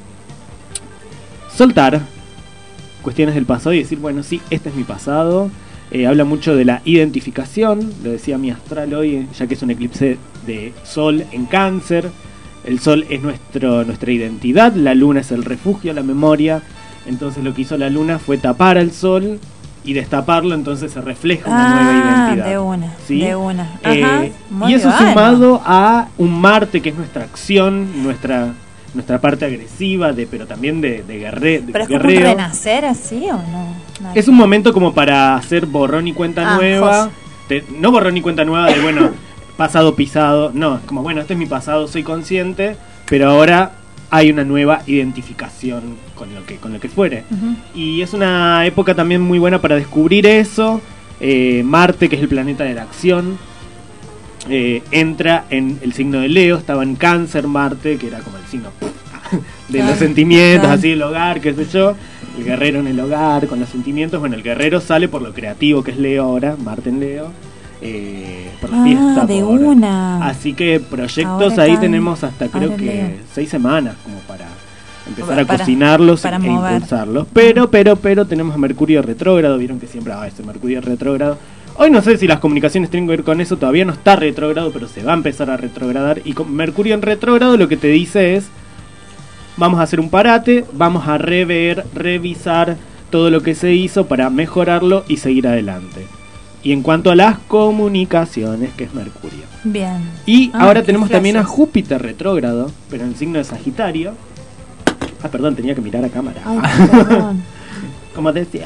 soltar cuestiones del pasado y decir, bueno, sí, este es mi pasado. Eh, habla mucho de la identificación, lo decía mi astral hoy, ya que es un eclipse de sol en Cáncer. El sol es nuestro, nuestra identidad, la luna es el refugio, la memoria. Entonces lo que hizo la luna fue tapar al sol y destaparlo, entonces se refleja una nueva Ah, identidad. de una, ¿sí? de una. Eh, Ajá, muy y eso bueno. sumado a un Marte que es nuestra acción, nuestra nuestra parte agresiva, de pero también de, de, guerre, de ¿Pero es como un guerrero. renacer así o no? Nada. Es un momento como para hacer borrón y cuenta Ah, nueva. Jos. Te- no borrón y cuenta nueva de, bueno, pasado pisado. No, es como, bueno, este es mi pasado, soy consciente, pero ahora hay una nueva identificación con lo que, con lo que fuere. Ujú. Y es una época también muy buena para descubrir eso. Eh, Marte, que es el planeta de la acción, eh, entra en el signo de Leo. Estaba en Cáncer Marte, que era como el signo de Claro, los sentimientos, claro. así el hogar, qué sé yo. El guerrero en el hogar, con los sentimientos. Bueno, el guerrero sale por lo creativo, que es Leo ahora, Marte en Leo. Eh, por la Ah, fiesta. de por- una. Así que proyectos Ahora ahí están- tenemos hasta creo ahora que Leo. seis semanas como para empezar a Para- cocinarlos para e mover. impulsarlos. Pero, pero, pero tenemos a Mercurio retrógrado. Vieron que siempre va este Mercurio retrógrado. Hoy no sé si las comunicaciones tienen que ver con eso. Todavía no está retrógrado, pero se va a empezar a retrogradar. Y con Mercurio en retrógrado lo que te dice es: vamos a hacer un parate, vamos a rever, revisar todo lo que se hizo para mejorarlo y seguir adelante. Y en cuanto a las comunicaciones, que es Mercurio. Bien. Y Ah, ahora qué tenemos también a flashes. Júpiter retrógrado, pero en el signo de Sagitario. Ah, perdón, tenía que mirar a cámara. Ay, perdón. Como decía.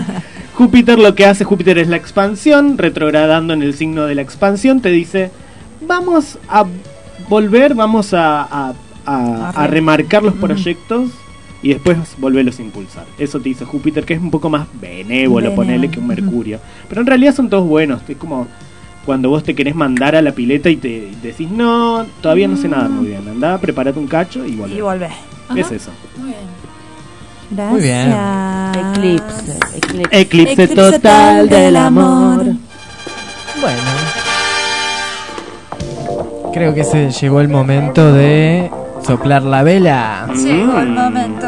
Júpiter, lo que hace Júpiter es la expansión, retrogradando en el signo de la expansión, te dice, vamos a volver, vamos a, a, a, a remarcar los proyectos y después volverlos a impulsar. Eso te dice Júpiter, que es un poco más benévolo, Benévolo. ponerle que un Mercurio. Pero en realidad son todos buenos. Es como cuando vos te querés mandar a la pileta y te y decís, no, todavía no sé nadar muy bien. Andá, prepárate un cacho y volvé. Y volvés. Es Ajá. eso. Muy bien. Gracias. Muy bien. Eclipse, eclipse. Eclipse total del amor. Bueno. Creo que se llegó el momento de soplar la vela. Llegó el momento.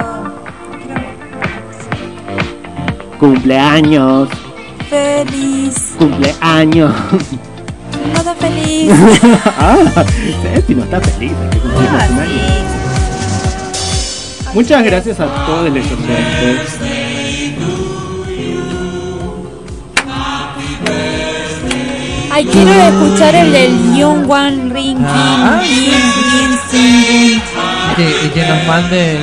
Cumpleaños. Feliz. Cumpleaños. Nada feliz. Ah, si no está feliz, hay que cumplimos un año. Muchas gracias a todos los oyentes. Ay, quiero escuchar el del Young One Ring King. Ah, King, King, Sing, Y que, y que nos mande.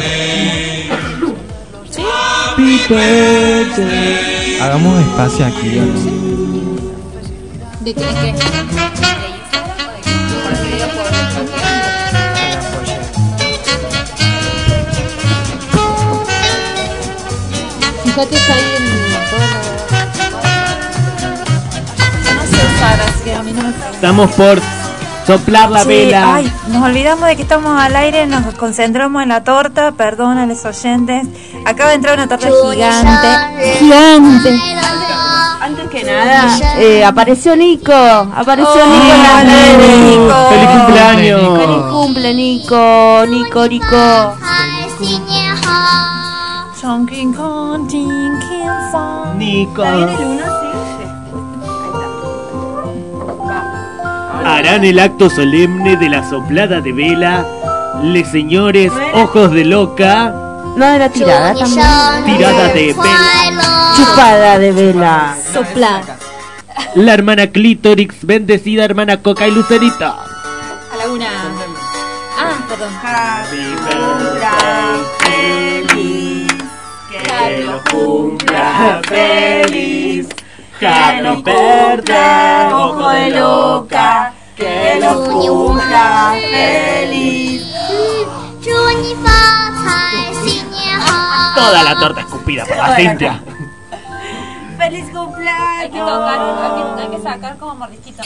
Hagamos espacio aquí. ¿De qué? ¿De qué? Fíjate que ahí en yo no sé usar, así que a mí no me pega. Estamos por soplar la Sí, vela. ay, nos olvidamos de que estamos al aire, nos concentramos en la torta, perdón a los oyentes. Acaba de entrar una torta gigante. Gigante. Antes que nada, eh, apareció Nico. Apareció Oh, Nico en la hola, tele. Nico. ¡Feliz cumpleaños! Feliz cumple, Nico. Nico, Nico. Chongqing Kong Ting King Fong. Nico. ¿Está bien el uno? Sí. Harán el acto solemne de la soplada de vela. Les señores, ojos de loca, No, de la tirada también. tirada de vela. Chupada de vela. Soplar. La hermana Clítorix, bendecida hermana Coca y Lucerito. A la una. Ah, perdón. Feliz. Que lo cumpla feliz. Que lo cumpla, ojo de loca. Que lo cumpla feliz. Toda la torta escupida por la Cintia. Feliz cumpleaños. Hay que tocar, hay que, hay que sacar como mordisquito.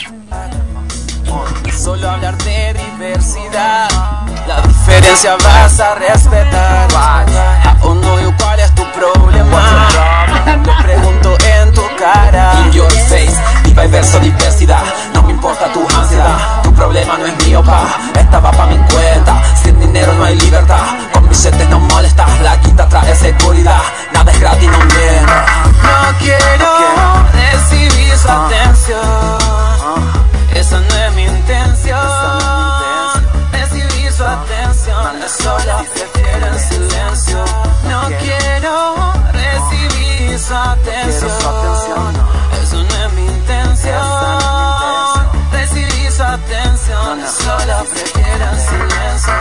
Solo hablar de diversidad, la diferencia vas a respetar. Aún no veo cuál es tu problema. Te pregunto en tu cara. In your face, viva y verso diversidad. No me importa tu ansiedad, tu problema no es mío, pa. Esta va pa' mi cuenta. Sin dinero no hay libertad. Con billetes no molestas, la quita trae seguridad. Nada es gratis, no mientas. No quiero recibir su atención. Esa no es mi intención. Recibir su atención. Sola prefiero el silencio. No quiero recibir su atención. Eso no es mi intención. Recibir su atención. Sola prefiero el silencio.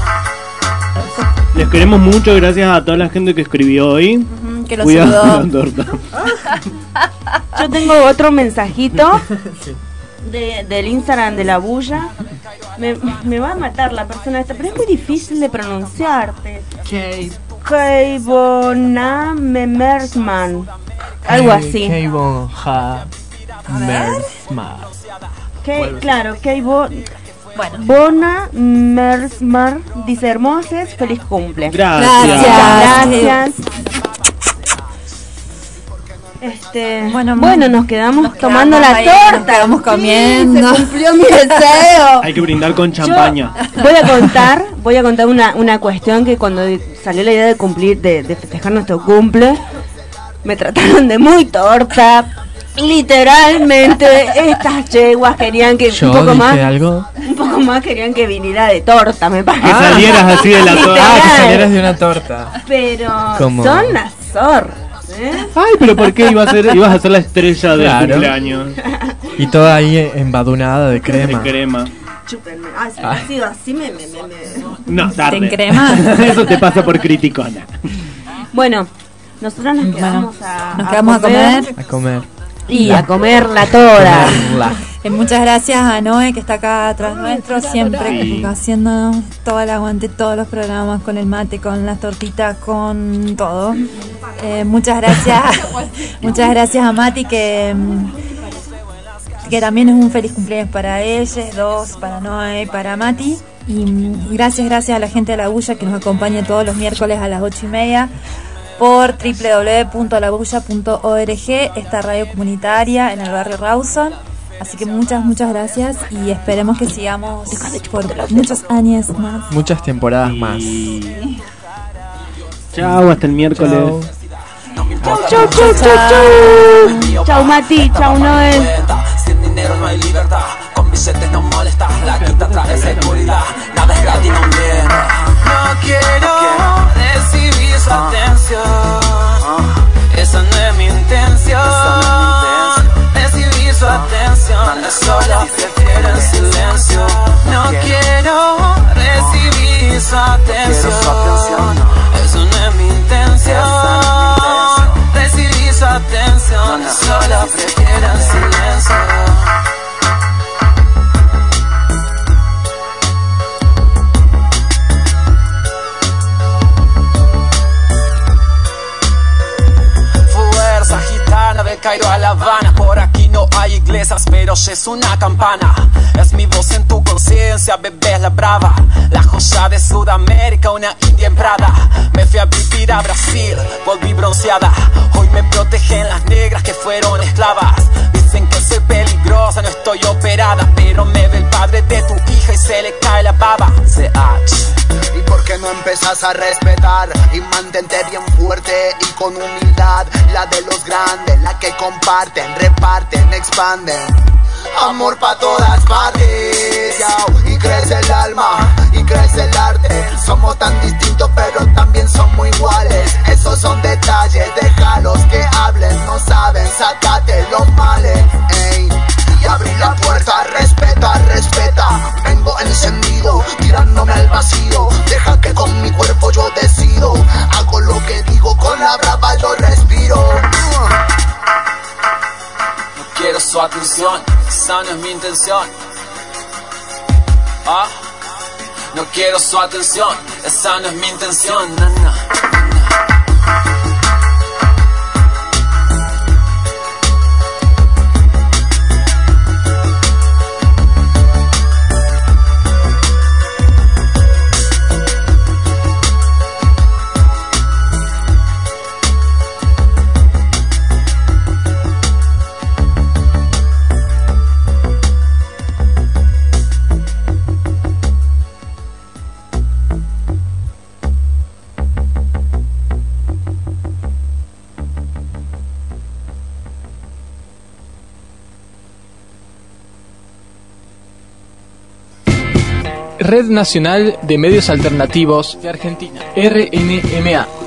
Les queremos mucho, gracias a toda la gente que escribió hoy. Ujú, que lo Cuidado saludó. con la torta. Yo tengo otro mensajito de, del Instagram de la bulla. Me, me va a matar la persona esta, pero es muy difícil de pronunciarte. Keibonamemersman. Algo así. Keibon Ha Mersma. Que, claro, Keibo. Bueno. Bona Mersmar dice hermosas, feliz cumple. Gracias. Gracias. Este, Bueno, bueno, nos quedamos nos tomando quedamos la ahí, torta. nos quedamos comiendo. Sí, se cumplió mi deseo. Hay que brindar con champaña. Voy a contar, voy a contar una, una cuestión que cuando salió la idea de cumplir, de, de festejar nuestro cumple, me trataron de muy torta. Literalmente, estas yeguas querían que Yo un poco dije más, algo. un poco más querían que viniera de torta, me parece. Que salieras así de la torta. Ah, que salieras de una torta. Pero ¿Cómo? son las zorras, ¿eh? Ay, pero ¿por qué iba a ser, ibas a ser la estrella del Claro. cumpleaños? Y toda ahí embadurnada de crema. De crema. Chúpenme. Ah, si Ah. hubiera sido así me, me, me, me- No, tarde. ¿Te encremas? Eso te pasa por criticona. Bueno, nosotros nos Bueno, quedamos a, nos quedamos a comer. A comer. y a comerla toda. Comerla. Eh, muchas gracias a Noé, que está acá atrás nuestro, siempre Sí. haciéndonos todo el aguante, todos los programas, con el mate, con las tortitas, con todo. Eh, muchas gracias, muchas gracias a Mati, que, mm, que también es un feliz cumpleaños para ellos, dos, para Noé, para Mati. Y mm, gracias, gracias a la gente de La Bulla que nos acompaña todos los miércoles a las ocho y media por doble u doble u doble u punto la bulla punto org, esta radio comunitaria en el barrio Rawson. Así que muchas, muchas gracias y esperemos que sigamos por muchos años más. Muchas temporadas más. Chao, hasta el miércoles. Chau, chau, chau, chau, chau. Chau, Mati, chau, Noel. Sin dinero no hay libertad, con billetes no molesta, la quita trae seguridad, nada es gratis, no viene. No quiero recibir su atención, esa no es mi intención, recibir su atención, sola prefiero el silencio. No quiero recibir su atención, eso no es mi intención, recibir su atención, sola prefiero el silencio. Fuerza gitana del Cairo a La Habana, por aquí no hay iglesias, pero ya es una campana. Es mi voz en tu conciencia, bebé, es la brava, la joya de Sudamérica, una india en Prada. Me fui a vivir a Brasil, volví bronceada. Hoy me protegen las negras que fueron esclavas. Dicen que soy peligrosa, no estoy operada, pero me ve el padre de tu hija y se le cae la baba. C H. ¿Y por qué no empezás a respetar y mantente bien fuerte y con humildad? La de los grandes, la que comparten, reparten, expanden. Amor pa' todas partes, yao. Y crece el alma, y crece el arte. Somos tan distintos pero también somos iguales. Esos son detalles, déjalos que hablen. No saben, sácate los males, ey. Y abrí la puerta, respeta, respeta. Vengo encendido, tirándome al vacío. Deja que con mi cuerpo yo decido. Hago lo que digo, con la brava yo respiro. No quiero su atención, esa no es mi intención. Ah, no quiero su atención, esa no es mi intención, na, na, na. Red Nacional de Medios Alternativos de Argentina, R N M A.